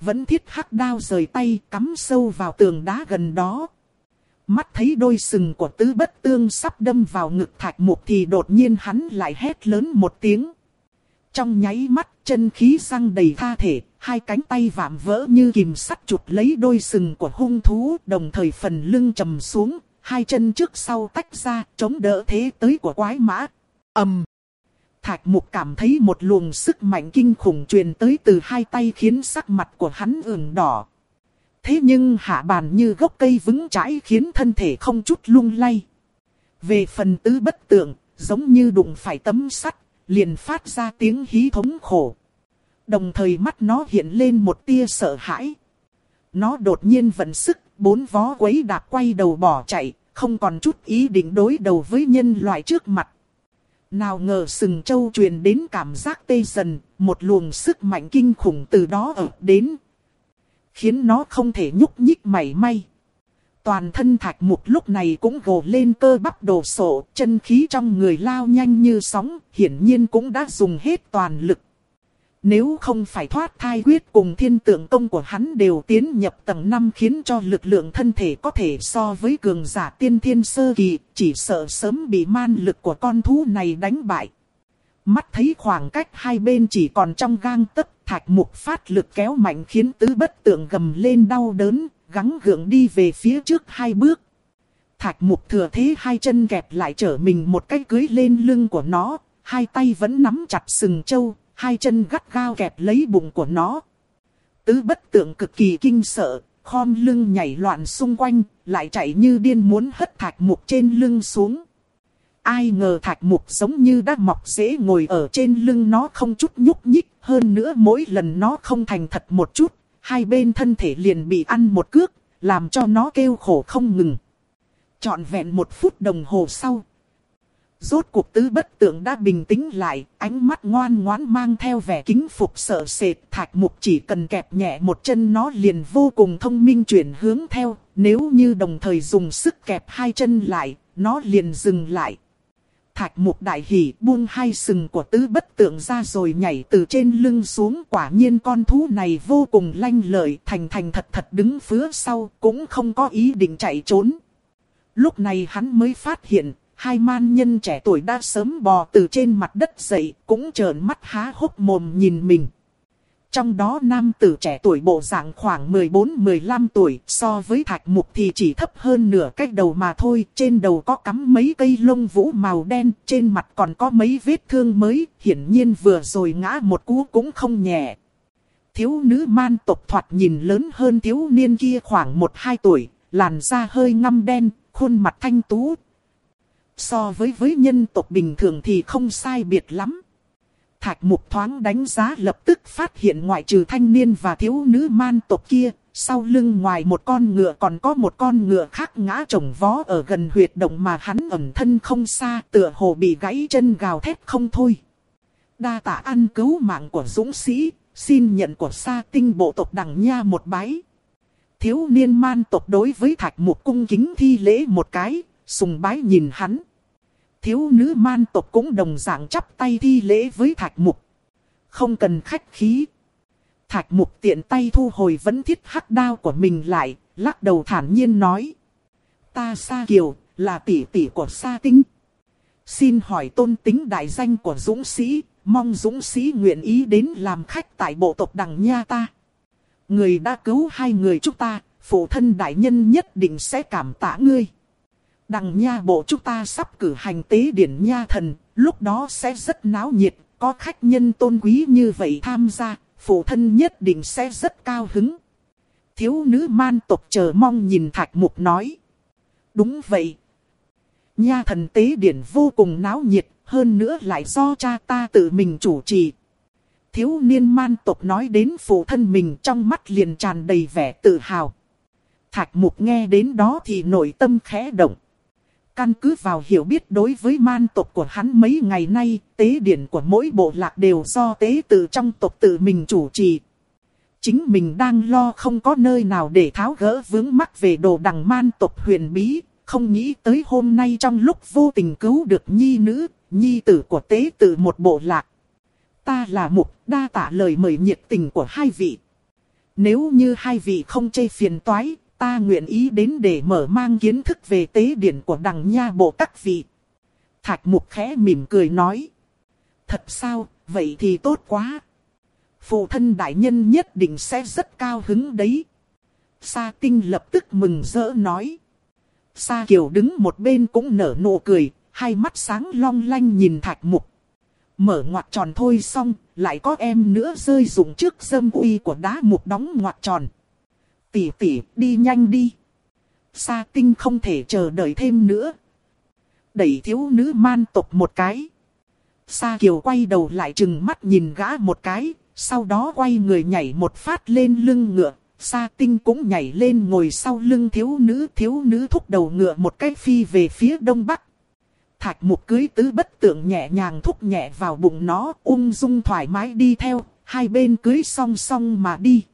vẫn thiết hắc đao rời tay cắm sâu vào tường đá gần đó. Mắt thấy đôi sừng của Tứ Bất Tương sắp đâm vào ngực Thạch Mục thì đột nhiên hắn lại hét lớn một tiếng. Trong nháy mắt, chân khí răng đầy tha thể, hai cánh tay vạm vỡ như kìm sắt chụp lấy đôi sừng của hung thú, đồng thời phần lưng trầm xuống, hai chân trước sau tách ra, chống đỡ thế tới của quái mã. Ầm! Thạch Mục cảm thấy một luồng sức mạnh kinh khủng truyền tới từ hai tay khiến sắc mặt của hắn ửng đỏ. Thế nhưng hạ bàn như gốc cây vững chãi khiến thân thể không chút lung lay. Về phần Tứ Bất Tượng, giống như đụng phải tấm sắt, liền phát ra tiếng hí thống khổ. Đồng thời mắt nó hiện lên một tia sợ hãi. Nó đột nhiên vận sức, bốn vó quấy đạp quay đầu bỏ chạy, không còn chút ý định đối đầu với nhân loại trước mặt. Nào ngờ sừng trâu truyền đến cảm giác tê dần, một luồng sức mạnh kinh khủng từ đó ập đến, khiến nó không thể nhúc nhích mảy may. Toàn thân Thạch Mục lúc này cũng gồ lên cơ bắp đồ sộ, chân khí trong người lao nhanh như sóng, hiển nhiên cũng đã dùng hết toàn lực. Nếu không phải thoát thai quyết cùng thiên tượng công của hắn đều tiến nhập tầng năm khiến cho lực lượng thân thể có thể so với cường giả tiên thiên sơ kỳ, chỉ sợ sớm bị man lực của con thú này đánh bại. Mắt thấy khoảng cách hai bên chỉ còn trong gang tấc, Thạch Mục phát lực kéo mạnh khiến Tứ Bất Tượng gầm lên đau đớn, gắng gượng đi về phía trước hai bước. Thạch Mục thừa thế hai chân kẹp lại trở mình một cái cưới lên lưng của nó, hai tay vẫn nắm chặt sừng trâu, hai chân gắt gao kẹp lấy bụng của nó. Tứ Bất Tượng cực kỳ kinh sợ, khom lưng nhảy loạn xung quanh, lại chạy như điên muốn hất Thạch Mục trên lưng xuống. Ai ngờ Thạch Mục giống như đã mọc rễ ngồi ở trên lưng nó không chút nhúc nhích, hơn nữa mỗi lần nó không thành thật một chút, hai bên thân thể liền bị ăn một cước, làm cho nó kêu khổ không ngừng. Trọn vẹn một phút đồng hồ sau, rốt cuộc Tứ Bất Tượng đã bình tĩnh lại, ánh mắt ngoan ngoãn mang theo vẻ kính phục sợ sệt. Thạch Mục chỉ cần kẹp nhẹ một chân nó liền vô cùng thông minh chuyển hướng theo, nếu như đồng thời dùng sức kẹp hai chân lại, nó liền dừng lại. Thạch Mục đại hỉ buông hai sừng của Tứ Bất Tượng ra rồi nhảy từ trên lưng xuống. Quả nhiên con thú này vô cùng lanh lợi, thành thành thật thật đứng phía sau, cũng không có ý định chạy trốn. Lúc này hắn mới phát hiện, hai man nhân trẻ tuổi đã sớm bò từ trên mặt đất dậy, cũng trợn mắt há hốc mồm nhìn mình. Trong đó nam tử trẻ tuổi bộ dạng khoảng mười bốn mười lăm tuổi, so với Thạch Mục thì chỉ thấp hơn nửa cái đầu mà thôi. Trên đầu có cắm mấy cây lông vũ màu đen, trên mặt còn có mấy vết thương mới, hiển nhiên vừa rồi ngã một cú cũng không nhẹ. Thiếu nữ man tộc thoạt nhìn lớn hơn thiếu niên kia khoảng một hai tuổi, làn da hơi ngăm đen, khuôn mặt thanh tú. So với với nhân tộc bình thường thì không sai biệt lắm. Thạch Mục thoáng đánh giá lập tức phát hiện ngoại trừ thanh niên và thiếu nữ man tộc kia, sau lưng ngoài một con ngựa còn có một con ngựa khác ngã chồng vó ở gần huyệt động mà hắn ẩn thân không xa, tựa hồ bị gãy chân gào thét không thôi. Đa tạ ăn cứu mạng của dũng sĩ, xin nhận của Sa Tinh bộ tộc Đằng Nha một bái. Thiếu niên man tộc đối với Thạch Mục cung kính thi lễ một cái, sùng bái nhìn hắn. Thiếu nữ man tộc cũng đồng dạng chắp tay thi lễ với Thạch Mục. Không cần khách khí. Thạch Mục tiện tay thu hồi vấn thiết hắc đao của mình lại, lắc đầu thản nhiên nói. Ta Sa Kiều, là tỷ tỷ của Sa Tinh. Xin hỏi tôn tính đại danh của dũng sĩ, mong dũng sĩ nguyện ý đến làm khách tại bộ tộc Đằng Nha ta. Người đã cứu hai người chúng ta, phụ thân đại nhân nhất định sẽ cảm tạ ngươi. Đằng Nha bộ chúng ta sắp cử hành tế điển Nha thần, lúc đó sẽ rất náo nhiệt, có khách nhân tôn quý như vậy tham gia, phụ thân nhất định sẽ rất cao hứng. Thiếu nữ man tộc chờ mong nhìn Thạch Mục nói. Đúng vậy. Nha thần tế điển vô cùng náo nhiệt, hơn nữa lại do cha ta tự mình chủ trì. Thiếu niên man tộc nói đến phụ thân mình trong mắt liền tràn đầy vẻ tự hào. Thạch Mục nghe đến đó thì nội tâm khẽ động. Căn cứ vào hiểu biết đối với man tộc của hắn mấy ngày nay, tế điển của mỗi bộ lạc đều do tế tự trong tộc tự mình chủ trì. Chính mình đang lo không có nơi nào để tháo gỡ vướng mắc về đồ đằng man tộc huyền bí, không nghĩ tới hôm nay trong lúc vô tình cứu được nhi nữ, nhi tử của tế tự một bộ lạc. Ta là Mục, đa tạ lời mời nhiệt tình của hai vị. Nếu như hai vị không chê phiền toái, ta nguyện ý đến để mở mang kiến thức về tế điển của Đằng Nha bộ các vị. Thạch Mục khẽ mỉm cười nói. Thật sao, vậy thì tốt quá. Phụ thân đại nhân nhất định sẽ rất cao hứng đấy. Sa Tinh lập tức mừng rỡ nói. Sa Kiều đứng một bên cũng nở nụ cười, hai mắt sáng long lanh nhìn Thạch Mục. Mở ngoặc tròn thôi xong, lại có em nữa rơi dụng trước dâm uy của đá mục đóng ngoặc tròn. Tỷ tỷ, đi nhanh đi. Sa Tinh không thể chờ đợi thêm nữa. Đẩy thiếu nữ man tộc một cái. Sa Kiều quay đầu lại trừng mắt nhìn gã một cái, sau đó quay người nhảy một phát lên lưng ngựa. Sa Tinh cũng nhảy lên ngồi sau lưng thiếu nữ, thiếu nữ thúc đầu ngựa một cái phi về phía đông bắc. Thạch Mục cưỡi tứ bất tượng nhẹ nhàng thúc nhẹ vào bụng nó, ung dung thoải mái đi theo, hai bên cưỡi song song mà đi.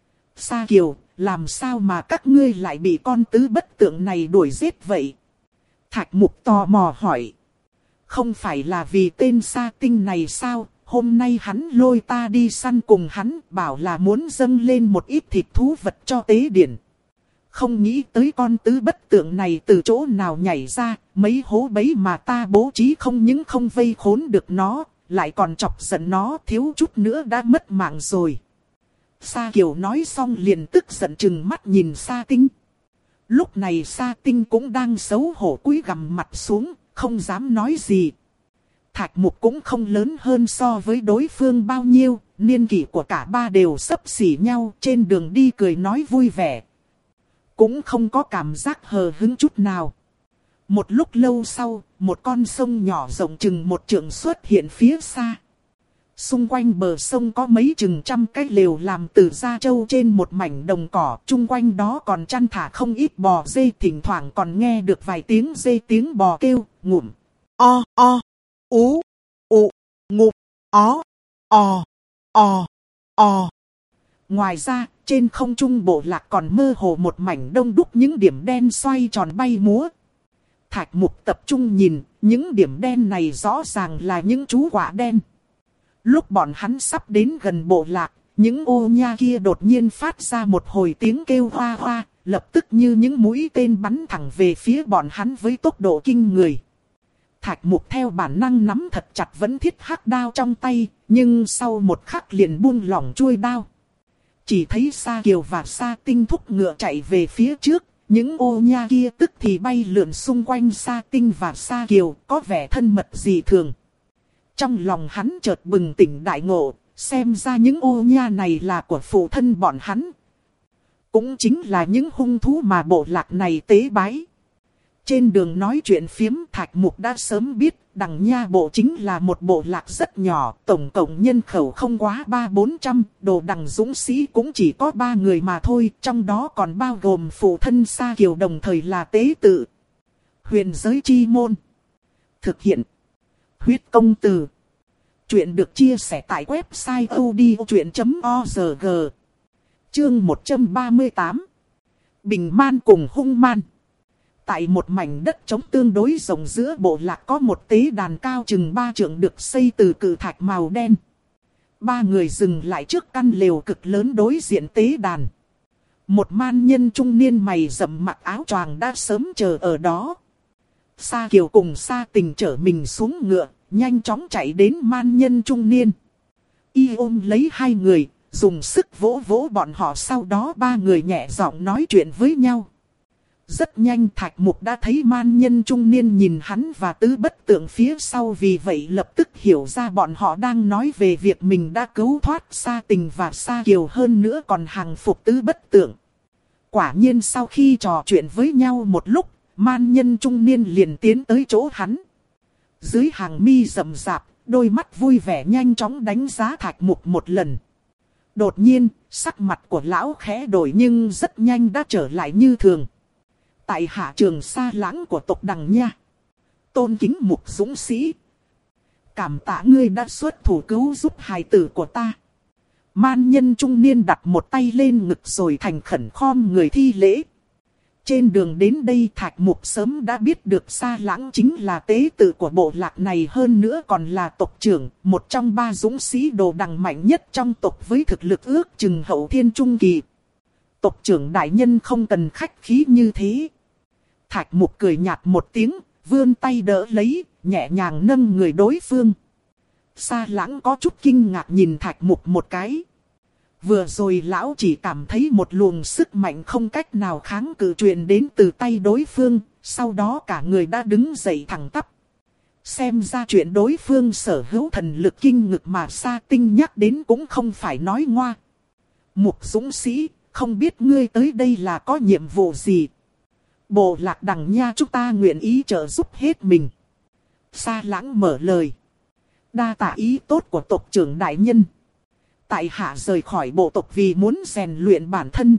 Sa Kiều, làm sao mà các ngươi lại bị con tứ bất tượng này đuổi giết vậy? Thạch Mục tò mò hỏi. Không phải là vì tên Sa Tinh này sao? Hôm nay hắn lôi ta đi săn cùng hắn, bảo là muốn dâng lên một ít thịt thú vật cho tế điển. Không nghĩ tới con tứ bất tượng này từ chỗ nào nhảy ra, mấy hố bẫy mà ta bố trí không những không vây khốn được nó, lại còn chọc giận nó, thiếu chút nữa đã mất mạng rồi. Sa Kiều nói xong liền tức giận trừng mắt nhìn Sa Tinh. Lúc này Sa Tinh cũng đang xấu hổ cúi gằm mặt xuống, không dám nói gì. Thạch Mục cũng không lớn hơn so với đối phương bao nhiêu, niên kỷ của cả ba đều xấp xỉ nhau, trên đường đi cười nói vui vẻ. Cũng không có cảm giác hờ hững chút nào. Một lúc lâu sau, một con sông nhỏ rộng chừng một trượng xuất hiện phía xa. Xung quanh bờ sông có mấy chừng trăm cái lều làm từ da trâu trên một mảnh đồng cỏ. Chung quanh đó còn chăn thả không ít bò dê, thỉnh thoảng còn nghe được vài tiếng dê tiếng bò kêu, ngụm. O, o, ú, ụ, ngụm, ó, o, o, o. Ngoài ra, trên không trung bộ lạc còn mơ hồ một mảnh đông đúc những điểm đen xoay tròn bay múa. Thạch Mục tập trung nhìn, những điểm đen này rõ ràng là những chú quạ đen. Lúc bọn hắn sắp đến gần bộ lạc, những ô nha kia đột nhiên phát ra một hồi tiếng kêu hoa hoa, lập tức như những mũi tên bắn thẳng về phía bọn hắn với tốc độ kinh người. Thạch Mục theo bản năng nắm thật chặt vẫn thiết hắc đao trong tay, nhưng sau một khắc liền buông lỏng chuôi đao. Chỉ thấy Sa Kiều và Sa Tinh thúc ngựa chạy về phía trước, những ô nha kia tức thì bay lượn xung quanh Sa Tinh và Sa Kiều, có vẻ thân mật dị thường. Trong lòng hắn chợt bừng tỉnh đại ngộ, xem ra những ô nha này là của phụ thân bọn hắn. Cũng chính là những hung thú mà bộ lạc này tế bái. Trên đường nói chuyện phiếm, Thạch Mục đã sớm biết Đằng Nha bộ chính là một bộ lạc rất nhỏ, tổng cộng nhân khẩu không quá ba bốn trăm, đồ đằng dũng sĩ cũng chỉ có ba người mà thôi, trong đó còn bao gồm phụ thân Sa Kiều đồng thời là tế tự. Huyền giới chi môn. Thực hiện. Huyết công từ. Chuyện được chia sẻ tại website odchuyện chấm org. Chương một trăm ba mươi tám. Bình man cùng hung man. Tại một mảnh đất trống tương đối rộng giữa bộ lạc có một tế đàn cao chừng ba trượng được xây từ cự thạch màu đen. Ba người dừng lại trước căn lều cực lớn đối diện tế đàn. Một man nhân trung niên mày rậm mặc áo choàng đã sớm chờ ở đó. Sa Kiều cùng Sa Tình chở mình xuống ngựa, nhanh chóng chạy đến man nhân trung niên. Y ôm lấy hai người, dùng sức vỗ vỗ bọn họ, sau đó ba người nhẹ giọng nói chuyện với nhau. Rất nhanh Thạch Mục đã thấy man nhân trung niên nhìn hắn và tứ bất tượng phía sau, vì vậy lập tức hiểu ra bọn họ đang nói về việc mình đã cứu thoát Sa Tình và Sa Kiều, hơn nữa còn hàng phục tứ bất tượng. Quả nhiên sau khi trò chuyện với nhau một lúc, man nhân trung niên liền tiến tới chỗ hắn. Dưới hàng mi rậm rạp, đôi mắt vui vẻ nhanh chóng đánh giá Thạch Mục một lần. Đột nhiên, sắc mặt của lão khẽ đổi nhưng rất nhanh đã trở lại như thường. Tại hạ Trường Sa Lãng của tộc Đằng Nha, tôn kính Mục dũng sĩ, cảm tạ ngươi đã xuất thủ cứu giúp hài tử của ta. Man nhân trung niên đặt một tay lên ngực rồi thành khẩn khom người thi lễ. Trên đường đến đây Thạch Mục sớm đã biết được Sa Lãng chính là tế tự của bộ lạc này, hơn nữa còn là tộc trưởng, một trong ba dũng sĩ đồ đằng mạnh nhất trong tộc với thực lực ước chừng hậu thiên trung kỳ. Tộc trưởng đại nhân không cần khách khí như thế. Thạch Mục cười nhạt một tiếng, vươn tay đỡ lấy, nhẹ nhàng nâng người đối phương. Sa Lãng có chút kinh ngạc nhìn Thạch Mục một cái. Vừa rồi lão chỉ cảm thấy một luồng sức mạnh không cách nào kháng cự truyền đến từ tay đối phương, sau đó cả người đã đứng dậy thẳng tắp. Xem ra chuyện đối phương sở hữu thần lực kinh ngực mà Sa Tinh nhắc đến cũng không phải nói ngoa. Mục dũng sĩ, không biết ngươi tới đây là có nhiệm vụ gì? Bộ lạc Đằng Nha chúng ta nguyện ý trợ giúp hết mình. Sa Lãng mở lời. Đa tạ ý tốt của tộc trưởng đại nhân. Tại hạ rời khỏi bộ tộc vì muốn rèn luyện bản thân,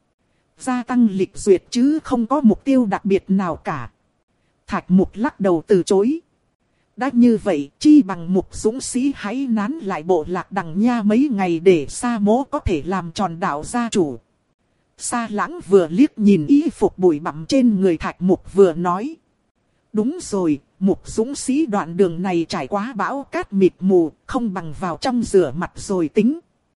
gia tăng lịch duyệt chứ không có mục tiêu đặc biệt nào cả. Thạch Mục lắc đầu từ chối. Đã như vậy, chi bằng Mục dũng sĩ hãy nán lại bộ lạc Đằng Nha mấy ngày để Sa mỗ có thể làm tròn đạo gia chủ. Sa Lãng vừa liếc nhìn y phục bụi bặm trên người Thạch Mục vừa nói. Đúng rồi, Mục dũng sĩ đoạn đường này trải quá bão cát mịt mù, không bằng vào trong rửa mặt rồi tính.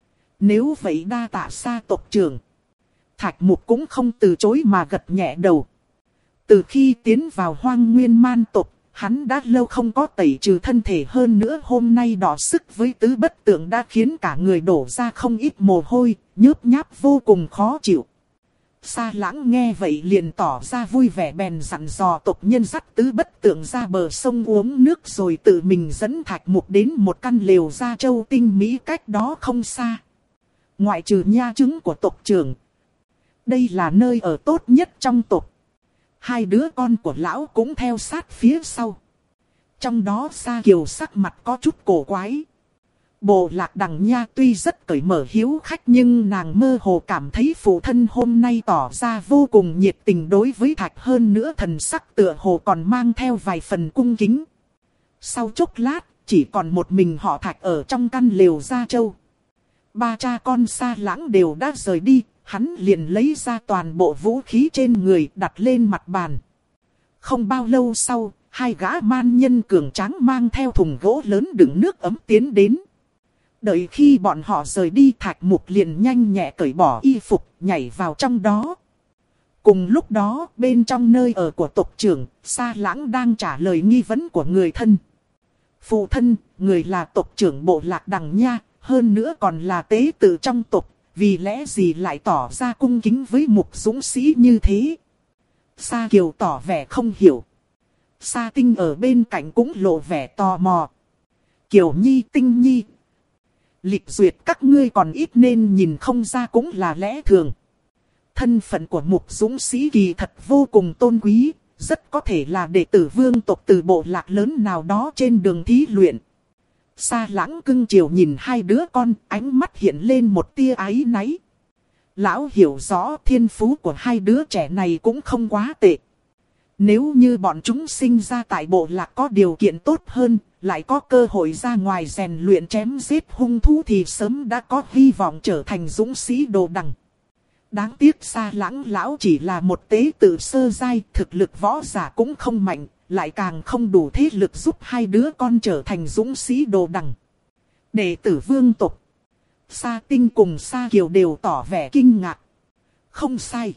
Nếu vậy đa tạ Sa tộc trưởng. Thạch Mục cũng không từ chối mà gật nhẹ đầu. Từ khi tiến vào Hoang Nguyên Man tộc, hắn đã lâu không có tẩy trừ thân thể, hơn nữa hôm nay đọ sức với tứ bất tượng đã khiến cả người đổ ra không ít mồ hôi, nhớp nháp vô cùng khó chịu. Sa Lãng nghe vậy liền tỏ ra vui vẻ, bèn dặn dò tộc nhân dắt tứ bất tượng ra bờ sông uống nước, rồi tự mình dẫn Thạch Mục đến một căn lều gia châu tinh mỹ cách đó không xa. Ngoại trừ nha chứng của tộc trưởng, đây là nơi ở tốt nhất trong tộc. Hai đứa con của lão cũng theo sát phía sau. Trong đó Sa Kiều sắc mặt có chút cổ quái. Bộ lạc Đằng Nha tuy rất cởi mở hiếu khách, nhưng nàng mơ hồ cảm thấy phụ thân hôm nay tỏ ra vô cùng nhiệt tình đối với Thạch, hơn nữa thần sắc tựa hồ còn mang theo vài phần cung kính. Sau chốc lát, chỉ còn một mình họ Thạch ở trong căn lều gia châu. Ba cha con Sa Lãng đều đã rời đi, hắn liền lấy ra toàn bộ vũ khí trên người đặt lên mặt bàn. Không bao lâu sau, hai gã man nhân cường tráng mang theo thùng gỗ lớn đựng nước ấm tiến đến. Đợi khi bọn họ rời đi, Thạch Mục liền nhanh nhẹ cởi bỏ y phục, nhảy vào trong đó. Cùng lúc đó, bên trong nơi ở của tộc trưởng, Sa Lãng đang trả lời nghi vấn của người thân. Phụ thân, người là tộc trưởng bộ lạc Đằng Nha, hơn nữa còn là tế tự trong tộc, vì lẽ gì lại tỏ ra cung kính với Mục dũng sĩ như thế? Sa Kiều tỏ vẻ không hiểu. Sa Tinh ở bên cạnh cũng lộ vẻ tò mò. Kiều Nhi, Tinh Nhi, lịch duyệt các ngươi còn ít nên nhìn không ra cũng là lẽ thường. Thân phận của Mục dũng sĩ kỳ thật vô cùng tôn quý, rất có thể là đệ tử vương tộc từ bộ lạc lớn nào đó trên đường thí luyện. Sa Lãng cưng chiều nhìn hai đứa con, ánh mắt hiện lên một tia áy náy. Lão hiểu rõ thiên phú của hai đứa trẻ này cũng không quá tệ. Nếu như bọn chúng sinh ra tại bộ lạc có điều kiện tốt hơn, lại có cơ hội ra ngoài rèn luyện chém giết hung thú thì sớm đã có hy vọng trở thành dũng sĩ đồ đằng. Đáng tiếc Sa Lãng lão chỉ là một tế tự sơ giai, thực lực võ giả cũng không mạnh, lại càng không đủ thế lực giúp hai đứa con trở thành dũng sĩ đồ đằng. Đệ tử vương tộc, Sa Tinh cùng Sa Kiều đều tỏ vẻ kinh ngạc. Không sai.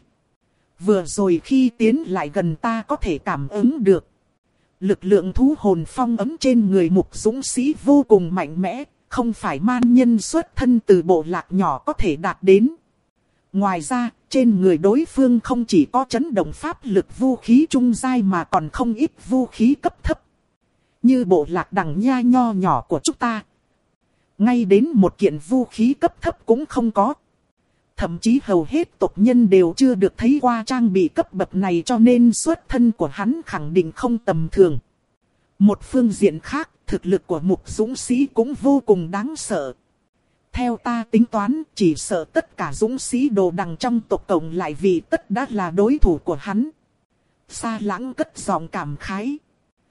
Vừa rồi khi tiến lại gần ta có thể cảm ứng được. Lực lượng thú hồn phong ấm trên người Mục dũng sĩ vô cùng mạnh mẽ, không phải man nhân xuất thân từ bộ lạc nhỏ có thể đạt đến. Ngoài ra, trên người đối phương không chỉ có chấn động pháp lực vũ khí trung giai mà còn không ít vũ khí cấp thấp. Như bộ lạc Đằng Nha nho nhỏ của chúng ta, ngay đến một kiện vũ khí cấp thấp cũng không có. Thậm chí hầu hết tộc nhân đều chưa được thấy qua trang bị cấp bậc này, cho nên xuất thân của hắn khẳng định không tầm thường. Một phương diện khác, thực lực của Mục dũng sĩ cũng vô cùng đáng sợ. Theo ta tính toán, chỉ sợ tất cả dũng sĩ đồ đằng trong tộc cộng lại vì tất đã là đối thủ của hắn. Sa Lãng cất giọng cảm khái.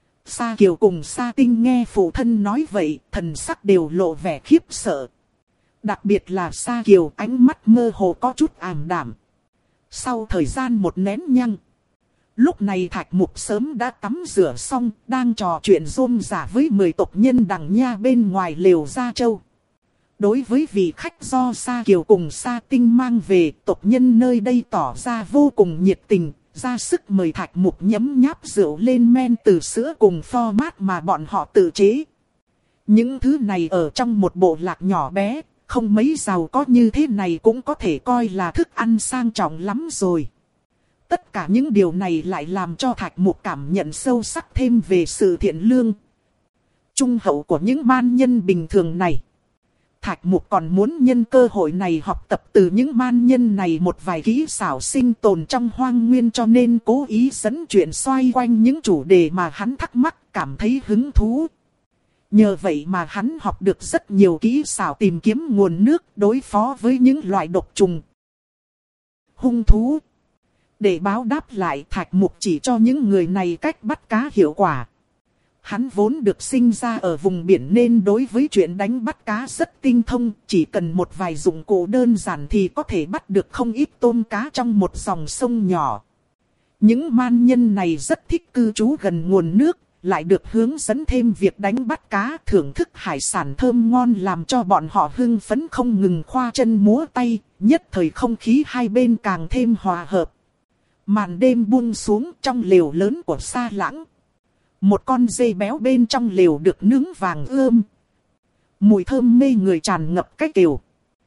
Sa Kiều cùng Sa Tinh nghe phụ thân nói vậy, thần sắc đều lộ vẻ khiếp sợ. Đặc biệt là Sa Kiều, ánh mắt mơ hồ có chút ảm đạm. Sau thời gian một nén nhang, lúc này Thạch Mục sớm đã tắm rửa xong, đang trò chuyện rôm rả với mười tộc nhân Đằng Nha bên ngoài lều Gia Châu. Đối với vị khách do Sa Kiều cùng Sa Tinh mang về, tộc nhân nơi đây tỏ ra vô cùng nhiệt tình, ra sức mời Thạch Mục nhấm nháp rượu lên men từ sữa cùng pho mát mà bọn họ tự chế. Những thứ này ở trong một bộ lạc nhỏ bé, không mấy giàu có như thế này cũng có thể coi là thức ăn sang trọng lắm rồi. Tất cả những điều này lại làm cho Thạch Mục cảm nhận sâu sắc thêm về sự thiện lương, trung hậu của những man nhân bình thường này. Thạch Mục còn muốn nhân cơ hội này học tập từ những man nhân này một vài kỹ xảo sinh tồn trong hoang nguyên, cho nên cố ý dẫn chuyện xoay quanh những chủ đề mà hắn thắc mắc, cảm thấy hứng thú. Nhờ vậy mà hắn học được rất nhiều kỹ xảo tìm kiếm nguồn nước, đối phó với những loại độc trùng, hung thú. Để báo đáp lại, Thạch Mục chỉ cho những người này cách bắt cá hiệu quả. Hắn vốn được sinh ra ở vùng biển nên đối với chuyện đánh bắt cá rất tinh thông, chỉ cần một vài dụng cụ đơn giản thì có thể bắt được không ít tôm cá trong một dòng sông nhỏ. Những man nhân này rất thích cư trú gần nguồn nước, lại được hướng dẫn thêm việc đánh bắt cá, thưởng thức hải sản thơm ngon làm cho bọn họ hưng phấn không ngừng khoa chân múa tay, nhất thời không khí hai bên càng thêm hòa hợp. Màn đêm buông xuống, trong lều lớn của Sa Lãng, một con dê béo bên trong lều được nướng vàng ươm. Mùi thơm mê người tràn ngập cái lều.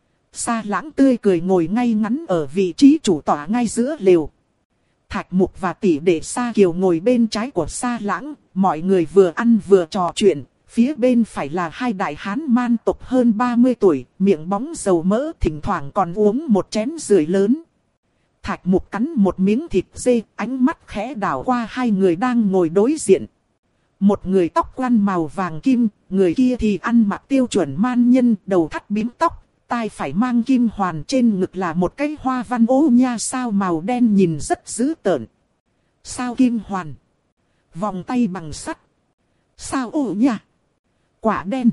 Sa Lãng tươi cười ngồi ngay ngắn ở vị trí chủ tọa ngay giữa lều. Thạch Mục và tỷ đệ Sa Kiều ngồi bên trái của Sa Lãng, mọi người vừa ăn vừa trò chuyện. Phía bên phải là hai đại hán man tộc hơn ba mươi tuổi, miệng bóng dầu mỡ, thỉnh thoảng còn uống một chén rưởi lớn. Thạch Mục cắn một miếng thịt dê, ánh mắt khẽ đảo qua hai người đang ngồi đối diện. Một người tóc quăn màu vàng kim, người kia thì ăn mặc tiêu chuẩn man nhân, đầu thắt bím tóc, tai phải mang kim hoàn, trên ngực là một cái hoa văn ô nha sao màu đen nhìn rất dữ tợn. Sao kim hoàn, vòng tay bằng sắt, sao ô nha, quả đen.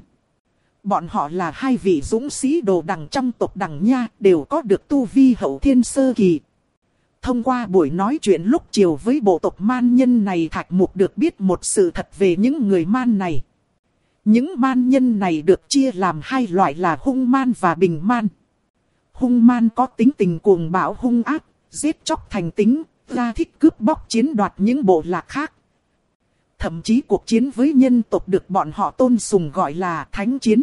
Bọn họ là hai vị dũng sĩ đồ đằng trong tộc Đằng Nha, đều có được tu vi hậu thiên sơ kỳ. Thông qua buổi nói chuyện lúc chiều với bộ tộc man nhân này, Thạch Mục được biết một sự thật về những người man này. Những man nhân này được chia làm hai loại là hung man và bình man. Hung man có tính tình cuồng bạo hung ác, giết chóc thành tính, ra thích cướp bóc chiếm đoạt những bộ lạc khác. Thậm chí cuộc chiến với nhân tộc được bọn họ tôn sùng gọi là thánh chiến.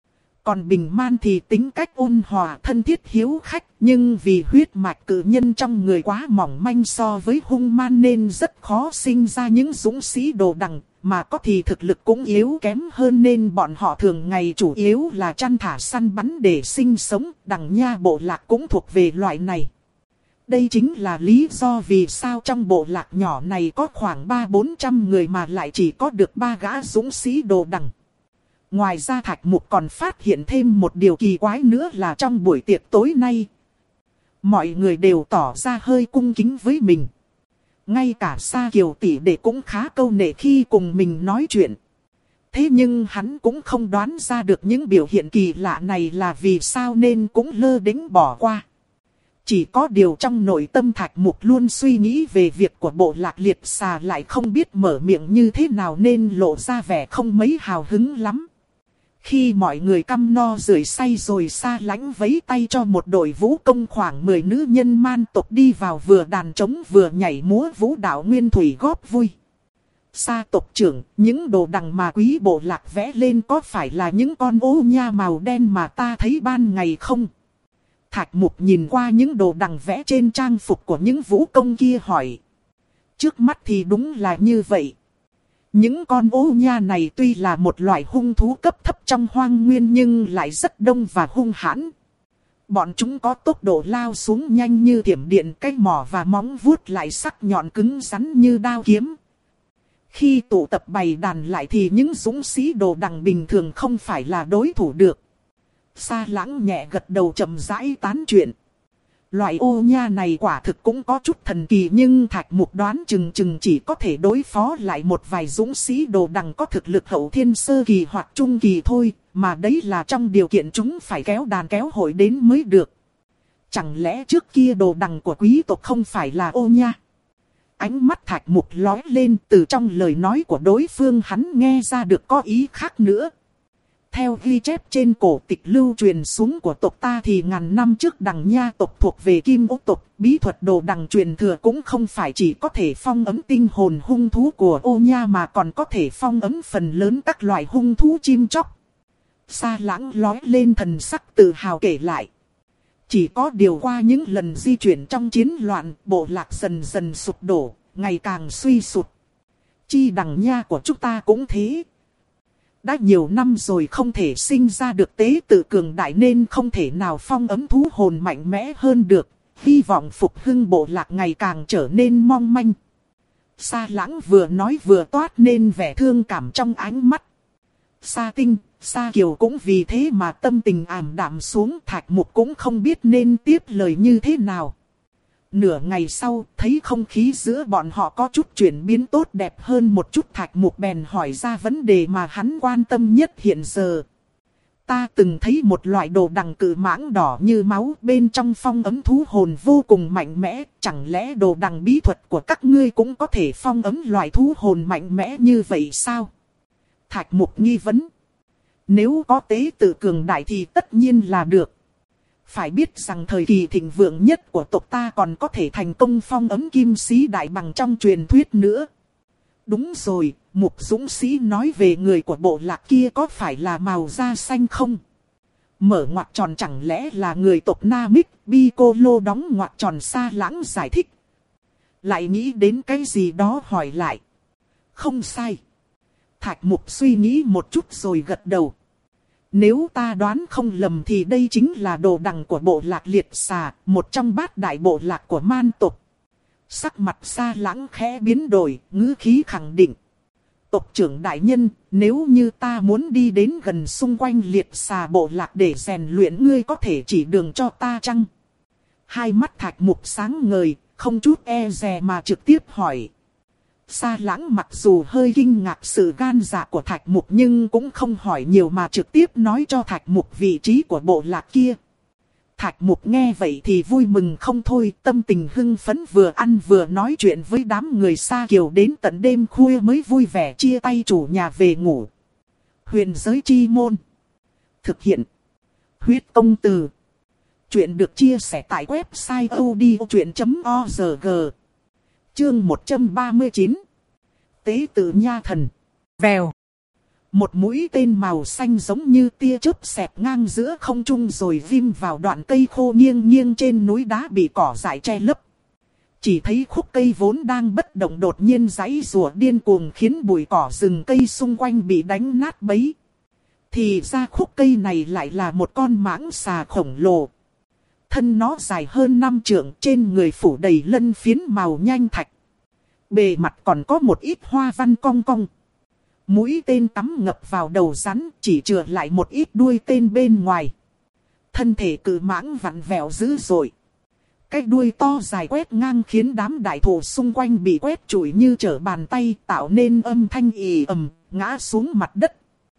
Còn bình man thì tính cách ôn hòa, thân thiết hiếu khách, nhưng vì huyết mạch cự nhân trong người quá mỏng manh so với hung man nên rất khó sinh ra những dũng sĩ đồ đằng, mà có thì thực lực cũng yếu kém hơn nên bọn họ thường ngày chủ yếu là chăn thả săn bắn để sinh sống. Đằng Nha bộ lạc cũng thuộc về loại này. Đây chính là lý do vì sao trong bộ lạc nhỏ này có khoảng ba bốn trăm người mà lại chỉ có được ba gã dũng sĩ đồ đằng. Ngoài ra Thạch Mục còn phát hiện thêm một điều kỳ quái nữa là trong buổi tiệc tối nay, mọi người đều tỏ ra hơi cung kính với mình. Ngay cả Sa Kiều tỷ đệ cũng khá câu nệ khi cùng mình nói chuyện. Thế nhưng hắn cũng không đoán ra được những biểu hiện kỳ lạ này là vì sao nên cũng lơ đễnh bỏ qua. Chỉ có điều trong nội tâm Thạch Mục luôn suy nghĩ về việc của bộ lạc liệt xà, lại không biết mở miệng như thế nào nên lộ ra vẻ không mấy hào hứng lắm. Khi mọi người căm no rười say rồi, Sa Lãnh vẫy tay cho một đội vũ công khoảng mười nữ nhân man tộc đi vào, vừa đàn trống vừa nhảy múa vũ đạo nguyên thủy góp vui. Sa tộc trưởng, những đồ đằng mà quý bộ lạc vẽ lên có phải là những con ô nha màu đen mà ta thấy ban ngày không? Thạch Mục nhìn qua những đồ đằng vẽ trên trang phục của những vũ công kia hỏi. Trước mắt thì đúng là như vậy. Những con ô nha này tuy là một loại hung thú cấp thấp trong hoang nguyên nhưng lại rất đông và hung hãn. Bọn chúng có tốc độ lao xuống nhanh như thiểm điện, cái mỏ và móng vuốt lại sắc nhọn cứng rắn như đao kiếm. Khi tụ tập bày đàn lại thì những dũng sĩ đồ đằng bình thường không phải là đối thủ được. Sa Lãng nhẹ gật đầu chậm rãi tán chuyện. Loại ô nha này quả thực cũng có chút thần kỳ, nhưng Thạch Mục đoán chừng chừng chỉ có thể đối phó lại một vài dũng sĩ đồ đằng có thực lực hậu thiên sơ kỳ hoặc trung kỳ thôi, mà đấy là trong điều kiện chúng phải kéo đàn kéo hội đến mới được. Chẳng lẽ trước kia đồ đằng của quý tộc không phải là ô nha? Ánh mắt Thạch Mục lóe lên, từ trong lời nói của đối phương hắn nghe ra được có ý khác nữa. Theo ghi chép trên cổ tịch lưu truyền xuống của tộc ta thì ngàn năm trước đằng nha tộc thuộc về Kim Ô tộc, bí thuật đồ đằng truyền thừa cũng không phải chỉ có thể phong ấn tinh hồn hung thú của ô nha mà còn có thể phong ấn phần lớn các loại hung thú chim chóc. Sa Lãng lóe lên thần sắc tự hào kể lại. Chỉ có điều qua những lần di chuyển trong chiến loạn, bộ lạc dần dần sụp đổ, ngày càng suy sụt. Chi đằng nha của chúng ta cũng thế. Đã nhiều năm rồi không thể sinh ra được tế tự cường đại nên không thể nào phong ấn thú hồn mạnh mẽ hơn được. Hy vọng phục hưng bộ lạc ngày càng trở nên mong manh. Sa Lãng vừa nói vừa toát nên vẻ thương cảm trong ánh mắt. Sa Tinh, Sa Kiều cũng vì thế mà tâm tình ảm đạm xuống. Thạch Mục cũng không biết nên tiếp lời như thế nào. Nửa ngày sau, thấy không khí giữa bọn họ có chút chuyển biến tốt đẹp hơn một chút. Thạch Mục bèn hỏi ra vấn đề mà hắn quan tâm nhất hiện giờ. Ta từng thấy một loại đồ đằng cự mãng đỏ như máu, bên trong phong ấn thú hồn vô cùng mạnh mẽ. Chẳng lẽ đồ đằng bí thuật của các ngươi cũng có thể phong ấn loại thú hồn mạnh mẽ như vậy sao? Thạch Mục nghi vấn. Nếu có tế tự cường đại thì tất nhiên là được. Phải biết rằng thời kỳ thịnh vượng nhất của tộc ta còn có thể thành công phong ấn kim sĩ đại bằng trong truyền thuyết nữa. Đúng rồi, Mục Dũng Sĩ nói về người của bộ lạc kia có phải là màu da xanh không? Mở ngoặc tròn chẳng lẽ là người tộc Namik, Piccolo đóng ngoặc tròn. Sa Lãng giải thích. Lại nghĩ đến cái gì đó hỏi lại. Không sai. Thạch Mục suy nghĩ một chút rồi gật đầu. Nếu ta đoán không lầm thì đây chính là đồ đằng của bộ lạc Liệt Xà, một trong bát đại bộ lạc của man tộc. Sắc mặt Sa Lãng khẽ biến đổi, ngữ khí khẳng định. Tộc trưởng đại nhân, nếu như ta muốn đi đến gần xung quanh Liệt Xà bộ lạc để rèn luyện, ngươi có thể chỉ đường cho ta chăng? Hai mắt Thạch Mục sáng ngời, không chút e dè mà trực tiếp hỏi. Sa Lãng mặc dù hơi kinh ngạc sự gan dạ của Thạch Mục nhưng cũng không hỏi nhiều mà trực tiếp nói cho Thạch Mục vị trí của bộ lạc kia. Thạch Mục nghe vậy thì vui mừng không thôi, tâm tình hưng phấn, vừa ăn vừa nói chuyện với đám người Sa Kiều đến tận đêm khuya mới vui vẻ chia tay chủ nhà về ngủ. Huyền giới chi môn. Thực hiện. Huyết công từ. Chuyện được chia sẻ tại website odchuyện chấm org. Chương một trăm ba mươi chín. Tế tự nha thần. Vèo. Một mũi tên màu xanh giống như tia chớp xẹt ngang giữa không trung rồi vim vào đoạn cây khô nghiêng nghiêng trên núi đá bị cỏ dại che lấp. Chỉ thấy khúc cây vốn đang bất động đột nhiên giãy giụa điên cuồng khiến bụi cỏ rừng cây xung quanh bị đánh nát bấy. Thì ra khúc cây này lại là một con mãng xà khổng lồ. Thân nó dài hơn năm trượng, trên người phủ đầy lân phiến màu nhanh thạch. Bề mặt còn có một ít hoa văn cong cong. Mũi tên cắm ngập vào đầu rắn, chỉ chừa lại một ít đuôi tên bên ngoài. Thân thể cự mãng vặn vẹo dữ dội. Cái đuôi to dài quét ngang khiến đám đại thụ xung quanh bị quét trụi như trở bàn tay, tạo nên âm thanh ì ầm, ngã xuống mặt đất.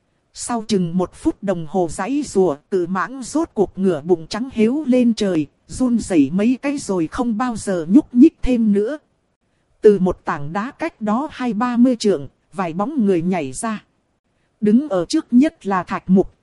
Sau chừng một phút đồng hồ giãy giụa, cự mãng rốt cuộc ngửa bụng trắng héo lên trời, run rẩy mấy cái rồi không bao giờ nhúc nhích thêm nữa. Từ một tảng đá cách đó hai ba mươi trượng, vài bóng người nhảy ra. Đứng ở trước nhất là Thạch Mục.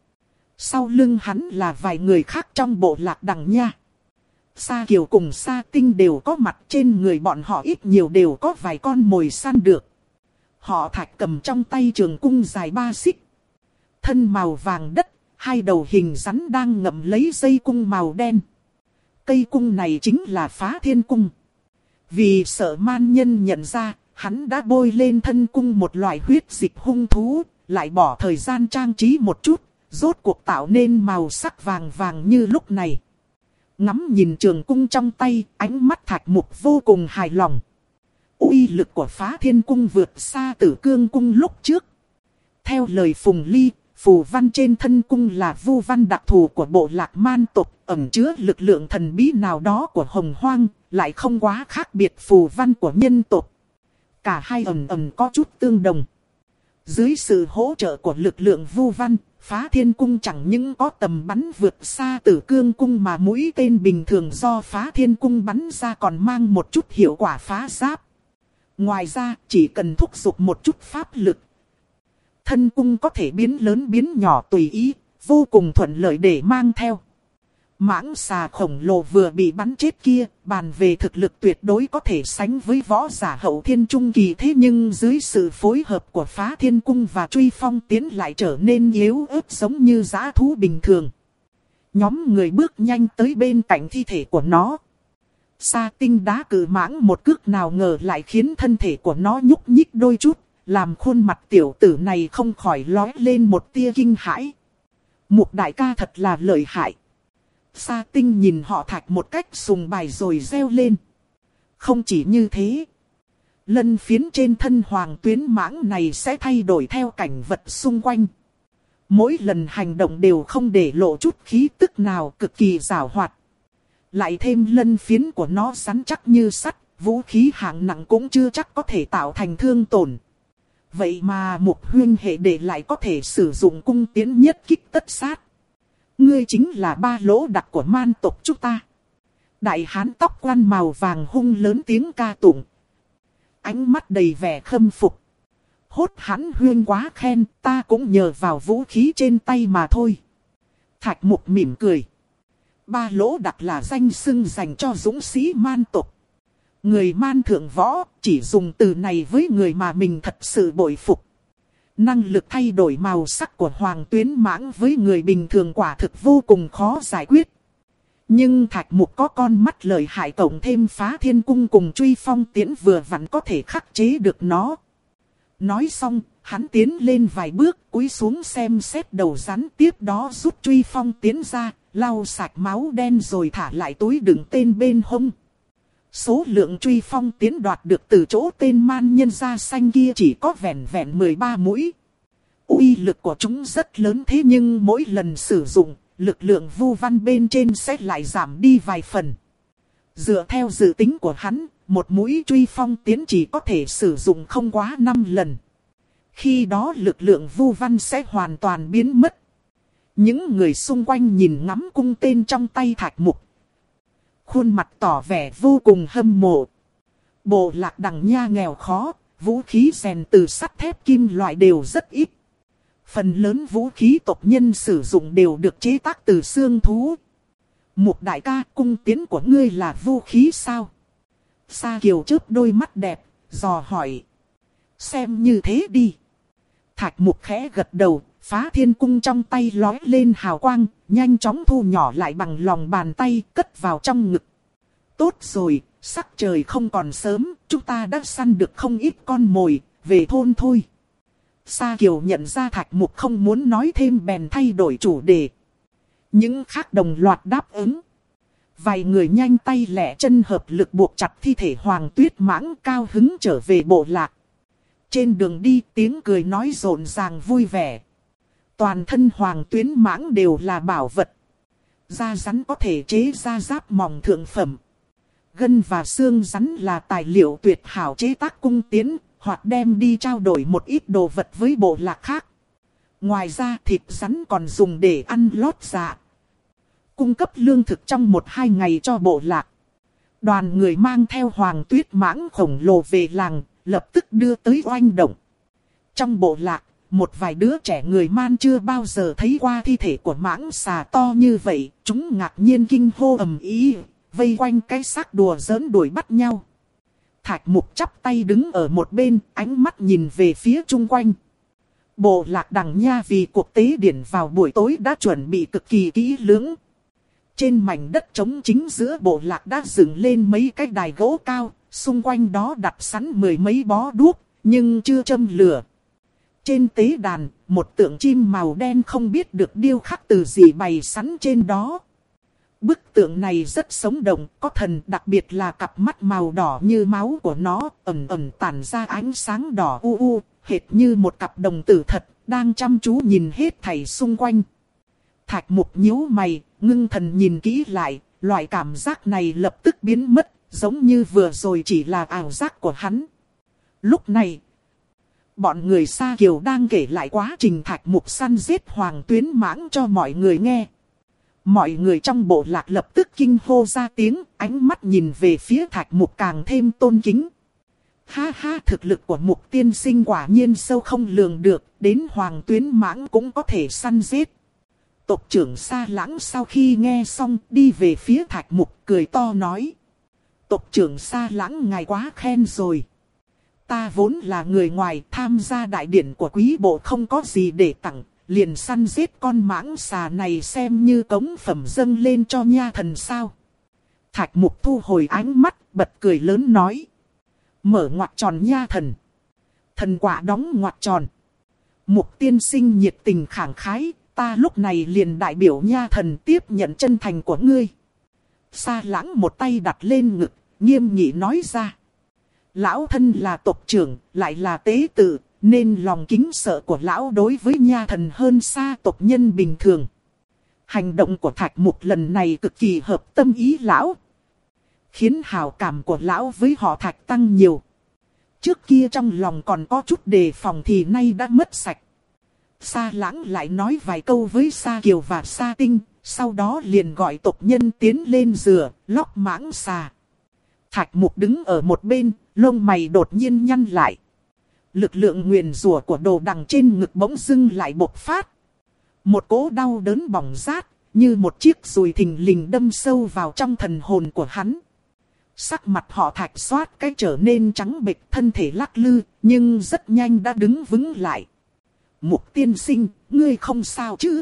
Sau lưng hắn là vài người khác trong bộ lạc Đằng Nha. Sa Kiều cùng Sa Tinh đều có mặt, trên người bọn họ ít nhiều đều có vài con mồi săn được. Họ Thạch cầm trong tay trường cung dài ba xích. Thân màu vàng đất, hai đầu hình rắn đang ngậm lấy dây cung màu đen. Cây cung này chính là Phá Thiên Cung. Vì sợ man nhân nhận ra, hắn đã bôi lên thân cung một loại huyết dịch hung thú, lại bỏ thời gian trang trí một chút, rốt cuộc tạo nên màu sắc vàng vàng như lúc này. Ngắm nhìn trường cung trong tay, ánh mắt Thạch Mục vô cùng hài lòng. Uy lực của Phá Thiên Cung vượt xa Tử Cương Cung lúc trước. Theo lời Phùng Ly, phù văn trên thân cung là vu văn đặc thù của bộ lạc man tộc, ẩn chứa lực lượng thần bí nào đó của Hồng Hoang, lại không quá khác biệt phù văn của nhân tộc. Cả hai ẩn ẩn có chút tương đồng. Dưới sự hỗ trợ của lực lượng vu văn, Phá Thiên Cung chẳng những có tầm bắn vượt xa Tử Cương Cung mà mũi tên bình thường do Phá Thiên Cung bắn ra còn mang một chút hiệu quả phá giáp. Ngoài ra, chỉ cần thúc giục một chút pháp lực, thân cung có thể biến lớn biến nhỏ tùy ý, vô cùng thuận lợi để mang theo. Mãng xà khổng lồ vừa bị bắn chết kia, bàn về thực lực tuyệt đối có thể sánh với võ giả hậu thiên trung kỳ, thế nhưng dưới sự phối hợp của Phá Thiên Cung và Truy Phong Tiến lại trở nên yếu ớt giống như dã thú bình thường. Nhóm người bước nhanh tới bên cạnh thi thể của nó. Sa Tinh đá cự mãng một cước nào ngờ lại khiến thân thể của nó nhúc nhích đôi chút, làm khuôn mặt tiểu tử này không khỏi lóe lên một tia kinh hãi. Mục đại ca thật là lợi hại. Sa Tinh nhìn họ Thạch một cách sùng bài rồi reo lên. Không chỉ như thế, lân phiến trên thân Hoàng Tuyến mãng này sẽ thay đổi theo cảnh vật xung quanh. Mỗi lần hành động đều không để lộ chút khí tức nào, cực kỳ giảo hoạt. Lại thêm lân phiến của nó rắn chắc như sắt, vũ khí hạng nặng cũng chưa chắc có thể tạo thành thương tổn. Vậy mà Mục huynh hệ đệ lại có thể sử dụng cung tiến nhất kích tất sát. Ngươi chính là ba lỗ đặc của man tộc chúng ta. Đại hán tóc quan màu vàng hung lớn tiếng ca tụng. Ánh mắt đầy vẻ khâm phục. Hốt hắn huyên quá khen, ta cũng nhờ vào vũ khí trên tay mà thôi. Thạch Mục mỉm cười. Ba lỗ đặc là danh xưng dành cho dũng sĩ man tộc. Người man thượng võ chỉ dùng từ này với người mà mình thật sự bội phục. Năng lực thay đổi màu sắc của Hoàng Tuyến mãng với người bình thường quả thực vô cùng khó giải quyết. Nhưng Thạch Mục có con mắt lợi hại cộng thêm Phá Thiên Cung cùng Truy Phong Tiến vừa vặn có thể khắc chế được nó. Nói xong, hắn tiến lên vài bước, cúi xuống xem xét đầu rắn, tiếp đó rút Truy Phong Tiến ra, lau sạch máu đen rồi thả lại túi đựng tên bên hông. Số lượng Truy Phong Tiến đoạt được từ chỗ tên man nhân da xanh kia chỉ có vẻn vẹn mười ba mũi. Uy lực của chúng rất lớn, thế nhưng mỗi lần sử dụng, lực lượng vu văn bên trên sẽ lại giảm đi vài phần. Dựa theo dự tính của hắn, một mũi Truy Phong Tiến chỉ có thể sử dụng không quá năm lần. Khi đó lực lượng vu văn sẽ hoàn toàn biến mất. Những người xung quanh nhìn ngắm cung tên trong tay Thạch Mục, khuôn mặt tỏ vẻ vô cùng hâm mộ. Bộ lạc Đằng Nha nghèo khó, vũ khí rèn từ sắt thép kim loại đều rất ít. Phần lớn vũ khí tộc nhân sử dụng đều được chế tác từ xương thú. Mục đại ca, cung tiến của ngươi là vũ khí sao? Sa Kiều chớp đôi mắt đẹp, dò hỏi. Xem như thế đi. Thạch Mục khẽ gật đầu, Phá Thiên Cung trong tay lói lên hào quang, nhanh chóng thu nhỏ lại bằng lòng bàn tay, cất vào trong ngực. Tốt rồi, sắc trời không còn sớm, chúng ta đã săn được không ít con mồi, về thôn thôi. Sa Kiều nhận ra Thạch Mục không muốn nói thêm bèn thay đổi chủ đề. Những khác đồng loạt đáp ứng. Vài người nhanh tay lẹ chân hợp lực buộc chặt thi thể Hoàng Tuyết mãng, cao hứng trở về bộ lạc. Trên đường đi tiếng cười nói rộn ràng vui vẻ. Toàn thân Hoàng Tuyến mãng đều là bảo vật. Da rắn có thể chế ra giáp mỏng thượng phẩm. Gân và xương rắn là tài liệu tuyệt hảo chế tác cung tiến, hoặc đem đi trao đổi một ít đồ vật với bộ lạc khác. Ngoài ra thịt rắn còn dùng để ăn lót dạ, cung cấp lương thực trong một hai ngày cho bộ lạc. Đoàn người mang theo Hoàng Tuyết mãng khổng lồ về làng, lập tức đưa tới oanh động. Trong bộ lạc, một vài đứa trẻ người man chưa bao giờ thấy qua thi thể của mãng xà to như vậy, chúng ngạc nhiên kinh hô ầm ĩ, vây quanh cái xác đùa giỡn đuổi bắt nhau. Thạch Mục chắp tay đứng ở một bên, ánh mắt nhìn về phía chung quanh. Bộ lạc Đằng Nha vì cuộc tế điển vào buổi tối đã chuẩn bị cực kỳ kỹ lưỡng. Trên mảnh đất trống chính giữa bộ lạc đã dựng lên mấy cái đài gỗ cao, xung quanh đó đặt sẵn mười mấy bó đuốc, nhưng chưa châm lửa. Trên tế đàn, một tượng chim màu đen không biết được điêu khắc từ gì bày sẵn trên đó. Bức tượng này rất sống động, có thần, đặc biệt là cặp mắt màu đỏ như máu của nó, ẩn ẩn tản ra ánh sáng đỏ u u, hệt như một cặp đồng tử thật, đang chăm chú nhìn hết thảy xung quanh. Thạch Mục nhíu mày, ngưng thần nhìn kỹ lại, loại cảm giác này lập tức biến mất, giống như vừa rồi chỉ là ảo giác của hắn. Lúc này, Bọn người Sa Kiều đang kể lại quá trình Thạch Mục săn giết Hoàng Tuyến Mãng cho mọi người nghe. Mọi người trong bộ lạc lập tức kinh hô ra tiếng, ánh mắt nhìn về phía Thạch Mục càng thêm tôn kính. Ha ha, thực lực của Mục tiên sinh quả nhiên sâu không lường được, đến Hoàng Tuyến Mãng cũng có thể săn giết. Tộc trưởng Sa Lãng sau khi nghe xong đi về phía Thạch Mục cười to nói. Tộc trưởng Sa Lãng ngài quá khen rồi. Ta vốn là người ngoài, tham gia đại điển của quý bộ không có gì để tặng, liền săn giết con mãng xà này xem như cống phẩm dâng lên cho nha thần sao. Thạch Mục thu hồi ánh mắt, bật cười lớn nói. Mở ngoặc tròn nha thần. Thần quả đóng ngoặc tròn. Mục tiên sinh nhiệt tình khẳng khái, ta lúc này liền đại biểu nha thần tiếp nhận chân thành của ngươi. Sa Lãng một tay đặt lên ngực, nghiêm nghị nói ra. Lão thân là tộc trưởng, lại là tế tự, nên lòng kính sợ của lão đối với nha thần hơn xa tộc nhân bình thường. Hành động của Thạch Mục lần này cực kỳ hợp tâm ý lão, khiến hào cảm của lão với họ Thạch tăng nhiều. Trước kia trong lòng còn có chút đề phòng thì nay đã mất sạch. Sa Lãng lại nói vài câu với Sa Kiều và Sa Tinh, sau đó liền gọi tộc nhân tiến lên rửa, lóc mãng xà. Thạch Mục đứng ở một bên, lông mày đột nhiên nhăn lại. Lực lượng nguyền rủa của đồ đằng trên ngực bỗng dưng lại bộc phát. Một cỗ đau đớn bỏng rát, như một chiếc dùi thình lình đâm sâu vào trong thần hồn của hắn. Sắc mặt họ Thạch xoát cái trở nên trắng bệch, thân thể lắc lư, nhưng rất nhanh đã đứng vững lại. Mục tiên sinh, ngươi không sao chứ?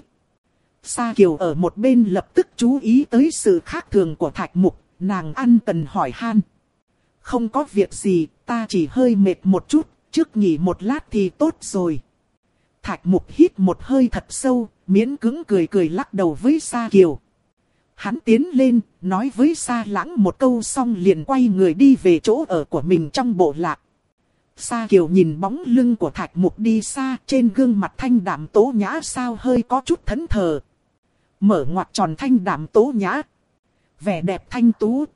Sa Kiều ở một bên lập tức chú ý tới sự khác thường của Thạch Mục, nàng ân cần hỏi han. Không có việc gì, ta chỉ hơi mệt một chút, trước nghỉ một lát thì tốt rồi. Thạch Mục hít một hơi thật sâu, miễn cưỡng cười cười lắc đầu với Sa Kiều. Hắn tiến lên, nói với Sa Lãng một câu xong liền quay người đi về chỗ ở của mình trong bộ lạc. Sa Kiều nhìn bóng lưng của Thạch Mục đi xa, trên gương mặt thanh đạm tố nhã sao hơi có chút thẫn thờ. Mở ngoặc tròn thanh đạm tố nhã. Vẻ đẹp thanh tú.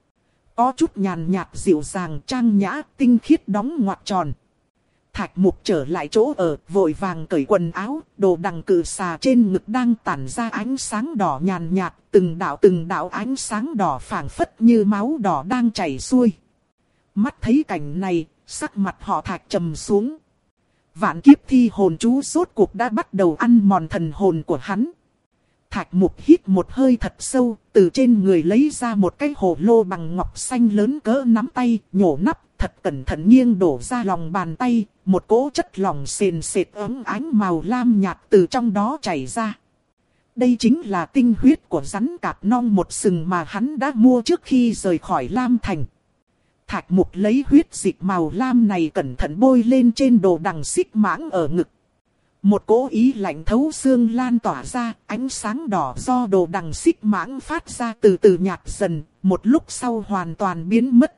Có chút nhàn nhạt dịu dàng trang nhã tinh khiết đóng ngoặc tròn. Thạch Mục trở lại chỗ ở, vội vàng cởi quần áo, đồ đằng cự xà trên ngực đang tản ra ánh sáng đỏ nhàn nhạt, từng đạo từng đạo ánh sáng đỏ phảng phất như máu đỏ đang chảy xuôi. Mắt thấy cảnh này, sắc mặt họ Thạch trầm xuống. Vạn kiếp thi hồn chú rốt cuộc đã bắt đầu ăn mòn thần hồn của hắn. Thạch Mục hít một hơi thật sâu, từ trên người lấy ra một cái hồ lô bằng ngọc xanh lớn cỡ nắm tay, nhổ nắp, thật cẩn thận nghiêng đổ ra lòng bàn tay, một cỗ chất lỏng sền sệt ấm ánh màu lam nhạt từ trong đó chảy ra. Đây chính là tinh huyết của rắn cạp non một sừng mà hắn đã mua trước khi rời khỏi Lam Thành. Thạch Mục lấy huyết dịch màu lam này cẩn thận bôi lên trên đồ đằng xích mãng ở ngực. Một cỗ ý lạnh thấu xương lan tỏa ra, ánh sáng đỏ do đồ đằng xích mãng phát ra từ từ nhạt dần, một lúc sau hoàn toàn biến mất.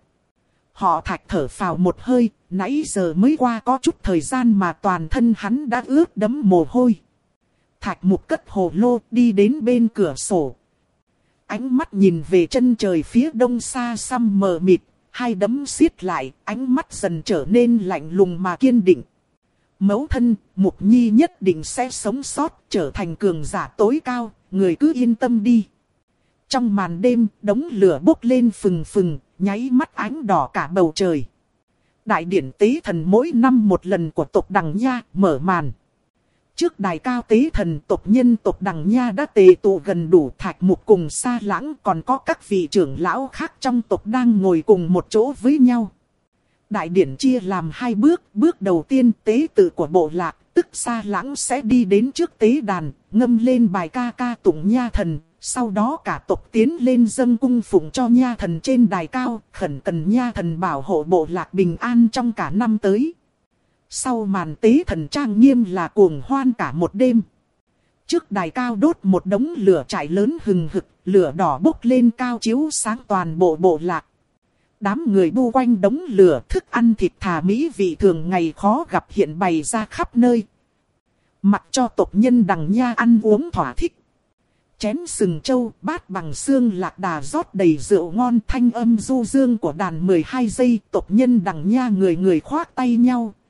Họ Thạch thở phào một hơi, nãy giờ mới qua có chút thời gian mà toàn thân hắn đã ướt đẫm mồ hôi. Thạch Mục cất hồ lô đi đến bên cửa sổ. Ánh mắt nhìn về chân trời phía đông xa xăm mờ mịt, hai đấm siết lại, ánh mắt dần trở nên lạnh lùng mà kiên định. Mẫu thân, Mục Nhi nhất định sẽ sống sót, trở thành cường giả tối cao, người cứ yên tâm đi. Trong màn đêm, đống lửa bốc lên phừng phừng, nháy mắt ánh đỏ cả bầu trời. Đại điển tế thần mỗi năm một lần của tộc Đằng Nha mở màn. Trước đài cao tế thần, tộc nhân tộc Đằng Nha đã tề tụ gần đủ. Thạch Mục cùng Sa Lãng, còn có các vị trưởng lão khác trong tộc đang ngồi cùng một chỗ với nhau. Đại điển chia làm hai bước, bước đầu tiên tế tự của bộ lạc, tức Sa Lãng sẽ đi đến trước tế đàn, ngâm lên bài ca ca tụng nha thần, sau đó cả tộc tiến lên dâng cung phụng cho nha thần trên đài cao, khẩn cần nha thần bảo hộ bộ lạc bình an trong cả năm tới. Sau màn tế thần trang nghiêm là cuồng hoan cả một đêm. Trước đài cao đốt một đống lửa trại lớn hừng hực, lửa đỏ bốc lên cao chiếu sáng toàn bộ bộ lạc. Đám người bu quanh đống lửa, thức ăn thịt thà mỹ vị thường ngày khó gặp hiện bày ra khắp nơi. Mặc cho tộc nhân Đằng Nha ăn uống thỏa thích. Chén sừng trâu, bát bằng xương lạc đà rót đầy rượu ngon, thanh âm du dương của đàn mười hai giây. Tộc nhân Đằng Nha người người khoác tay nhau,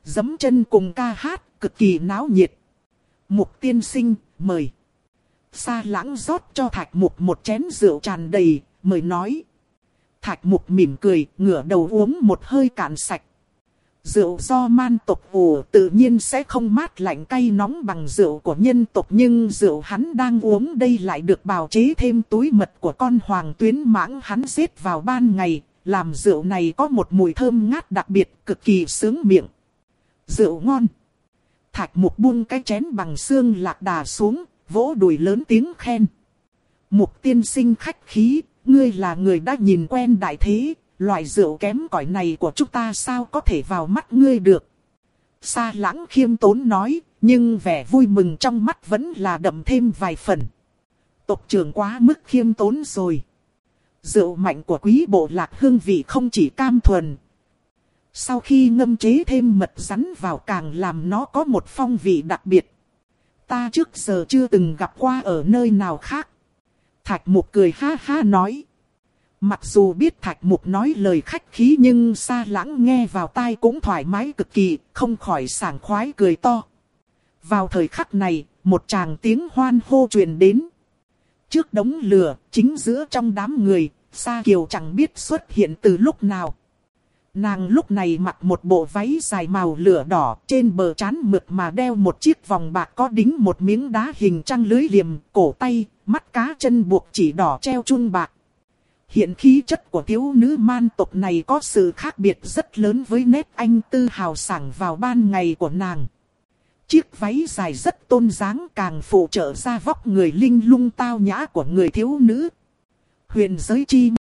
giẫm chân cùng ca hát, cực kỳ náo nhiệt. Mục tiên sinh, mời. Sa Lãng rót cho Thạch Mục một chén rượu tràn đầy, mời nói. Thạch Mục mỉm cười, ngửa đầu uống một hơi cạn sạch. Rượu do man tộc ủ tự nhiên sẽ không mát lạnh cay nóng bằng rượu của nhân tộc, nhưng rượu hắn đang uống đây lại được bào chế thêm túi mật của con hoàng tuyến mãng hắn giết vào ban ngày, làm rượu này có một mùi thơm ngát đặc biệt, cực kỳ sướng miệng. Rượu ngon. Thạch Mục buông cái chén bằng xương lạc đà xuống, vỗ đùi lớn tiếng khen. Mục tiên sinh khách khí, ngươi là người đã nhìn quen đại thế, loại rượu kém cỏi này của chúng ta sao có thể vào mắt ngươi được. Sa Lãng khiêm tốn nói, nhưng vẻ vui mừng trong mắt vẫn là đậm thêm vài phần. Tộc trưởng quá mức khiêm tốn rồi. Rượu mạnh của quý bộ lạc hương vị không chỉ cam thuần. Sau khi ngâm chế thêm mật rắn vào càng làm nó có một phong vị đặc biệt. Ta trước giờ chưa từng gặp qua ở nơi nào khác. Thạch Mục cười ha ha nói. Mặc dù biết Thạch Mục nói lời khách khí nhưng Sa Lãng nghe vào tai cũng thoải mái cực kỳ, không khỏi sảng khoái cười to. Vào thời khắc này, một tràng tiếng hoan hô truyền đến. Trước đống lửa, chính giữa trong đám người, Sa Kiều chẳng biết xuất hiện từ lúc nào. Nàng lúc này mặc một bộ váy dài màu lửa đỏ, trên bờ trán mượt mà đeo một chiếc vòng bạc có đính một miếng đá hình trăng lưới liềm, cổ tay, mắt cá chân buộc chỉ đỏ treo chun bạc. Hiện khí chất của thiếu nữ man tộc này có sự khác biệt rất lớn với nét anh tư hào sảng vào ban ngày của nàng. Chiếc váy dài rất tôn dáng càng phụ trợ ra vóc người linh lung tao nhã của người thiếu nữ. Huyền giới chi